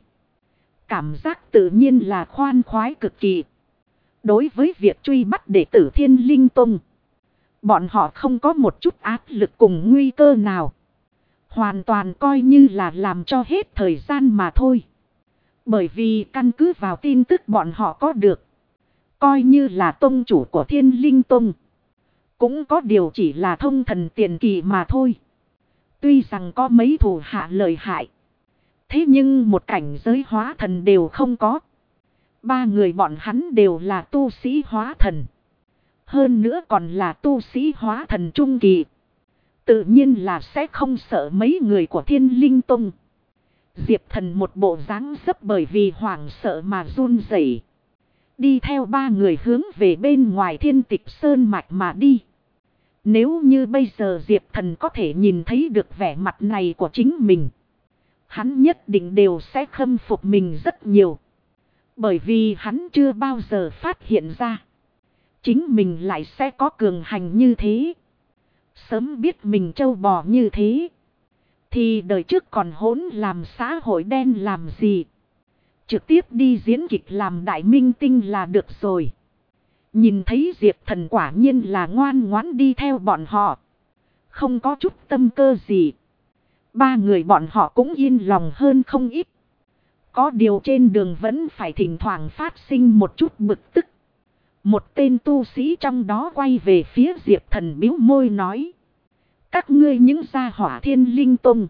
[SPEAKER 1] cảm giác tự nhiên là khoan khoái cực kỳ. Đối với việc truy bắt đệ tử Thiên Linh Tông, bọn họ không có một chút áp lực cùng nguy cơ nào. Hoàn toàn coi như là làm cho hết thời gian mà thôi. Bởi vì căn cứ vào tin tức bọn họ có được, coi như là tông chủ của Thiên Linh Tông, cũng có điều chỉ là thông thần tiền kỳ mà thôi. Tuy rằng có mấy thủ hạ lợi hại, thế nhưng một cảnh giới hóa thần đều không có. Ba người bọn hắn đều là tu sĩ hóa thần. Hơn nữa còn là tu sĩ hóa thần trung kỳ. Tự nhiên là sẽ không sợ mấy người của Thiên Linh Tông. Diệp Thần một bộ dáng dấp bởi vì hoảng sợ mà run rẩy, đi theo ba người hướng về bên ngoài Thiên Tịch Sơn mạch mà đi. Nếu như bây giờ Diệp Thần có thể nhìn thấy được vẻ mặt này của chính mình, hắn nhất định đều sẽ khâm phục mình rất nhiều. Bởi vì hắn chưa bao giờ phát hiện ra chính mình lại sẽ có cường hành như thế. Sớm biết mình trâu bò như thế, thì đời trước còn hỗn làm xã hội đen làm gì. Trực tiếp đi diễn kịch làm đại minh tinh là được rồi. Nhìn thấy Diệp Thần quả nhiên là ngoan ngoãn đi theo bọn họ, không có chút tâm cơ gì. Ba người bọn họ cũng yên lòng hơn không ít. Có điều trên đường vẫn phải thỉnh thoảng phát sinh một chút bực tức. Một tên tu sĩ trong đó quay về phía Diệp Thần bĩu môi nói: các ngươi những gia hỏa Thiên Linh Tông,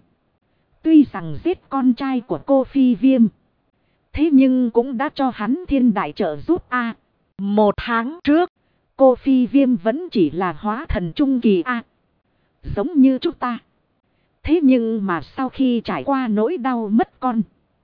[SPEAKER 1] tuy rằng giết con trai của cô Phi Viêm, thế nhưng cũng đã cho hắn thiên đại trợ giúp a. Một tháng trước, cô Phi Viêm vẫn chỉ là hóa thần trung kỳ a, giống như chúng ta. Thế nhưng mà sau khi trải qua nỗi đau mất con,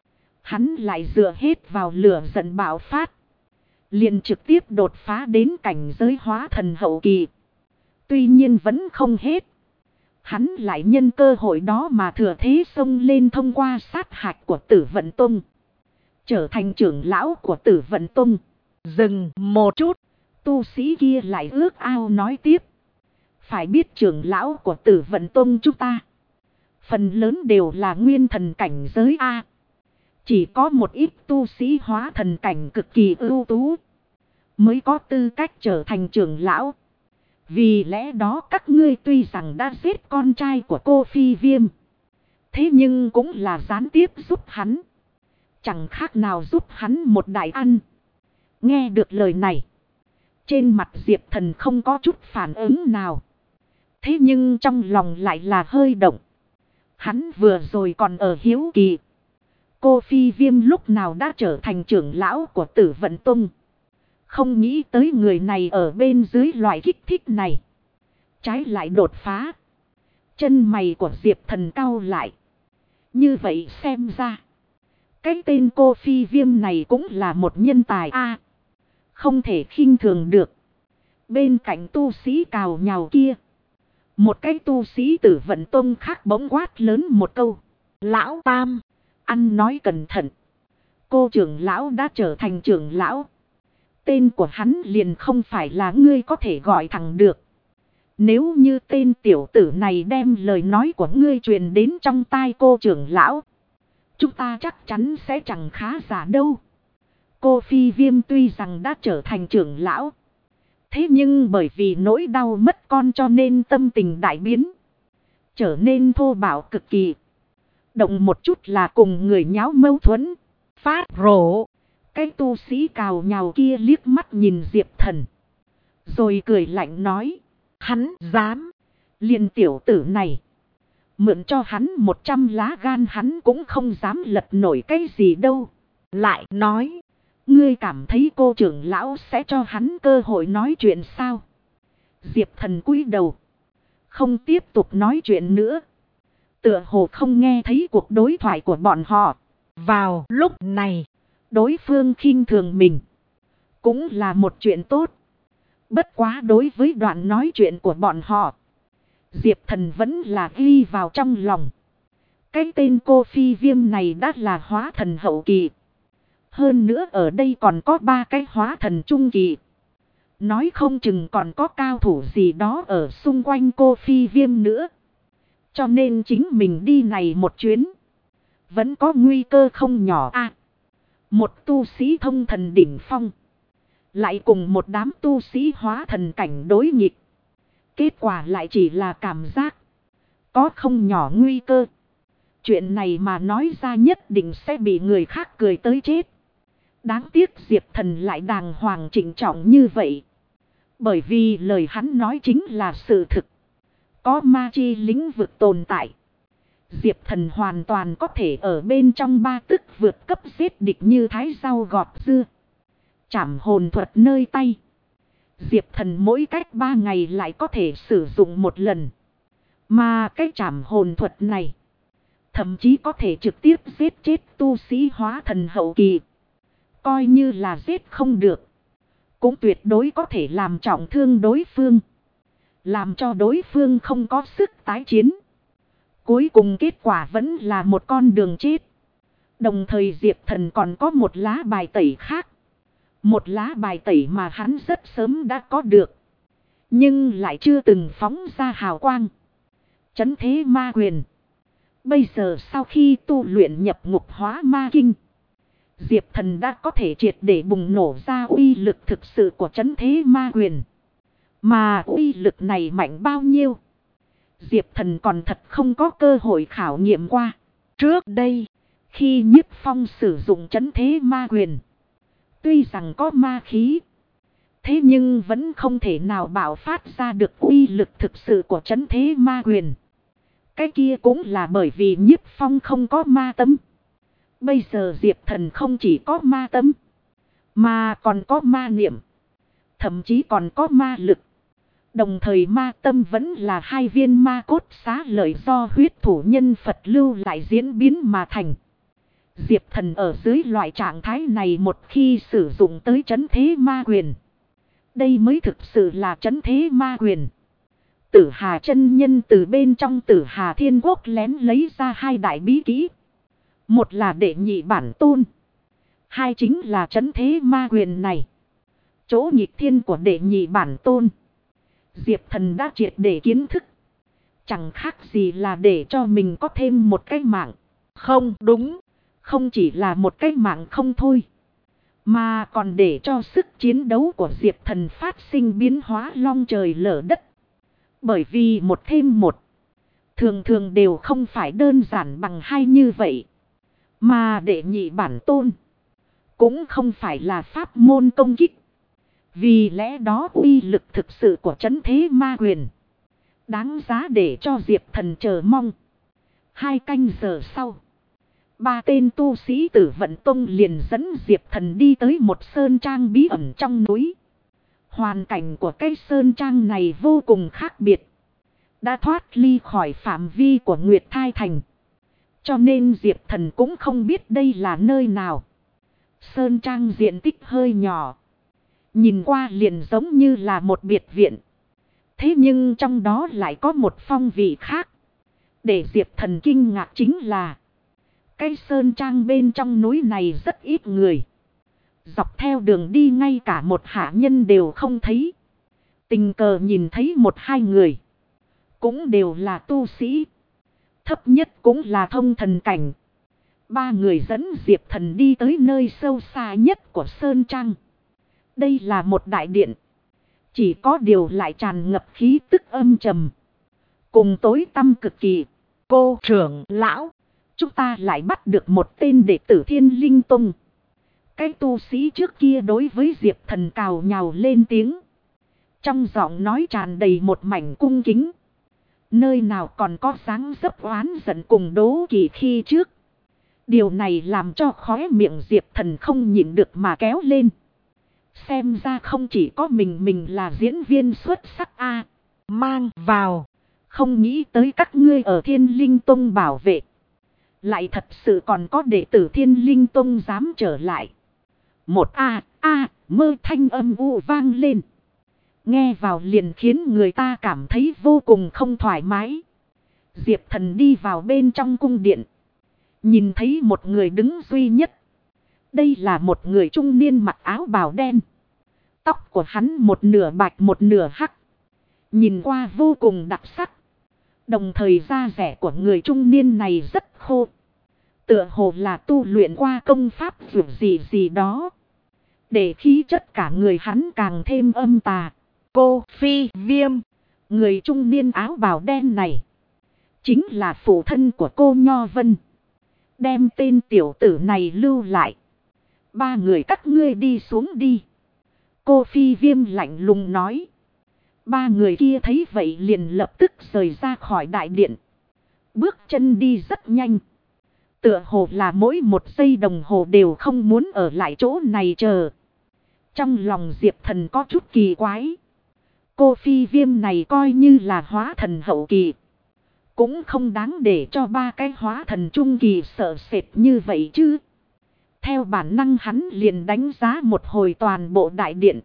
[SPEAKER 1] hắn lại dựa hết vào lửa giận bạo phát, liền trực tiếp đột phá đến cảnh giới hóa thần hậu kỳ. Tuy nhiên vẫn không hết, hắn lại nhân cơ hội đó mà thừa thế xông lên, thông qua sát hạch của Tử Vận Tông, trở thành trưởng lão của Tử Vận Tông. Dừng một chút, tu sĩ kia lại ước ao nói tiếp: phải biết trưởng lão của Tử Vận Tông chúng ta, phần lớn đều là nguyên thần cảnh giới A. Chỉ có một ít tu sĩ hóa thần cảnh cực kỳ ưu tú mới có tư cách trở thành trưởng lão. Vì lẽ đó các ngươi tuy rằng đã giết con trai của cô Phi Viêm, Thế nhưng cũng là gián tiếp giúp hắn. Chẳng khác nào giúp hắn một đại ăn. Nghe được lời này. Trên mặt Diệp Thần không có chút phản ứng nào. Thế nhưng trong lòng lại là hơi động. Hắn vừa rồi còn ở hiếu kỳ. Cô Phi Viêm lúc nào đã trở thành trưởng lão của Tử Vận Tông. Không nghĩ tới người này ở bên dưới loại kích thích này. Trái lại đột phá. Chân mày của Diệp Thần cau lại. Như vậy xem ra. Cái tên cô Phi Viêm này cũng là một nhân tài a, không thể khinh thường được. Bên cạnh tu sĩ cào nhào kia. Một cái tu sĩ Tử Vận Tông khác bỗng quát lớn một câu. Lão Tam, ăn nói cẩn thận. Cô trưởng lão đã trở thành trưởng lão. Tên của hắn liền không phải là ngươi có thể gọi thẳng được. Nếu như tên tiểu tử này đem lời nói của ngươi truyền đến trong tai cô trưởng lão, chúng ta chắc chắn sẽ chẳng khá giả đâu. Cô Phi Viêm tuy rằng đã trở thành trưởng lão. Thế nhưng bởi vì nỗi đau mất con cho nên tâm tình đại biến. Trở nên thô bạo cực kỳ. Động một chút là cùng người nháo mâu thuẫn. Phát rổ. Cái tu sĩ cào nhào kia liếc mắt nhìn Diệp Thần. Rồi cười lạnh nói. Hắn dám. Liền tiểu tử này. Mượn cho hắn 100 lá gan hắn cũng không dám lật nổi cái gì đâu. Lại nói. Ngươi cảm thấy cô trưởng lão sẽ cho hắn cơ hội nói chuyện sao? Diệp Thần cúi đầu. Không tiếp tục nói chuyện nữa. Tựa hồ không nghe thấy cuộc đối thoại của bọn họ. Vào lúc này. Đối phương khinh thường mình. Cũng là một chuyện tốt. Bất quá đối với đoạn nói chuyện của bọn họ. Diệp Thần vẫn là ghi vào trong lòng. Cái tên cô Phi Viêm này đã là hóa thần hậu kỳ. Hơn nữa ở đây còn có 3 cái hóa thần trung kỳ. Nói không chừng còn có cao thủ gì đó ở xung quanh cô Phi Viêm nữa. Cho nên chính mình đi này một chuyến. Vẫn có nguy cơ không nhỏ a. Một tu sĩ thông thần đỉnh phong. Lại cùng một đám tu sĩ hóa thần cảnh đối nghịch. Kết quả lại chỉ là cảm giác. Có không nhỏ nguy cơ. Chuyện này mà nói ra nhất định sẽ bị người khác cười tới chết. Đáng tiếc Diệp Thần lại đàng hoàng trịnh trọng như vậy. Bởi vì lời hắn nói chính là sự thực. Có ma chi lĩnh vực tồn tại. Diệp Thần hoàn toàn có thể ở bên trong 3 tức vượt cấp giết địch như thái rau gọt dưa. Trảm hồn thuật nơi tay. Diệp Thần mỗi cách 3 ngày lại có thể sử dụng một lần. Mà cái trảm hồn thuật này. Thậm chí có thể trực tiếp giết chết tu sĩ hóa thần hậu kỳ. Coi như là giết không được. Cũng tuyệt đối có thể làm trọng thương đối phương. Làm cho đối phương không có sức tái chiến. Cuối cùng kết quả vẫn là một con đường chết. Đồng thời Diệp Thần còn có một lá bài tẩy khác. Một lá bài tẩy mà hắn rất sớm đã có được. Nhưng lại chưa từng phóng ra hào quang. Chấn thế ma quyền. Bây giờ sau khi tu luyện nhập ngục hóa ma kinh. Diệp Thần đã có thể triệt để bùng nổ ra uy lực thực sự của chấn thế ma quyền. Mà uy lực này mạnh bao nhiêu? Diệp Thần còn thật không có cơ hội khảo nghiệm qua. Trước đây, khi Nhiếp Phong sử dụng chấn thế ma quyền. Tuy rằng có ma khí. Thế nhưng vẫn không thể nào bạo phát ra được uy lực thực sự của chấn thế ma quyền. Cái kia cũng là bởi vì Nhiếp Phong không có ma tâm. Bây giờ Diệp Thần không chỉ có ma tâm. Mà còn có ma niệm. Thậm chí còn có ma lực. Đồng thời ma tâm vẫn là 2 viên ma cốt xá lợi do huyết thủ nhân Phật lưu lại diễn biến mà thành. Diệp Thần ở dưới loại trạng thái này một khi sử dụng tới chấn thế ma quyền. Đây mới thực sự là chấn thế ma quyền. Tử Hà chân nhân từ bên trong Tử Hà Thiên Quốc lén lấy ra 2 đại bí kỹ. Một là đệ nhị bản tôn. 2 chính là chấn thế ma quyền này. Chỗ nhịp thiên của đệ nhị bản tôn. Diệp Thần đã triệt để kiến thức. Chẳng khác gì là để cho mình có thêm một cái mạng. Không đúng. Không chỉ là một cái mạng không thôi. Mà còn để cho sức chiến đấu của Diệp Thần phát sinh biến hóa long trời lở đất. Bởi vì một thêm một. thường thường đều không phải đơn giản bằng hai như vậy. Mà đệ nhị bản tôn cũng không phải là pháp môn công kích. Vì lẽ đó uy lực thực sự của trấn thế ma quyền đáng giá để cho Diệp Thần chờ mong. 2 canh giờ sau, 3 tên tu sĩ Tử Vận Tông liền dẫn Diệp Thần đi tới một sơn trang bí ẩn trong núi. Hoàn cảnh của cái sơn trang này vô cùng khác biệt. Đã thoát ly khỏi phạm vi của Nguyệt Thai Thành. Cho nên Diệp Thần cũng không biết đây là nơi nào. Sơn trang diện tích hơi nhỏ. Nhìn qua liền giống như là một biệt viện. Thế nhưng trong đó lại có một phong vị khác. Để Diệp Thần kinh ngạc chính là cái sơn trang bên trong núi này rất ít người. Dọc theo đường đi ngay cả một hạ nhân đều không thấy. Tình cờ nhìn thấy 1-2 người. Cũng đều là tu sĩ. Thấp nhất cũng là thông thần cảnh. 3 người dẫn Diệp Thần đi tới nơi sâu xa nhất của sơn trang. Đây là một đại điện. Chỉ có điều lại tràn ngập khí tức âm trầm. Cùng tối tăm cực kỳ.
[SPEAKER 2] Cô trưởng lão,
[SPEAKER 1] chúng ta lại bắt được một tên đệ tử Thiên Linh Tông. Cái tu sĩ trước kia đối với Diệp Thần cào nhào lên tiếng. Trong giọng nói tràn đầy một mảnh cung kính. Nơi nào còn có dáng dấp oán giận cùng đố kỵ khi trước. Điều này làm cho khóe miệng Diệp Thần không nhịn được mà kéo lên. Xem ra không chỉ có mình là diễn viên xuất sắc a.
[SPEAKER 2] mang vào.
[SPEAKER 1] Không nghĩ tới các ngươi ở Thiên Linh Tông bảo vệ. Lại thật sự còn có đệ tử Thiên Linh Tông dám trở lại. Một mơ thanh âm u vang lên. Nghe vào liền khiến người ta cảm thấy vô cùng không thoải mái. Diệp Thần đi vào bên trong cung điện. Nhìn thấy một người đứng duy nhất. Đây là một người trung niên mặc áo bào đen. Tóc của hắn một nửa bạch một nửa hắc. Nhìn qua vô cùng đặc sắc. Đồng thời da rẻ của người trung niên này rất khô. Tựa hồ là tu luyện qua công pháp dù gì đó. Để khí chất cả người hắn càng thêm âm tà.
[SPEAKER 2] Cô Phi Viêm.
[SPEAKER 1] Người trung niên áo bào đen này chính là phụ thân của cô Nho Vân. Đem tên tiểu tử này lưu lại. 3 người các ngươi đi xuống đi. Cô Phi Viêm lạnh lùng nói. 3 người kia thấy vậy liền lập tức rời ra khỏi đại điện. Bước chân đi rất nhanh. Tựa hồ là mỗi 1 giây đồng hồ đều không muốn ở lại chỗ này chờ. Trong lòng Diệp Thần có chút kỳ quái. Cô Phi Viêm này coi như là hóa thần hậu kỳ. Cũng không đáng để cho 3 cái hóa thần trung kỳ sợ sệt như vậy chứ. Theo bản năng hắn liền đánh giá một hồi toàn bộ đại điện.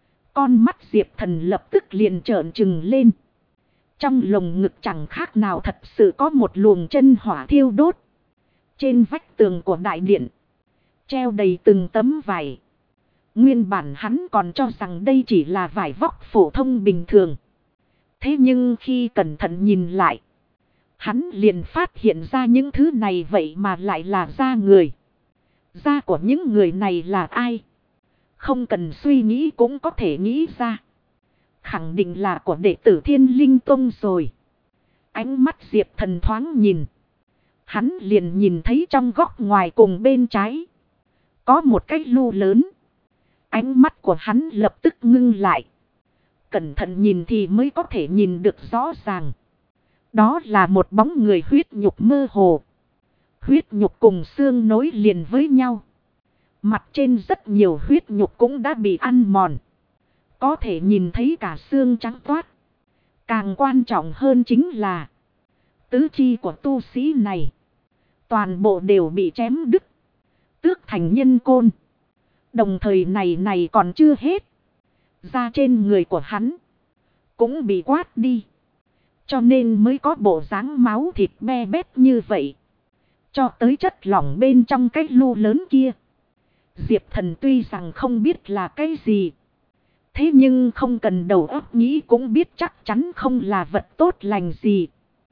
[SPEAKER 1] Con mắt Diệp Thần lập tức liền trợn trừng lên. Trong lồng ngực chẳng khác nào thật sự có một luồng chân hỏa thiêu đốt. Trên vách tường của đại điện treo đầy từng tấm vải. Nguyên bản hắn còn cho rằng đây chỉ là vải vóc phổ thông bình thường. Thế nhưng khi cẩn thận nhìn lại, hắn liền phát hiện ra những thứ này vậy mà lại là da người. Da của những người này là ai? Không cần suy nghĩ cũng có thể nghĩ ra. Khẳng định là của đệ tử Thiên Linh Tông rồi. Ánh mắt Diệp Thần thoáng nhìn. Hắn liền nhìn thấy trong góc ngoài cùng bên trái có một cái lu lớn. Ánh mắt của hắn lập tức ngưng lại. Cẩn thận nhìn thì mới có thể nhìn được rõ ràng. Đó là một bóng người huyết nhục mơ hồ. Huyết nhục cùng xương nối liền với nhau. Mặt trên rất nhiều huyết nhục cũng đã bị ăn mòn. Có thể nhìn thấy cả xương trắng toát. Càng quan trọng hơn chính là tứ chi của tu sĩ này toàn bộ đều bị chém đứt, tước thành nhân côn. Đồng thời này còn chưa hết. Da trên người của hắn cũng bị quát đi. Cho nên mới có bộ dáng máu thịt be bét như vậy. Cho tới chất lỏng bên trong cái lu lớn kia. Diệp Thần tuy rằng không biết là cái gì. Thế nhưng không cần đầu óc nghĩ cũng biết chắc chắn không là vật tốt lành gì.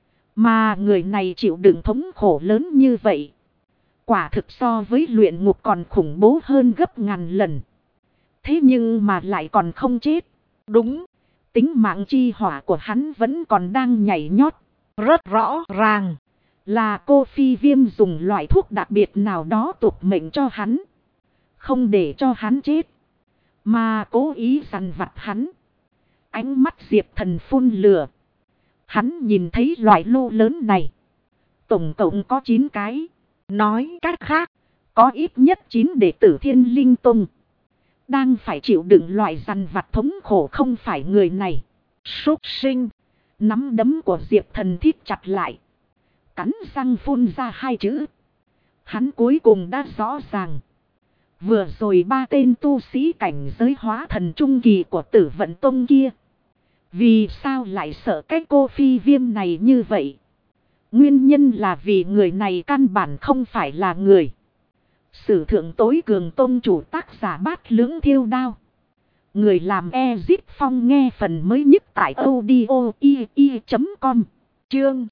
[SPEAKER 1] Mà người này chịu đựng thống khổ lớn như vậy. Quả thực so với luyện ngục còn khủng bố hơn gấp ngàn lần. Thế nhưng mà lại còn không chết. Đúng, tính mạng chi hỏa của hắn vẫn còn đang nhảy nhót.
[SPEAKER 2] rất rõ ràng.
[SPEAKER 1] Là cô Phi Viêm dùng loại thuốc đặc biệt nào đó tục mệnh cho hắn. Không để cho hắn chết. Mà cố ý dằn vặt hắn. Ánh mắt Diệp Thần phun lửa. Hắn nhìn thấy loại lô lớn này. Tổng cộng có 9 cái.
[SPEAKER 2] Nói cách khác,
[SPEAKER 1] có ít nhất 9 đệ tử Thiên Linh Tông. Đang phải chịu đựng loại dằn vặt thống khổ không phải người này.
[SPEAKER 2] súc sinh.
[SPEAKER 1] Nắm đấm của Diệp Thần thít chặt lại. Cắn răng phun ra 2 chữ. Hắn cuối cùng đã rõ ràng. Vừa rồi 3 tên tu sĩ cảnh giới hóa thần trung kỳ của Tử Vận Tông kia. Vì sao lại sợ cái cô Phi Viêm này như vậy? Nguyên nhân là vì người này căn bản không phải là người. Sử thượng tối cường tông chủ tác giả Bát Lưỡng Thiêu Đao. Người làm Ezip Phong nghe phần mới nhất tại audio.com. Chương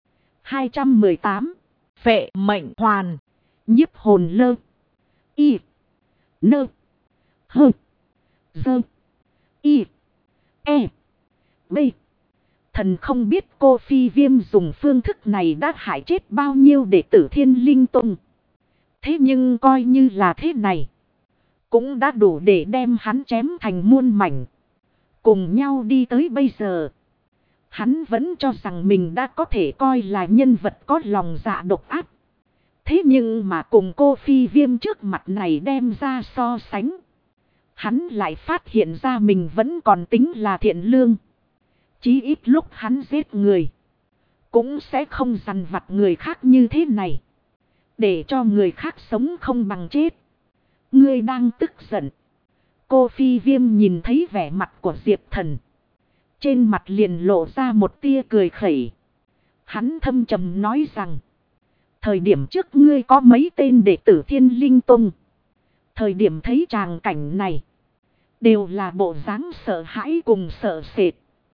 [SPEAKER 1] 218.
[SPEAKER 2] Phệ mệnh hoàn.
[SPEAKER 1] Nhiếp hồn lơ. Y. Nơ. Hơ. Dơ. Y. E. B. Thần không biết cô Phi Viêm dùng phương thức này đã hại chết bao nhiêu đệ tử Thiên Linh Tông. Thế nhưng coi như là thế này. Cũng đã đủ để đem hắn chém thành muôn mảnh. Cùng nhau đi tới bây giờ. Hắn vẫn cho rằng mình đã có thể coi là nhân vật có lòng dạ độc ác. Thế nhưng mà cùng cô Phi Viêm trước mặt này đem ra so sánh. Hắn lại phát hiện ra mình vẫn còn tính là thiện lương. Chí ít lúc hắn giết người. Cũng sẽ không dằn vặt người khác như thế này. Để cho người khác sống không bằng chết. Ngươi đang tức giận. Cô Phi Viêm nhìn thấy vẻ mặt của Diệp Thần. Trên mặt liền lộ ra một tia cười khẩy. Hắn thâm trầm nói rằng. Thời điểm trước ngươi có mấy tên đệ tử Thiên Linh Tông. Thời điểm thấy tràng cảnh này. Đều là bộ dáng sợ hãi cùng sợ sệt.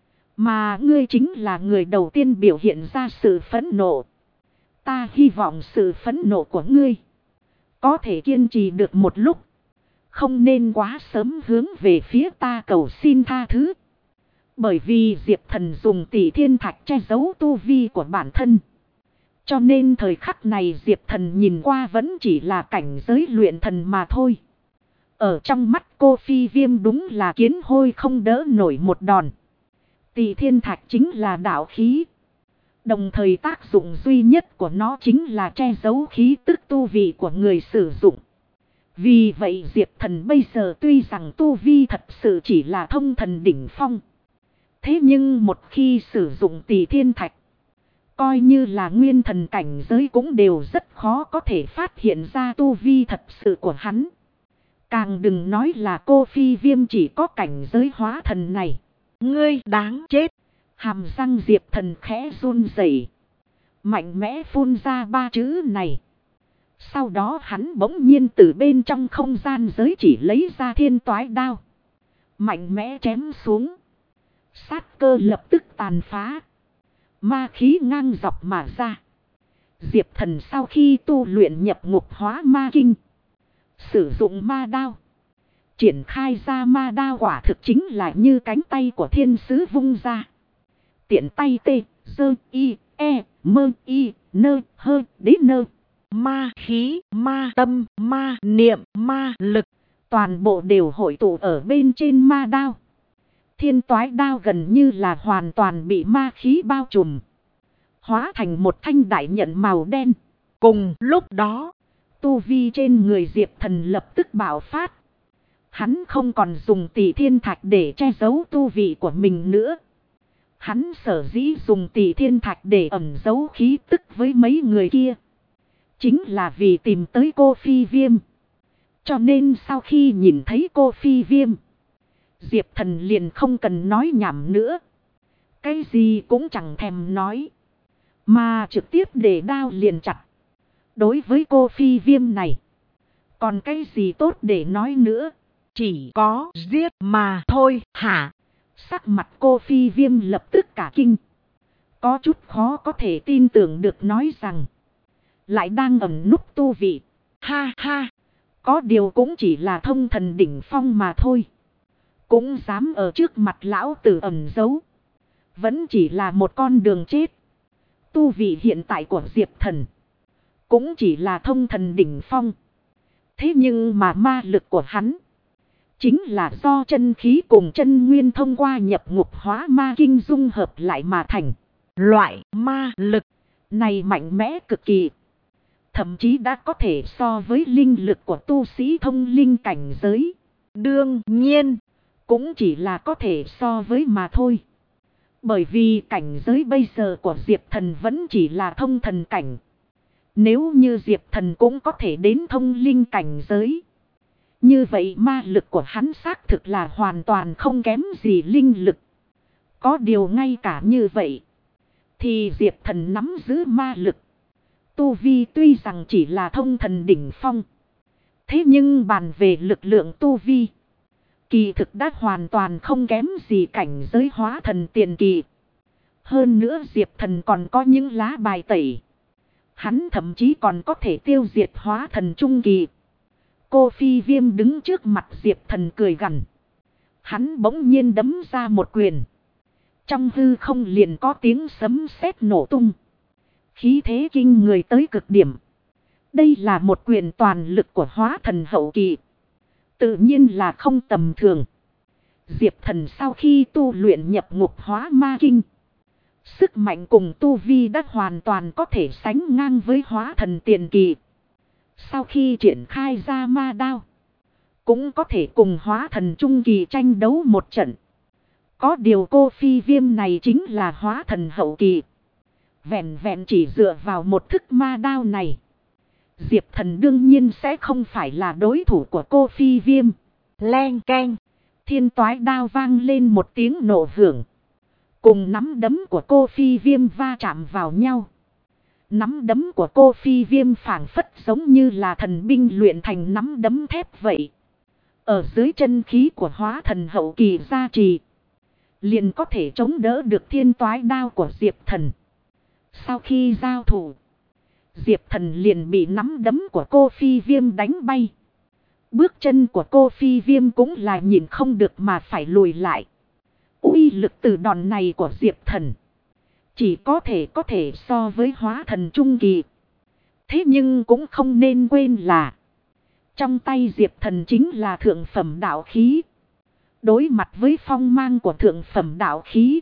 [SPEAKER 1] Mà ngươi chính là người đầu tiên biểu hiện ra sự phẫn nộ. Ta hy vọng sự phẫn nộ của ngươi có thể kiên trì được một lúc. Không nên quá sớm hướng về phía ta cầu xin tha thứ. Bởi vì Diệp Thần dùng Tỷ Thiên Thạch che giấu tu vi của bản thân. Cho nên thời khắc này Diệp Thần nhìn qua vẫn chỉ là cảnh giới luyện thần mà thôi. Ở trong mắt cô Phi Viêm đúng là kiến hôi không đỡ nổi một đòn. Tỷ Thiên Thạch chính là đạo khí. Đồng thời tác dụng duy nhất của nó chính là che giấu khí tức tu vi của người sử dụng. Vì vậy Diệp Thần bây giờ tuy rằng tu vi thật sự chỉ là thông thần đỉnh phong. Thế nhưng một khi sử dụng Tỷ Thiên Thạch, coi như là nguyên thần cảnh giới cũng đều rất khó có thể phát hiện ra tu vi thật sự của hắn. Càng đừng nói là cô Phi Viêm chỉ có cảnh giới hóa thần này.
[SPEAKER 2] Ngươi đáng chết.
[SPEAKER 1] Hàm răng Diệp Thần khẽ run rẩy, mạnh mẽ phun ra 3 chữ này. Sau đó hắn bỗng nhiên từ bên trong không gian giới chỉ lấy ra Thiên Toái Đao. Mạnh mẽ chém xuống. Sát cơ lập tức tàn phá. Ma khí ngang dọc mà ra. Diệp Thần sau khi tu luyện nhập ngục hóa ma kinh. Sử dụng ma đao. Triển khai ra ma đao quả thực chính là như cánh tay của thiên sứ vung ra. Tiện tay tê, dơ, y, e, mơ, y, nơ, hơ, đế nơ.
[SPEAKER 2] Ma khí, ma tâm, ma niệm, ma lực.
[SPEAKER 1] Toàn bộ đều hội tụ ở bên trên ma đao. Thiên Toái Đao gần như là hoàn toàn bị ma khí bao trùm. Hóa thành một thanh đại nhận màu đen.
[SPEAKER 2] Cùng lúc đó,
[SPEAKER 1] tu vi trên người Diệp Thần lập tức bạo phát. Hắn không còn dùng Tỷ Thiên Thạch để che giấu tu vị của mình nữa. Hắn sở dĩ dùng Tỷ Thiên Thạch để ẩn giấu khí tức với mấy người kia. Chính là vì tìm tới cô Phi Viêm. Cho nên sau khi nhìn thấy cô Phi Viêm, Diệp Thần liền không cần nói nhảm nữa. Cái gì cũng chẳng thèm nói. Mà trực tiếp để đao liền chặt. Đối với cô Phi Viêm này, còn cái gì tốt để nói nữa.
[SPEAKER 2] Chỉ có giết mà thôi hả?
[SPEAKER 1] Sắc mặt cô Phi Viêm lập tức cả kinh. Có chút khó có thể tin tưởng được nói rằng lại đang ẩn núp tu vị.
[SPEAKER 2] Ha ha.
[SPEAKER 1] Có điều cũng chỉ là thông thần đỉnh phong mà thôi. Cũng dám ở trước mặt lão tử ẩn giấu. Vẫn chỉ là một con đường chết. Tu vị hiện tại của Diệp Thần cũng chỉ là thông thần đỉnh phong. Thế nhưng mà ma lực của hắn chính là do chân khí cùng chân nguyên thông qua nhập ngục hóa ma kinh dung hợp lại mà thành.
[SPEAKER 2] Loại ma lực
[SPEAKER 1] này mạnh mẽ cực kỳ. Thậm chí đã có thể so với linh lực của tu sĩ thông linh cảnh giới.
[SPEAKER 2] đương nhiên
[SPEAKER 1] Cũng chỉ là có thể so với mà thôi. Bởi vì cảnh giới bây giờ của Diệp Thần vẫn chỉ là thông thần cảnh. Nếu như Diệp Thần cũng có thể đến thông linh cảnh giới, như vậy ma lực của hắn xác thực là hoàn toàn không kém gì linh lực. Có điều ngay cả như vậy, thì Diệp Thần nắm giữ ma lực. Tu vi tuy rằng chỉ là thông thần đỉnh phong. Thế nhưng bàn về lực lượng tu vi, kỳ thực đã hoàn toàn không kém gì cảnh giới hóa thần tiền kỳ. Hơn nữa Diệp Thần còn có những lá bài tẩy. Hắn thậm chí còn có thể tiêu diệt hóa thần trung kỳ. Cô Phi Viêm đứng trước mặt Diệp Thần cười gằn. Hắn bỗng nhiên đấm ra một quyền. Trong hư không liền có tiếng sấm sét nổ tung. Khí thế kinh người tới cực điểm. Đây là một quyền toàn lực của hóa thần hậu kỳ. Tự nhiên là không tầm thường. Diệp Thần sau khi tu luyện nhập ngục hóa ma kinh, sức mạnh cùng tu vi đã hoàn toàn có thể sánh ngang với hóa thần tiền kỳ. Sau khi triển khai ra ma đao, cũng có thể cùng hóa thần trung kỳ tranh đấu một trận. Có điều cô Phi Viêm này chính là hóa thần hậu kỳ. Vẹn vẹn chỉ dựa vào một thức ma đao này, Diệp Thần đương nhiên sẽ không phải là đối thủ của cô Phi Viêm.
[SPEAKER 2] Leng keng.
[SPEAKER 1] Thiên toái đao vang lên một tiếng nổ hưởng. Cùng nắm đấm của cô Phi Viêm va chạm vào nhau. Nắm đấm của cô Phi Viêm phảng phất giống như là thần binh luyện thành nắm đấm thép vậy. Ở dưới chân khí của hóa thần hậu kỳ gia trì, liền có thể chống đỡ được thiên toái đao của Diệp Thần. Sau khi giao thủ, Diệp Thần liền bị nắm đấm của cô Phi Viêm đánh bay. Bước chân của cô Phi Viêm cũng là nhìn không được mà phải lùi lại. Uy lực từ đòn này của Diệp Thần chỉ có thể so với hóa thần trung kỳ. Thế nhưng cũng không nên quên là trong tay Diệp Thần chính là thượng phẩm đạo khí. Đối mặt với phong mang của thượng phẩm đạo khí,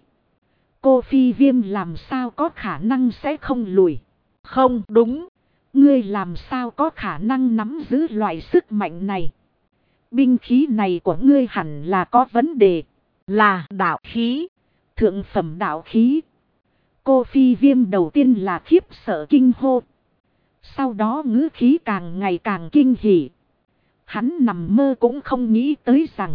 [SPEAKER 1] cô Phi Viêm làm sao có khả năng sẽ không lùi.
[SPEAKER 2] Không đúng.
[SPEAKER 1] Ngươi làm sao có khả năng nắm giữ loại sức mạnh này. Binh khí này của ngươi hẳn là có vấn đề.
[SPEAKER 2] Là đạo khí.
[SPEAKER 1] Thượng phẩm đạo khí. Cô Phi Viêm đầu tiên là khiếp sợ kinh hô. Sau đó ngữ khí càng ngày càng kinh hỉ. Hắn nằm mơ cũng không nghĩ tới rằng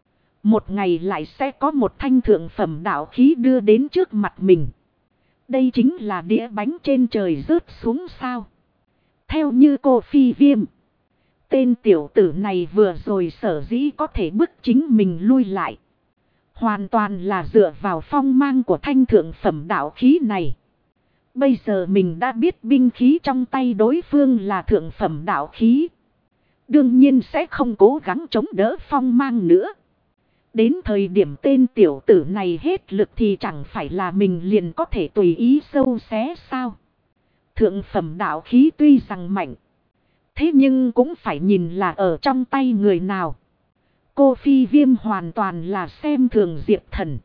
[SPEAKER 1] một ngày lại sẽ có một thanh thượng phẩm đạo khí đưa đến trước mặt mình. Đây chính là đĩa bánh trên trời rớt xuống sao. Theo như cô Phi Viêm, tên tiểu tử này vừa rồi sở dĩ có thể bức chính mình lui lại, hoàn toàn là dựa vào phong mang của thanh thượng phẩm đạo khí này. Bây giờ mình đã biết binh khí trong tay đối phương là thượng phẩm đạo khí, đương nhiên sẽ không cố gắng chống đỡ phong mang nữa. Đến thời điểm tên tiểu tử này hết lực thì chẳng phải là mình liền có thể tùy ý sâu xé sao. Thượng phẩm đạo khí tuy rằng mạnh, thế nhưng cũng phải nhìn là ở trong tay người nào. Cô Phi Viêm hoàn toàn là xem thường Diệp Thần.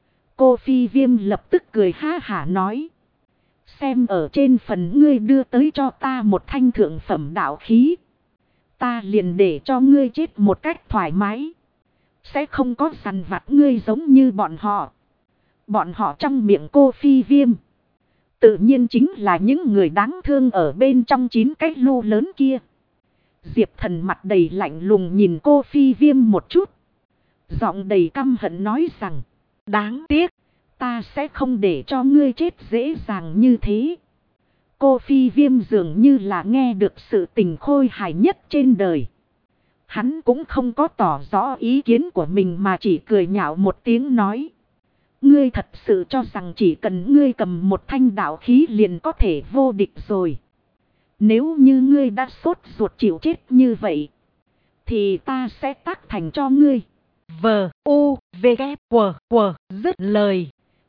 [SPEAKER 1] Cô Phi Viêm lập tức cười ha hả nói. Xem ở trên phần ngươi đưa tới cho ta một thanh thượng phẩm đạo khí, ta liền để cho ngươi chết một cách thoải mái. Sẽ không có sằn vặt ngươi giống như bọn họ. Bọn họ trong miệng cô Phi Viêm tự nhiên chính là những người đáng thương ở bên trong 9 cái lô lớn kia. Diệp Thần mặt đầy lạnh lùng nhìn cô Phi Viêm một chút, giọng đầy căm hận nói rằng, đáng tiếc, ta sẽ không để cho ngươi chết dễ dàng như thế. Cô Phi Viêm dường như là nghe được sự tình khôi hài nhất trên đời. Hắn cũng không có tỏ rõ ý kiến của mình mà chỉ cười nhạo một tiếng nói. Ngươi thật sự cho rằng chỉ cần ngươi cầm một thanh đạo khí liền có thể vô địch rồi. Nếu như ngươi đã sốt ruột chịu chết như vậy, thì ta sẽ tác thành cho ngươi.
[SPEAKER 2] V, U, V, K, W, dứt lời.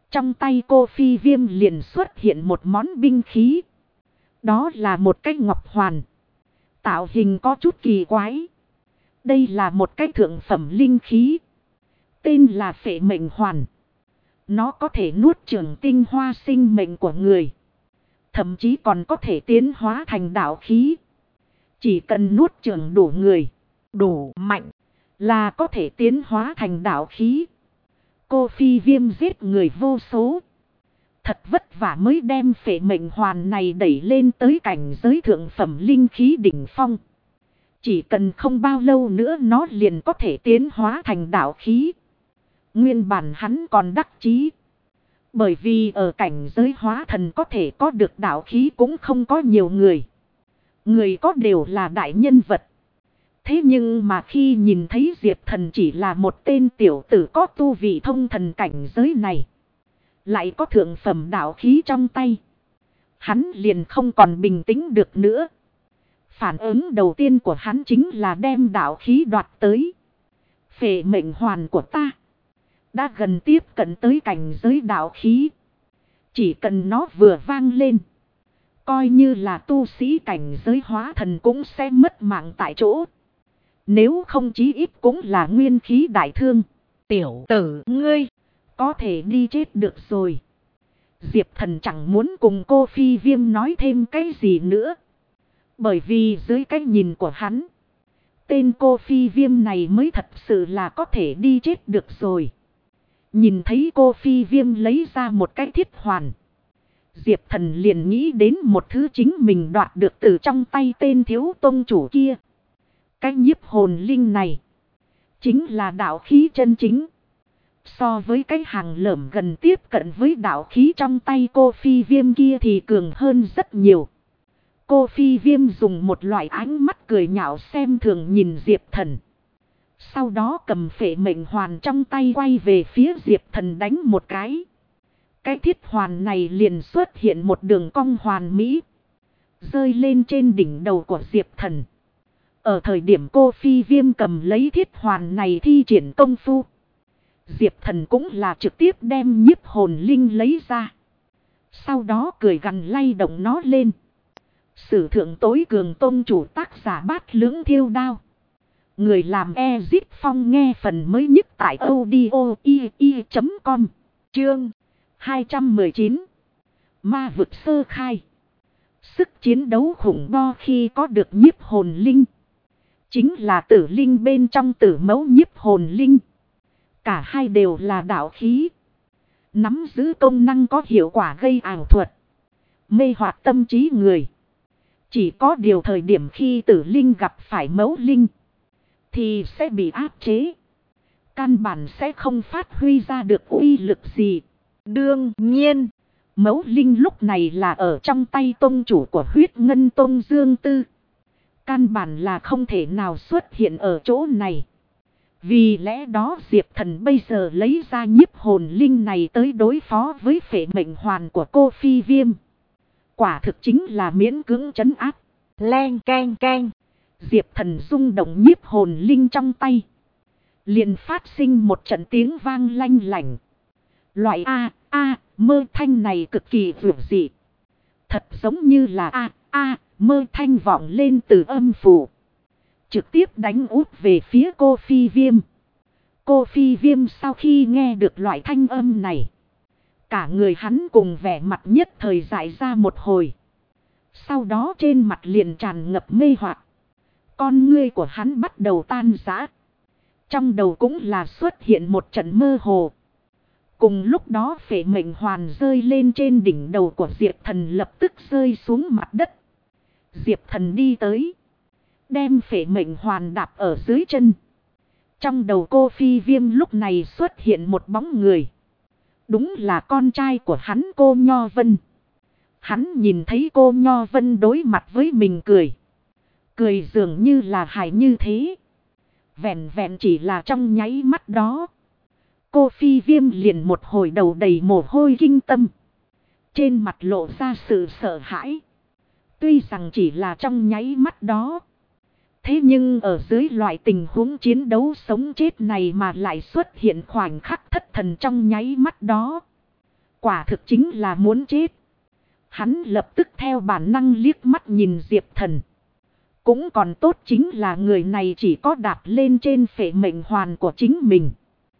[SPEAKER 1] Trong tay cô Phi Viêm liền xuất hiện một món binh khí. Đó là một cái ngọc hoàn. Tạo hình có chút kỳ quái. Đây là một cái thượng phẩm linh khí. Tên là Phệ Mệnh Hoàn. Nó có thể nuốt chửng tinh hoa sinh mệnh của người. Thậm chí còn có thể tiến hóa thành đạo khí. Chỉ cần nuốt chửng đủ người, đủ mạnh, là có thể tiến hóa thành đạo khí. Cô Phi Viêm giết người vô số. Thật vất vả mới đem Phệ Mệnh Hoàn này đẩy lên tới cảnh giới thượng phẩm linh khí đỉnh phong. Chỉ cần không bao lâu nữa nó liền có thể tiến hóa thành đạo khí. Nguyên bản hắn còn đắc chí. Bởi vì ở cảnh giới hóa thần có thể có được đạo khí cũng không có nhiều người. Người có đều là đại nhân vật. Thế nhưng mà khi nhìn thấy Diệp Thần chỉ là một tên tiểu tử có tu vị thông thần cảnh giới này. Lại có thượng phẩm đạo khí trong tay. Hắn liền không còn bình tĩnh được nữa. Phản ứng đầu tiên của hắn chính là đem đạo khí đoạt tới. Phệ Mệnh Hoàn của ta đã gần tiếp cận tới cảnh giới đạo khí. Chỉ cần nó vừa vang lên, coi như là tu sĩ cảnh giới hóa thần cũng sẽ mất mạng tại chỗ. Nếu không chí ít cũng là nguyên khí đại thương. Tiểu tử ngươi, có thể đi chết được rồi. Diệp Thần chẳng muốn cùng cô Phi Viêm nói thêm cái gì nữa. Bởi vì dưới cái nhìn của hắn, tên cô Phi Viêm này mới thật sự là có thể đi chết được rồi. Nhìn thấy cô Phi Viêm lấy ra một cái thiết hoàn. Diệp Thần liền nghĩ đến một thứ chính mình đoạt được từ trong tay tên thiếu tông chủ kia. Cái nhiếp hồn linh này chính là đạo khí chân chính. So với cái hàng lởm gần tiếp cận với đạo khí trong tay cô Phi Viêm kia thì cường hơn rất nhiều. Cô Phi Viêm dùng một loại ánh mắt cười nhạo xem thường nhìn Diệp Thần. Sau đó cầm Phệ Mệnh Hoàn trong tay quay về phía Diệp Thần đánh một cái. Cái thiết hoàn này liền xuất hiện một đường cong hoàn mỹ. Rơi lên trên đỉnh đầu của Diệp Thần. Ở thời điểm cô Phi Viêm cầm lấy thiết hoàn này thi triển công phu. Diệp Thần cũng là trực tiếp đem nhiếp hồn linh lấy ra. Sau đó cười gằn lay động nó lên. Sử thượng tối cường tôn chủ tác giả Bát Lưỡng Thiêu Đao. Người làm Ezip Phong nghe phần mới nhất tại audio.com. Chương 219. Ma vực sơ khai. Sức chiến đấu khủng bo khi có được nhiếp hồn linh. Chính là tử linh bên trong tử mẫu nhiếp hồn linh. Cả hai đều là đạo khí. Nắm giữ công năng có hiệu quả gây ảo thuật. Mê hoặc tâm trí người. Chỉ có điều thời điểm khi tử linh gặp phải mẫu linh thì sẽ bị áp chế. Căn bản sẽ không phát huy ra được uy lực gì. Đương nhiên, mẫu linh lúc này là ở trong tay tông chủ của Huyết Ngân Tông Dương Tư. Căn bản là không thể nào xuất hiện ở chỗ này. Vì lẽ đó Diệp Thần bây giờ lấy ra nhiếp hồn linh này tới đối phó với Phệ Mệnh Hoàn của cô Phi Viêm. Quả thực chính là miễn cưỡng trấn áp. Leng keng keng. Diệp Thần rung động nhiếp hồn linh trong tay. Liền phát sinh một trận tiếng vang lanh lảnh. Loại mơ thanh này cực kỳ vượt dị. Thật giống như là mơ thanh vọng lên từ âm phủ. Trực tiếp đánh út về phía cô Phi Viêm. Cô Phi Viêm sau khi nghe được loại thanh âm này, cả người hắn cùng vẻ mặt nhất thời dại ra một hồi. Sau đó trên mặt liền tràn ngập mê hoặc. Con ngươi của hắn bắt đầu tan rã. Trong đầu cũng là xuất hiện một trận mơ hồ. Cùng lúc đó Phệ Mệnh Hoàn rơi lên trên đỉnh đầu của Diệp Thần lập tức rơi xuống mặt đất. Diệp Thần đi tới, đem Phệ Mệnh Hoàn đạp ở dưới chân. Trong đầu cô Phi Viêm lúc này xuất hiện một bóng người. Đúng là con trai của hắn, cô Nho Vân. Hắn nhìn thấy cô Nho Vân đối mặt với mình cười. Cười dường như là hài như thế. Vẹn vẹn chỉ là trong nháy mắt đó, cô Phi Viêm liền một hồi đầu đầy mồ hôi kinh tâm. Trên mặt lộ ra sự sợ hãi. Tuy rằng chỉ là trong nháy mắt đó, thế nhưng ở dưới loại tình huống chiến đấu sống chết này mà lại xuất hiện khoảnh khắc thất thần trong nháy mắt đó. Quả thực chính là muốn chết. Hắn lập tức theo bản năng liếc mắt nhìn Diệp Thần. Cũng còn tốt chính là người này chỉ có đạp lên trên phệ mệnh hoàn của chính mình.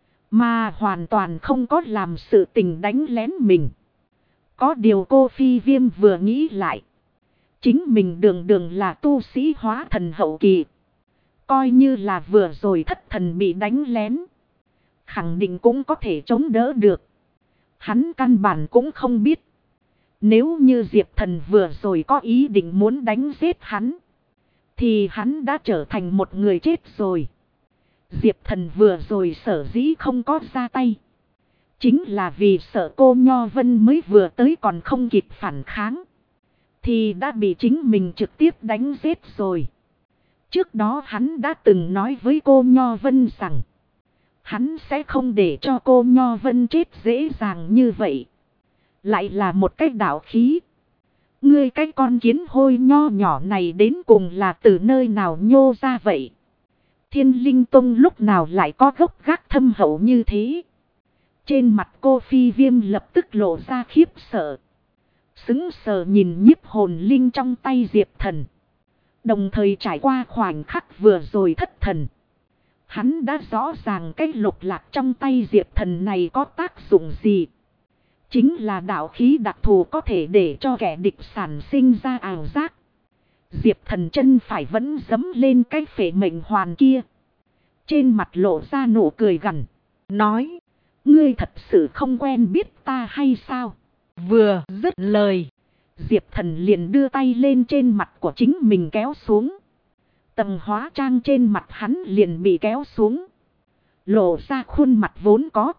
[SPEAKER 1] Mà hoàn toàn không có làm sự tình đánh lén mình. Có điều cô Phi Viêm vừa nghĩ lại. Chính mình đường đường là tu sĩ hóa thần hậu kỳ. Coi như là vừa rồi thất thần bị đánh lén. Khẳng định cũng có thể chống đỡ được. Hắn căn bản cũng không biết. Nếu như Diệp Thần vừa rồi có ý định muốn đánh giết hắn. Thì hắn đã trở thành một người chết rồi. Diệp Thần vừa rồi sở dĩ không có ra tay. Chính là vì sợ cô Nho Vân mới vừa tới còn không kịp phản kháng. Thì đã bị chính mình trực tiếp đánh giết rồi. Trước đó hắn đã từng nói với cô Nho Vân rằng. Hắn sẽ không để cho cô Nho Vân chết dễ dàng như vậy. Lại là một cái đạo khí. Ngươi cái con kiến hôi nho nhỏ này đến cùng là từ nơi nào nhô ra vậy? Thiên Linh Tông lúc nào lại có gốc gác thâm hậu như thế? Trên mặt cô Phi Viêm lập tức lộ ra khiếp sợ. Sững sờ nhìn nhiếp hồn linh trong tay Diệp Thần. Đồng thời trải qua khoảnh khắc vừa rồi thất thần. Hắn đã rõ ràng cái lục lạc trong tay Diệp Thần này có tác dụng gì. Chính là đạo khí đặc thù có thể để cho kẻ địch sản sinh ra ảo giác. Diệp Thần chân phải vẫn giẫm lên cái phệ mệnh hoàn kia. Trên mặt lộ ra nụ cười gằn. Nói. Ngươi thật sự không quen biết ta hay sao?
[SPEAKER 2] Vừa dứt lời.
[SPEAKER 1] Diệp Thần liền đưa tay lên trên mặt của chính mình kéo xuống. Tầng hóa trang trên mặt hắn liền bị kéo xuống. Lộ ra khuôn mặt vốn có.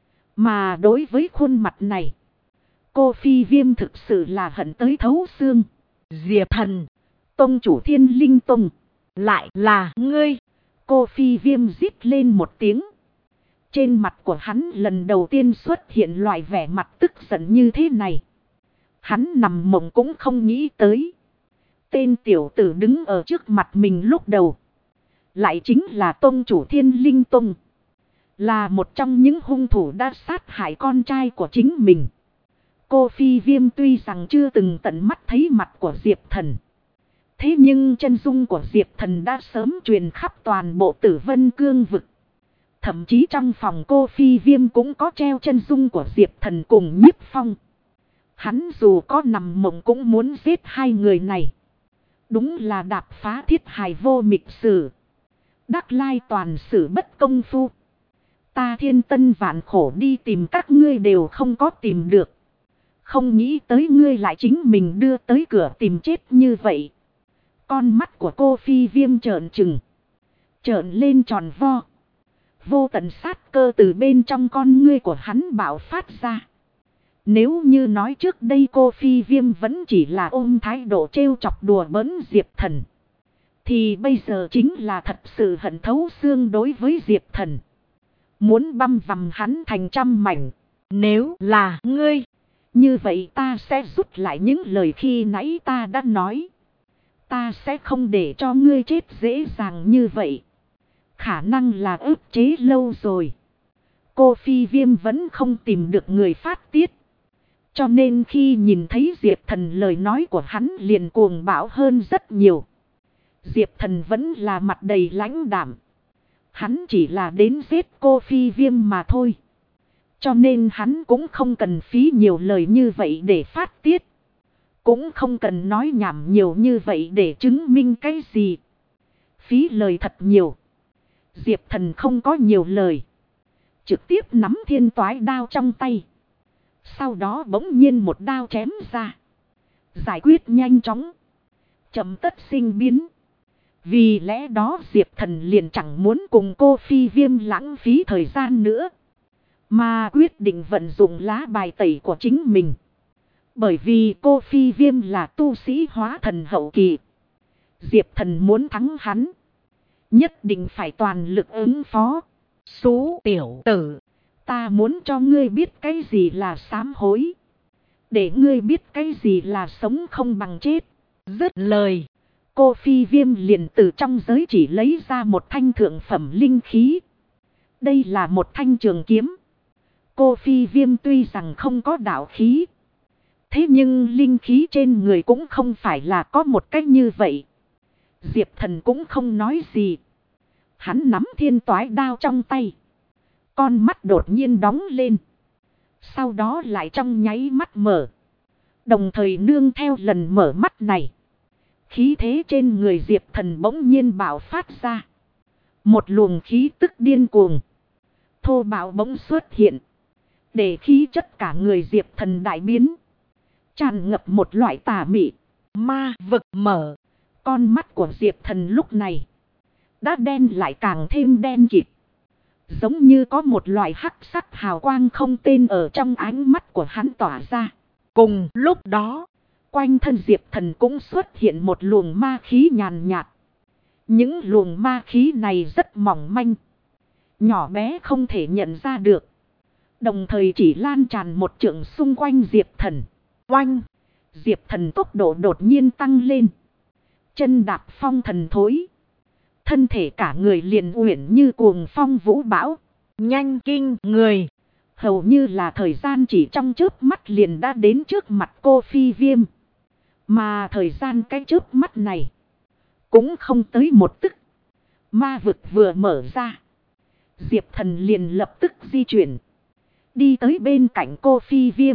[SPEAKER 1] Mà đối với khuôn mặt này. Cô Phi Viêm thực sự là hận tới thấu xương.
[SPEAKER 2] Diệp Thần.
[SPEAKER 1] Tông chủ Thiên Linh Tông.
[SPEAKER 2] Lại là ngươi.
[SPEAKER 1] Cô Phi Viêm rít lên một tiếng. Trên mặt của hắn lần đầu tiên xuất hiện loại vẻ mặt tức giận như thế này. Hắn nằm mộng cũng không nghĩ tới. Tên tiểu tử đứng ở trước mặt mình lúc đầu. Lại chính là tông chủ Thiên Linh Tông. Là một trong những hung thủ đã sát hại con trai của chính mình. Cô Phi Viêm tuy rằng chưa từng tận mắt thấy mặt của Diệp Thần. Thế nhưng chân dung của Diệp Thần đã sớm truyền khắp toàn bộ Tử Vân Cương vực. Thậm chí trong phòng cô Phi Viêm cũng có treo chân dung của Diệp Thần cùng Nhiếp Phong. Hắn dù có nằm mộng cũng muốn giết hai người này. Đúng là đạp phá thiết hài vô mịch sử. Đắc lai toàn sử bất công phu. Ta thiên tân vạn khổ đi tìm các ngươi đều không có tìm được. Không nghĩ tới ngươi lại chính mình đưa tới cửa tìm chết như vậy. Con mắt của cô Phi Viêm trợn trừng. Trợn lên tròn vo. Vô tận sát cơ từ bên trong con ngươi của hắn bạo phát ra. Nếu như nói trước đây cô Phi Viêm vẫn chỉ là ôm thái độ trêu chọc đùa bỡn Diệp Thần. Thì bây giờ chính là thật sự hận thấu xương đối với Diệp Thần. Muốn băm vằm hắn thành trăm mảnh.
[SPEAKER 2] Nếu là ngươi.
[SPEAKER 1] Như vậy ta sẽ rút lại những lời khi nãy ta đã nói. Ta sẽ không để cho ngươi chết dễ dàng như vậy. Khả năng là ức chế lâu rồi. Cô Phi Viêm vẫn không tìm được người phát tiết. Cho nên khi nhìn thấy Diệp Thần lời nói của hắn liền cuồng bão hơn rất nhiều. Diệp Thần vẫn là mặt đầy lãnh đạm. Hắn chỉ là đến giết cô Phi Viêm mà thôi. Cho nên hắn cũng không cần phí nhiều lời như vậy để phát tiết. Cũng không cần nói nhảm nhiều như vậy để chứng minh cái gì. Phí lời thật nhiều. Diệp Thần không có nhiều lời. Trực tiếp nắm thiên toái đao trong tay. Sau đó bỗng nhiên một đao chém ra. Giải quyết nhanh chóng. Chậm tất sinh biến. Vì lẽ đó Diệp Thần liền chẳng muốn cùng cô Phi Viêm lãng phí thời gian nữa. Mà quyết định vận dụng lá bài tẩy của chính mình. Bởi vì cô Phi Viêm là tu sĩ hóa thần hậu kỳ. Diệp Thần muốn thắng hắn. Nhất định phải toàn lực ứng phó.
[SPEAKER 2] Xú tiểu tử.
[SPEAKER 1] Ta muốn cho ngươi biết cái gì là sám hối. Để ngươi biết cái gì là sống không bằng chết.
[SPEAKER 2] Dứt lời.
[SPEAKER 1] Cô Phi Viêm liền từ trong giới chỉ lấy ra một thanh thượng phẩm linh khí. Đây là một thanh trường kiếm. Cô Phi Viêm tuy rằng không có đạo khí. Thế nhưng linh khí trên người cũng không phải là có một cách như vậy. Diệp Thần cũng không nói gì. Hắn nắm thiên toái đao trong tay. Con mắt đột nhiên đóng lên. Sau đó lại trong nháy mắt mở. Đồng thời nương theo lần mở mắt này. Khí thế trên người Diệp Thần bỗng nhiên bạo phát ra. Một luồng khí tức điên cuồng. Thô bạo bỗng xuất hiện. Để khí chất cả người Diệp Thần đại biến. Tràn ngập một loại tà mị. Ma vực mở. Con mắt của Diệp Thần lúc này đã đen lại càng thêm đen kịt. Giống như có một loại hắc sắc hào quang không tên ở trong ánh mắt của hắn tỏa ra. Cùng lúc đó, quanh thân Diệp Thần cũng xuất hiện một luồng ma khí nhàn nhạt. Những luồng ma khí này rất mỏng manh. Nhỏ bé không thể nhận ra được. Đồng thời chỉ lan tràn một trượng xung quanh Diệp Thần. Oanh! Diệp Thần tốc độ đột nhiên tăng lên. Chân đạp phong thần thối. Thân thể cả người liền uyển như cuồng phong vũ bão. Nhanh kinh người. Hầu như là thời gian chỉ trong chớp mắt liền đã đến trước mặt Cô Phi Viêm. Mà thời gian cái chớp mắt này cũng không tới một tức. Ma vực vừa mở ra. Diệp Thần liền lập tức di chuyển. Đi tới bên cạnh Cô Phi Viêm.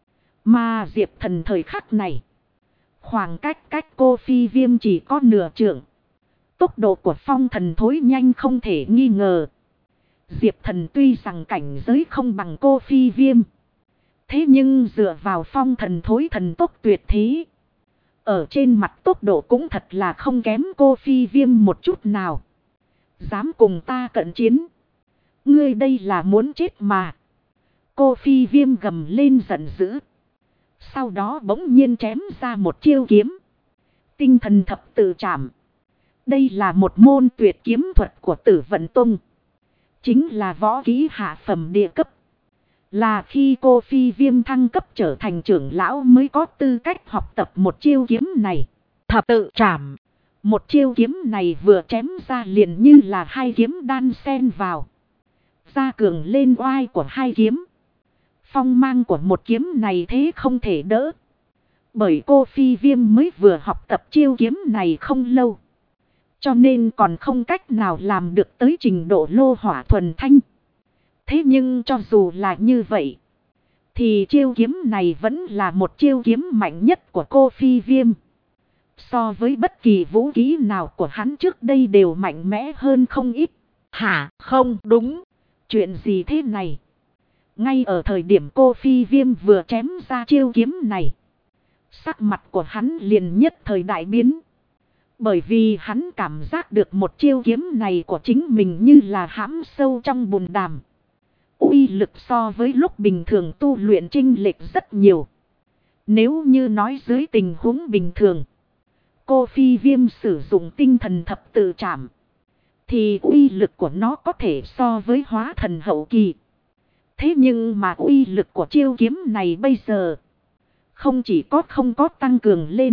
[SPEAKER 1] Mà Diệp Thần thời khắc này. Khoảng cách Cô Phi Viêm chỉ có nửa trượng. Tốc độ của phong thần thối nhanh không thể nghi ngờ. Diệp Thần tuy rằng cảnh giới không bằng Cô Phi Viêm. Thế nhưng dựa vào phong thần thối thần tốc tuyệt thế. Ở trên mặt tốc độ cũng thật là không kém Cô Phi Viêm một chút nào. Dám cùng ta cận chiến. Ngươi đây là muốn chết mà. Cô Phi Viêm gầm lên giận dữ. Sau đó bỗng nhiên chém ra một chiêu kiếm. Tinh thần thập tự trảm. Đây là một môn tuyệt kiếm thuật của Tử Vận Tông. Chính là võ kỹ hạ phẩm địa cấp. Là khi Cô Phi Viêm thăng cấp trở thành trưởng lão mới có tư cách học tập một chiêu kiếm này. Thập tự trảm. Một chiêu kiếm này vừa chém ra liền như là hai kiếm đan xen vào. Gia cường lên oai của hai kiếm. Phong mang của một kiếm này thế không thể đỡ. Bởi Cô Phi Viêm mới vừa học tập chiêu kiếm này không lâu. Cho nên còn không cách nào làm được tới trình độ lô hỏa thuần thanh. Thế nhưng cho dù là như vậy. Thì chiêu kiếm này vẫn là một chiêu kiếm mạnh nhất của Cô Phi Viêm. So với bất kỳ vũ khí nào của hắn trước đây đều mạnh mẽ hơn không ít. Hả không đúng. Chuyện gì thế này? Ngay ở thời điểm Cô Phi Viêm vừa chém ra chiêu kiếm này. Sắc mặt của hắn liền nhất thời đại biến. Bởi vì hắn cảm giác được một chiêu kiếm này của chính mình như là hãm sâu trong bùn đàm. Uy lực so với lúc bình thường tu luyện chênh lệch rất nhiều. Nếu như nói dưới tình huống bình thường. Cô Phi Viêm sử dụng tinh thần thập tự trảm. Thì uy lực của nó có thể so với hóa thần hậu kỳ. Thế nhưng mà uy lực của chiêu kiếm này bây giờ. Không chỉ không có tăng cường lên.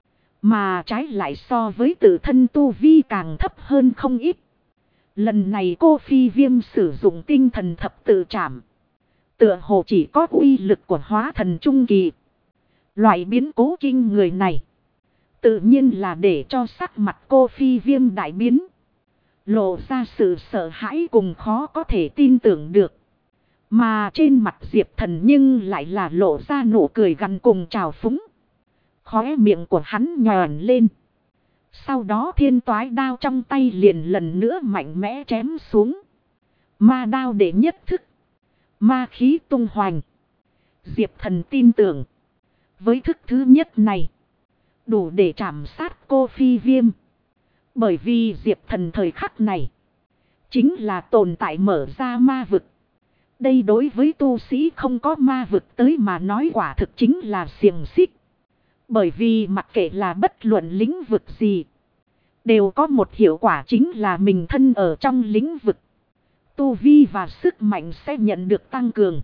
[SPEAKER 1] Mà trái lại so với tự thân tu vi càng thấp hơn không ít. Lần này Cô Phi Viêm sử dụng tinh thần thập tự trảm. Tựa hồ chỉ có uy lực của hóa thần trung kỳ. Loại biến cố kinh người này. Tự nhiên là để cho sắc mặt Cô Phi Viêm đại biến. Lộ ra sự sợ hãi cùng khó có thể tin tưởng được. Mà trên mặt Diệp Thần nhưng lại là lộ ra nụ cười gằn cùng trào phúng. Khóe miệng của hắn nhòn lên. Sau đó thiên toái đao trong tay liền lần nữa mạnh mẽ chém xuống. Ma đao để nhất thức. Ma khí tung hoành. Diệp Thần tin tưởng. Với thức thứ nhất này. Đủ để trảm sát Cô Phi Viêm. Bởi vì Diệp Thần thời khắc này. Chính là tồn tại mở ra ma vực. Đây đối với tu sĩ không có ma vực tới mà nói quả thực chính là xiềng xích. Bởi vì mặc kệ là bất luận lĩnh vực gì. Đều có một hiệu quả chính là mình thân ở trong lĩnh vực. Tu vi và sức mạnh sẽ nhận được tăng cường.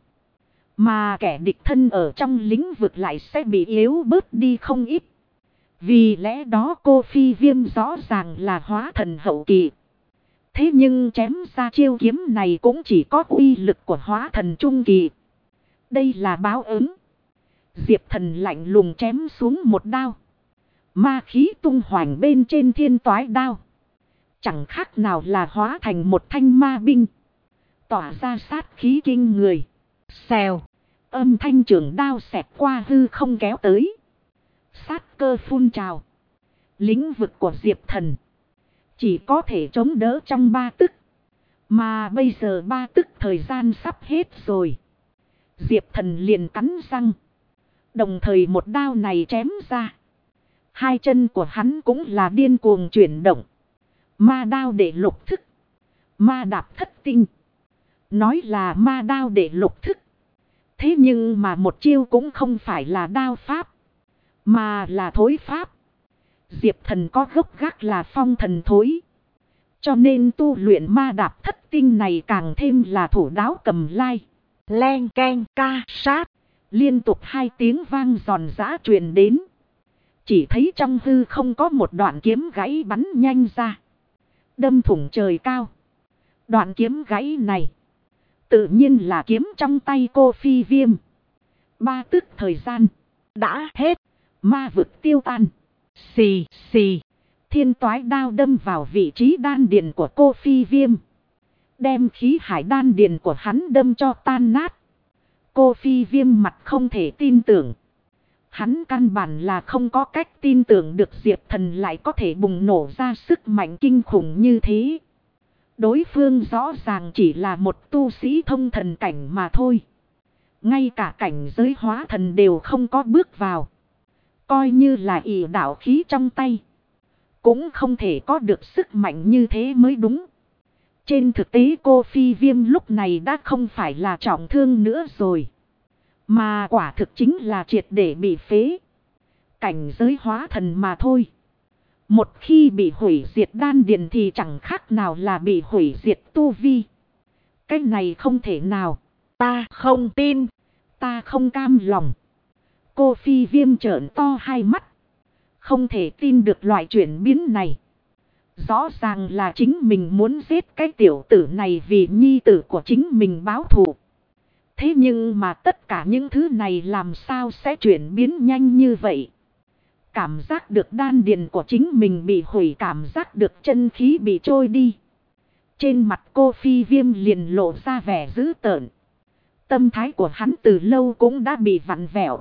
[SPEAKER 1] Mà kẻ địch thân ở trong lĩnh vực lại sẽ bị yếu bớt đi không ít. Vì lẽ đó Cô Phi Viêm rõ ràng là hóa thần hậu kỳ. Thế nhưng chém ra chiêu kiếm này cũng chỉ có uy lực của hóa thần trung kỳ. Đây là báo ứng. Diệp Thần lạnh lùng chém xuống một đao. Ma khí tung hoành bên trên thiên toái đao. Chẳng khác nào là hóa thành một thanh ma binh. Tỏa ra sát khí kinh người.
[SPEAKER 2] Xèo.
[SPEAKER 1] Âm thanh trường đao xẹt qua hư không kéo tới. Sát cơ phun trào. Lĩnh vực của Diệp Thần chỉ có thể chống đỡ trong 3 tức. Mà bây giờ 3 tức thời gian sắp hết rồi. Diệp Thần liền cắn răng. Đồng thời một đao này chém ra. Hai chân của hắn cũng là điên cuồng chuyển động. Ma đao để lục thức. Ma đạp thất tinh. Nói là ma đao để lục thức. Thế nhưng mà một chiêu cũng không phải là đao pháp. Mà là thối pháp. Diệp Thần có gốc gác là phong thần thối. Cho nên tu luyện ma đạp thất tinh này càng thêm là thủ đáo cầm lai.
[SPEAKER 2] Len keng ca sát.
[SPEAKER 1] Liên tục 2 tiếng vang giòn giã truyền đến. Chỉ thấy trong hư không có một đoạn kiếm gãy bắn nhanh ra. Đâm thủng trời cao. Đoạn kiếm gãy này tự nhiên là kiếm trong tay cô Phi Viêm. 3 tức thời gian đã hết. Ma vực tiêu tan.
[SPEAKER 2] Xì xì.
[SPEAKER 1] Thiên toái đao đâm vào vị trí đan điền của cô Phi Viêm. Đem khí hải đan điền của hắn đâm cho tan nát. Cô Phi Viêm mặt không thể tin tưởng. Hắn căn bản là không có cách tin tưởng được Diệp Thần lại có thể bùng nổ ra sức mạnh kinh khủng như thế. Đối phương rõ ràng chỉ là một tu sĩ thông thần cảnh mà thôi. Ngay cả cảnh giới hóa thần đều không có bước vào. Coi như là ỷ đạo khí trong tay. Cũng không thể có được sức mạnh như thế mới đúng. Trên thực tế cô Phi Viêm lúc này đã không phải là trọng thương nữa rồi. Mà quả thực chính là triệt để bị phế. Cảnh giới hóa thần mà thôi. Một khi bị hủy diệt đan điền thì chẳng khác nào là bị hủy diệt tu vi. Cái này không thể nào.
[SPEAKER 2] Ta không tin.
[SPEAKER 1] Ta không cam lòng. Cô Phi Viêm trợn to hai mắt. Không thể tin được loại chuyển biến này. Rõ ràng là chính mình muốn giết cái tiểu tử này vì nhi tử của chính mình báo thù. Thế nhưng mà tất cả những thứ này làm sao sẽ chuyển biến nhanh như vậy? Cảm giác được đan điền của chính mình bị hủy, cảm giác được chân khí bị trôi đi. Trên mặt cô Phi Viêm liền lộ ra vẻ dữ tợn. Tâm thái của hắn từ lâu cũng đã bị vặn vẹo.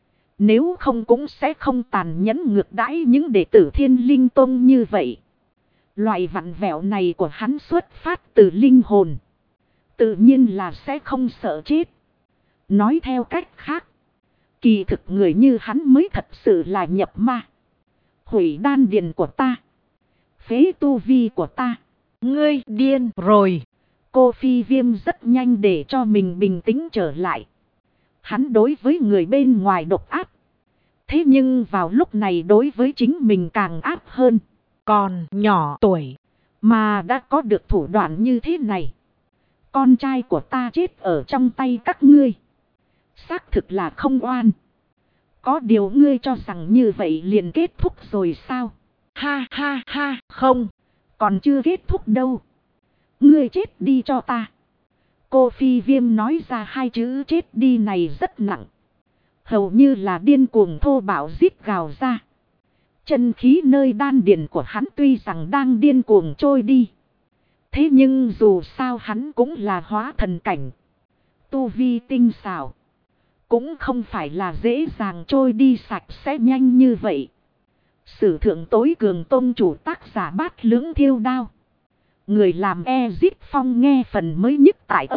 [SPEAKER 1] Nếu không cũng sẽ không tàn nhẫn ngược đãi những đệ tử Thiên Linh Tông như vậy. Loại vặn vẹo này của hắn xuất phát từ linh hồn. Tự nhiên là sẽ không sợ chết. Nói theo cách khác. Kỳ thực người như hắn mới thật sự là nhập ma. Hủy đan điền của ta. Phế tu vi của ta.
[SPEAKER 2] Ngươi điên rồi.
[SPEAKER 1] Cô Phi Viêm rất nhanh để cho mình bình tĩnh trở lại. Hắn đối với người bên ngoài độc ác. Thế nhưng vào lúc này đối với chính mình càng ác hơn.
[SPEAKER 2] Còn nhỏ tuổi
[SPEAKER 1] mà đã có được thủ đoạn như thế này. Con trai của ta chết ở trong tay các ngươi. Xác thực là không oan. Có điều ngươi cho rằng như vậy liền kết thúc rồi sao?
[SPEAKER 2] Ha ha ha, không.
[SPEAKER 1] Còn chưa kết thúc đâu. Ngươi chết đi cho ta. Cô Phi Viêm nói ra 2 chữ chết đi này rất nặng. Hầu như là điên cuồng thô bạo rít gào ra. Chân khí nơi đan điền của hắn tuy rằng đang điên cuồng trôi đi. Thế nhưng dù sao hắn cũng là hóa thần cảnh. Tu vi tinh xảo. Cũng không phải là dễ dàng trôi đi sạch sẽ nhanh như vậy. Sử thượng tối cường tông chủ tác giả Bát Lưỡng Thiêu Đao. Người làm Ezit Phong nghe phần mới nhất tại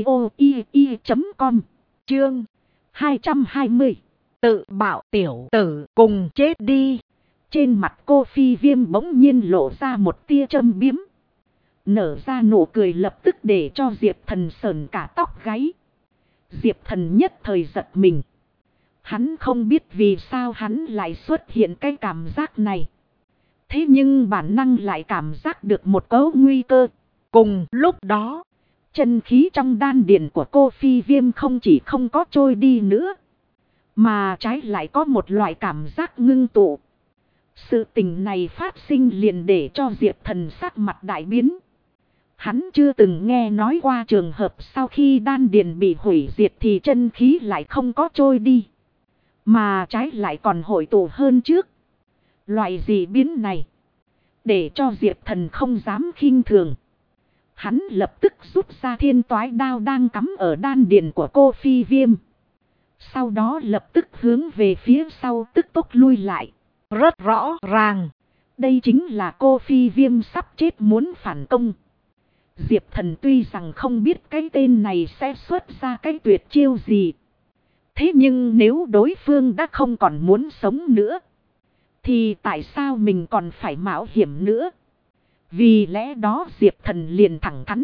[SPEAKER 1] audio.com. Chương 220.
[SPEAKER 2] Tự bạo tiểu tử cùng chết đi.
[SPEAKER 1] Trên mặt cô Phi Viêm bỗng nhiên lộ ra một tia châm biếm. Nở ra nụ cười lập tức để cho Diệp Thần sởn cả tóc gáy. Diệp Thần nhất thời giật mình. Hắn không biết vì sao hắn lại xuất hiện cái cảm giác này. Thế nhưng bản năng lại cảm giác được một cấu nguy cơ.
[SPEAKER 2] Cùng lúc đó,
[SPEAKER 1] chân khí trong đan điền của cô Phi Viêm không chỉ không có trôi đi nữa. Mà trái lại có một loại cảm giác ngưng tụ. Sự tình này phát sinh liền để cho Diệp Thần sắc mặt đại biến. Hắn chưa từng nghe nói qua trường hợp sau khi đan điền bị hủy diệt thì chân khí lại không có trôi đi, mà trái lại còn hội tụ hơn trước. Loại dị biến này, để cho Diệp Thần không dám khinh thường. Hắn lập tức rút ra thiên toái đao đang cắm ở đan điền của cô Phi Viêm. Sau đó lập tức hướng về phía sau tức tốc lui lại.
[SPEAKER 2] Rất rõ ràng.
[SPEAKER 1] Đây chính là cô Phi Viêm sắp chết muốn phản công. Diệp Thần tuy rằng không biết cái tên này sẽ xuất ra cái tuyệt chiêu gì. Thế nhưng nếu đối phương đã không còn muốn sống nữa, thì tại sao mình còn phải mạo hiểm nữa? Vì lẽ đó Diệp Thần liền thẳng thắn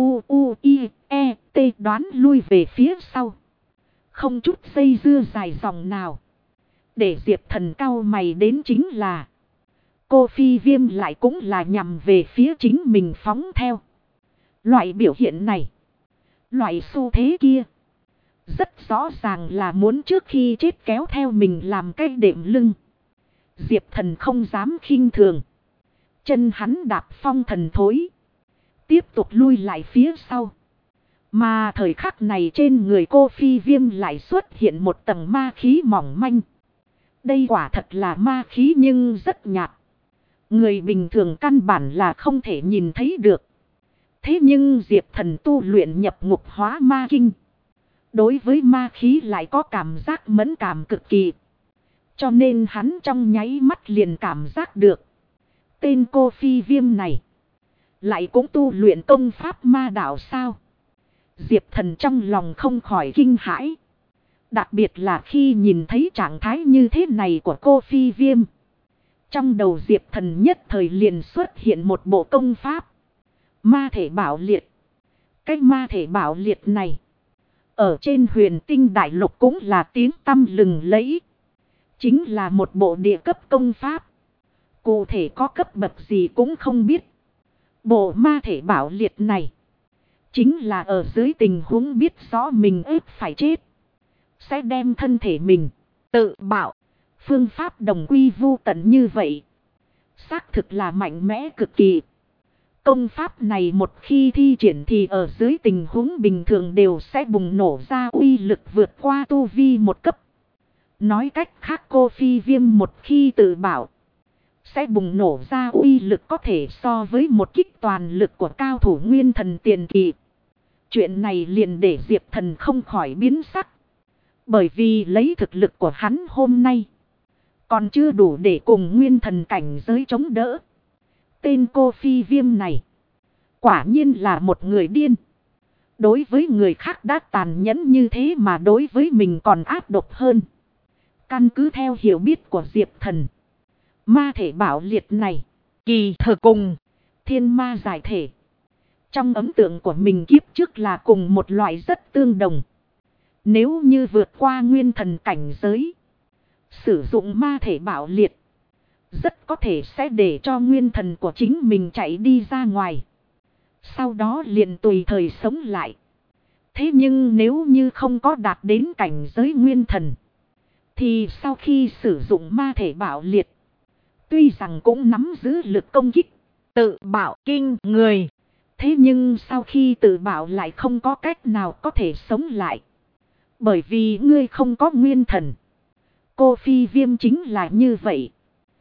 [SPEAKER 1] QUIE đoán lui về phía sau. Không chút dây dưa dài dòng nào. Để Diệp Thần cau mày đến chính là cô Phi Viêm lại cũng là nhằm về phía chính mình phóng theo. Loại biểu hiện này, loại xu thế kia, rất rõ ràng là muốn trước khi chết kéo theo mình làm cái đệm lưng. Diệp Thần không dám khinh thường. Chân hắn đạp phong thần thối, tiếp tục lui lại phía sau. Mà thời khắc này trên người cô Phi Viêm lại xuất hiện một tầng ma khí mỏng manh. Đây quả thật là ma khí nhưng rất nhạt. Người bình thường căn bản là không thể nhìn thấy được. Thế nhưng Diệp Thần tu luyện nhập ngục hóa ma kinh, đối với ma khí lại có cảm giác mẫn cảm cực kỳ. Cho nên hắn trong nháy mắt liền cảm giác được. Tên cô Phi Viêm này lại cũng tu luyện công pháp ma đạo sao? Diệp Thần trong lòng không khỏi kinh hãi. Đặc biệt là khi nhìn thấy trạng thái như thế này của cô Phi Viêm. Trong đầu Diệp Thần nhất thời liền xuất hiện một bộ công pháp Ma Thể Bảo Liệt. Cái Ma Thể Bảo Liệt này, ở trên Huyền Tinh Đại Lục cũng là tiếng tăm lừng lẫy. Chính là một bộ địa cấp công pháp. Cụ thể có cấp bậc gì cũng không biết. Bộ Ma Thể Bảo Liệt này, chính là ở dưới tình huống biết rõ mình ép phải chết, sẽ đem thân thể mình tự bạo. Phương pháp đồng quy vu tận như vậy, xác thực là mạnh mẽ cực kỳ. Công pháp này một khi thi triển thì ở dưới tình huống bình thường đều sẽ bùng nổ ra uy lực vượt qua tu vi một cấp. Nói cách khác cô Phi Viêm một khi tự bảo, sẽ bùng nổ ra uy lực có thể so với một kích toàn lực của cao thủ nguyên thần tiền kỳ. Chuyện này liền để Diệp Thần không khỏi biến sắc. Bởi vì lấy thực lực của hắn hôm nay, còn chưa đủ để cùng nguyên thần cảnh giới chống đỡ. Tên cô Phi Viêm này, quả nhiên là một người điên. Đối với người khác đã tàn nhẫn như thế mà đối với mình còn ác độc hơn. Căn cứ theo hiểu biết của Diệp Thần, Ma Thể Bảo Liệt này,
[SPEAKER 2] Kỳ thực cùng
[SPEAKER 1] thiên ma giải thể, trong ấn tượng của mình kiếp trước là cùng một loại rất tương đồng. Nếu như vượt qua nguyên thần cảnh giới, sử dụng Ma Thể Bảo Liệt, rất có thể sẽ để cho nguyên thần của chính mình chạy đi ra ngoài, sau đó liền tùy thời sống lại. Thế nhưng nếu như không có đạt đến cảnh giới nguyên thần, thì sau khi sử dụng Ma Thể Bảo Liệt, tuy rằng cũng nắm giữ lực công kích
[SPEAKER 2] tự bạo kinh người,
[SPEAKER 1] thế nhưng sau khi tự bạo lại không có cách nào có thể sống lại. Bởi vì ngươi không có nguyên thần. Cô Phi Viêm chính là như vậy.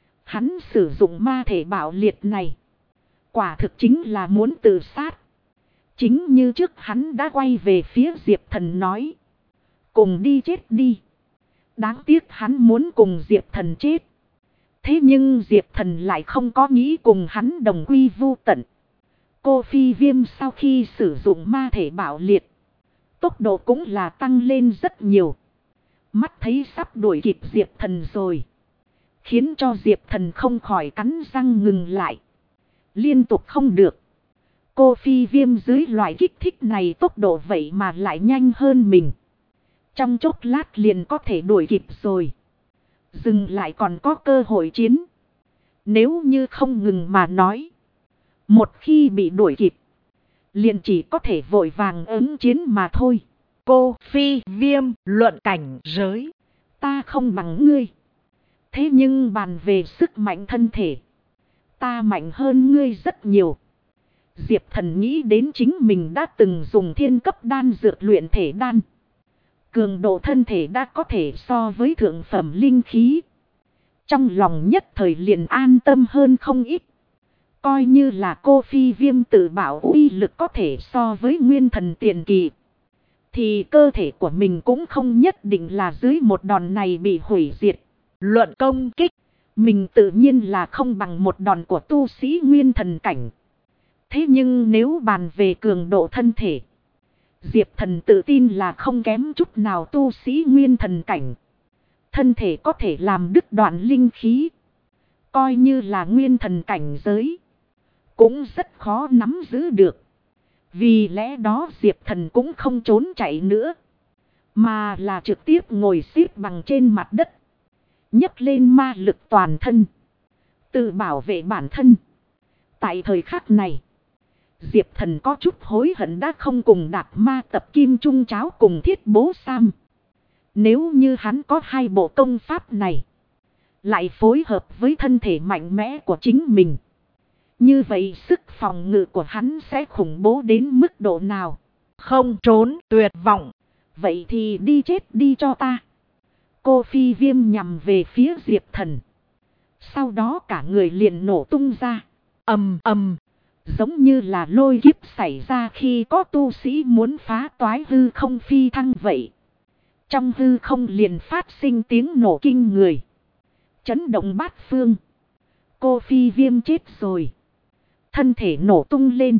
[SPEAKER 1] Hắn sử dụng Ma Thể Bảo Liệt này, quả thực chính là muốn tự sát. Chính như trước hắn đã quay về phía Diệp Thần nói, cùng đi chết đi. Đáng tiếc hắn muốn cùng Diệp Thần chết. Thế nhưng Diệp Thần lại không có nghĩ cùng hắn đồng quy vu tận. Cô Phi Viêm sau khi sử dụng Ma Thể Bảo Liệt, tốc độ cũng là tăng lên rất nhiều. Mắt thấy sắp đuổi kịp Diệp Thần rồi, khiến cho Diệp Thần không khỏi cắn răng ngừng lại. Liên tục không được. Cô Phi Viêm dưới loại kích thích này tốc độ vậy mà lại nhanh hơn mình. Trong chốc lát liền có thể đuổi kịp rồi. Dừng lại còn có cơ hội chiến. Nếu như không ngừng mà nói, một khi bị đuổi kịp, liền chỉ có thể vội vàng ứng chiến mà thôi.
[SPEAKER 2] cô Phi Viêm luận cảnh giới,
[SPEAKER 1] Ta không bằng ngươi. Thế nhưng bàn về sức mạnh thân thể, ta mạnh hơn ngươi rất nhiều. Diệp Thần nghĩ đến chính mình đã từng dùng thiên cấp đan dược luyện thể đan. Cường độ thân thể đã có thể so với thượng phẩm linh khí. Trong lòng nhất thời liền an tâm hơn không ít. Coi như là cô phi viêm tự bảo uy lực có thể so với nguyên thần tiền kỳ. Thì cơ thể của mình cũng không nhất định là dưới một đòn này bị hủy diệt. Luận công kích, mình tự nhiên là không bằng một đòn của tu sĩ nguyên thần cảnh. Thế nhưng nếu bàn về cường độ thân thể, Diệp Thần tự tin là không kém chút nào tu sĩ nguyên thần cảnh. Thân thể có thể làm đứt đoạn linh khí. Coi như là nguyên thần cảnh giới, cũng rất khó nắm giữ được. Vì lẽ đó Diệp Thần cũng không trốn chạy nữa, mà là trực tiếp ngồi xếp bằng trên mặt đất. Nhấc lên ma lực toàn thân, tự bảo vệ bản thân. Tại thời khắc này, Diệp Thần có chút hối hận đã không cùng Đạp Ma tập Kim Trung Cháo cùng Thiết Bố Sam. Nếu như hắn có hai bộ công pháp này, lại phối hợp với thân thể mạnh mẽ của chính mình, như vậy sức phòng ngự của hắn sẽ khủng bố đến mức độ nào?
[SPEAKER 2] Không trốn tuyệt vọng.
[SPEAKER 1] Vậy thì đi chết đi cho ta. Cô phi viêm nhằm về phía Diệp Thần. Sau đó cả người liền nổ tung ra.
[SPEAKER 2] Ầm ầm.
[SPEAKER 1] Giống như là lôi kiếp xảy ra khi có tu sĩ muốn phá toái hư không phi thăng vậy. Trong hư không liền phát sinh tiếng nổ kinh người, chấn động bát phương. Cô phi viêm chết rồi. Thân thể nổ tung lên.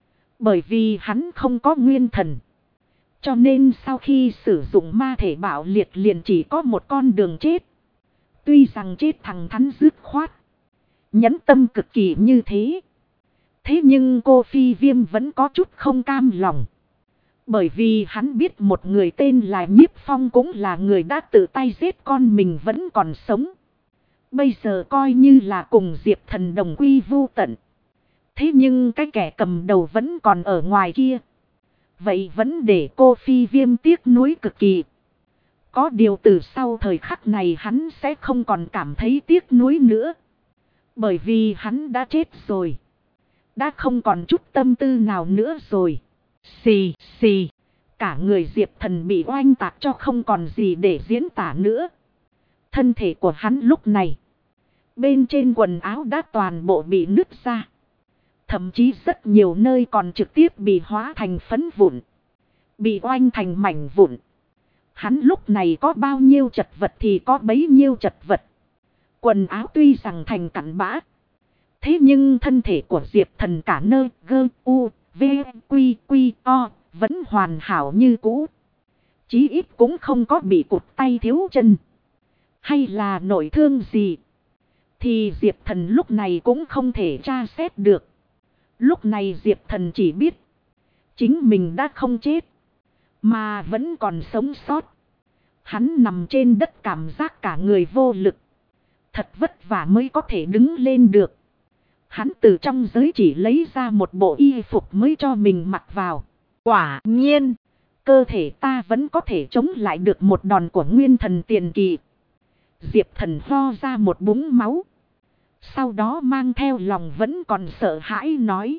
[SPEAKER 1] Bởi vì hắn không có nguyên thần, cho nên sau khi sử dụng ma thể bạo liệt liền chỉ có một con đường chết. Tuy rằng chết thẳng thắn dứt khoát, nhẫn tâm cực kỳ như thế. Thế nhưng cô phi viêm vẫn có chút không cam lòng. Bởi vì hắn biết một người tên là Nhiếp Phong cũng là người đã tự tay giết con mình vẫn còn sống. Bây giờ coi như là cùng Diệp Thần đồng quy vu tận. Thế nhưng cái kẻ cầm đầu vẫn còn ở ngoài kia. Vậy vẫn để cô phi viêm tiếc nuối cực kỳ. Có điều từ sau thời khắc này hắn sẽ không còn cảm thấy tiếc nuối nữa. Bởi vì hắn đã chết rồi. Đã không còn chút tâm tư nào nữa rồi.
[SPEAKER 2] Xì xì.
[SPEAKER 1] Cả người Diệp Thần bị oanh tạc cho không còn gì để diễn tả nữa. Thân thể của hắn lúc này, bên trên quần áo đã toàn bộ bị nứt ra. Thậm chí rất nhiều nơi còn trực tiếp bị hóa thành phấn vụn, bị oanh thành mảnh vụn. Hắn lúc này có bao nhiêu chật vật thì có bấy nhiêu chật vật. Quần áo tuy rằng thành cặn bã, thế nhưng thân thể của Diệp Thần cả nơi gơ u v quy quy o vẫn hoàn hảo như cũ. Chí ít cũng không có bị cụt tay thiếu chân, hay là nội thương gì, thì Diệp Thần lúc này cũng không thể tra xét được. Lúc này Diệp Thần chỉ biết chính mình đã không chết, mà vẫn còn sống sót. Hắn nằm trên đất cảm giác cả người vô lực. Thật vất vả mới có thể đứng lên được. Hắn từ trong giới chỉ lấy ra một bộ y phục mới cho mình mặc vào.
[SPEAKER 2] Quả nhiên,
[SPEAKER 1] cơ thể ta vẫn có thể chống lại được một đòn của nguyên thần tiền kỳ. Diệp Thần ho ra một búng máu. Sau đó mang theo lòng vẫn còn sợ hãi nói.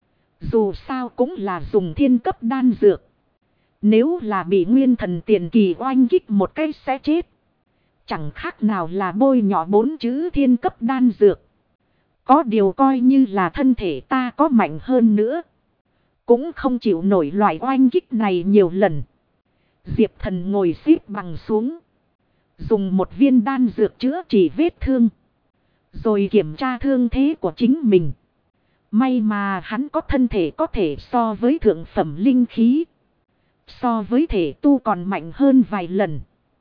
[SPEAKER 1] Dù sao cũng là dùng thiên cấp đan dược. Nếu là bị nguyên thần tiền kỳ oanh kích một cái sẽ chết. Chẳng khác nào là bôi nhỏ 4 chữ thiên cấp đan dược. Có điều coi như là thân thể ta có mạnh hơn nữa, cũng không chịu nổi loại oanh kích này nhiều lần. Diệp Thần ngồi xếp bằng xuống, dùng một viên đan dược chữa trị vết thương, rồi kiểm tra thương thế của chính mình. May mà hắn có thân thể có thể so với thượng phẩm linh khí, so với thể tu còn mạnh hơn vài lần.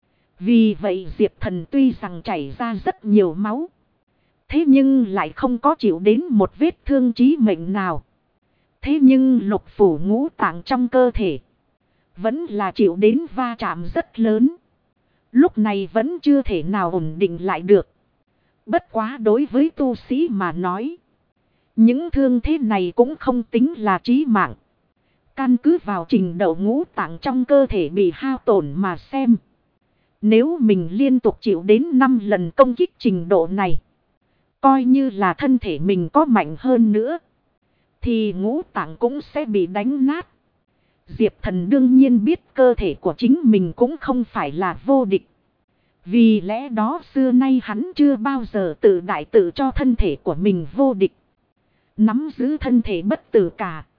[SPEAKER 1] Vì vậy Diệp Thần tuy rằng chảy ra rất nhiều máu, thế nhưng lại không có chịu đến một vết thương chí mệnh nào. Thế nhưng lục phủ ngũ tạng trong cơ thể vẫn là chịu đến va chạm rất lớn. Lúc này vẫn chưa thể nào ổn định lại được. Bất quá đối với tu sĩ mà nói, những thương thế này cũng không tính là chí mạng. Căn cứ vào trình độ ngũ tạng trong cơ thể bị hao tổn mà xem, nếu mình liên tục chịu đến 5 lần công kích trình độ này, coi như là thân thể mình có mạnh hơn nữa, thì ngũ tạng cũng sẽ bị đánh nát. Diệp Thần đương nhiên biết cơ thể của chính mình cũng không phải là vô địch. Vì lẽ đó xưa nay hắn chưa bao giờ tự đại tự cho thân thể của mình vô địch. Nắm giữ thân thể bất tử cả.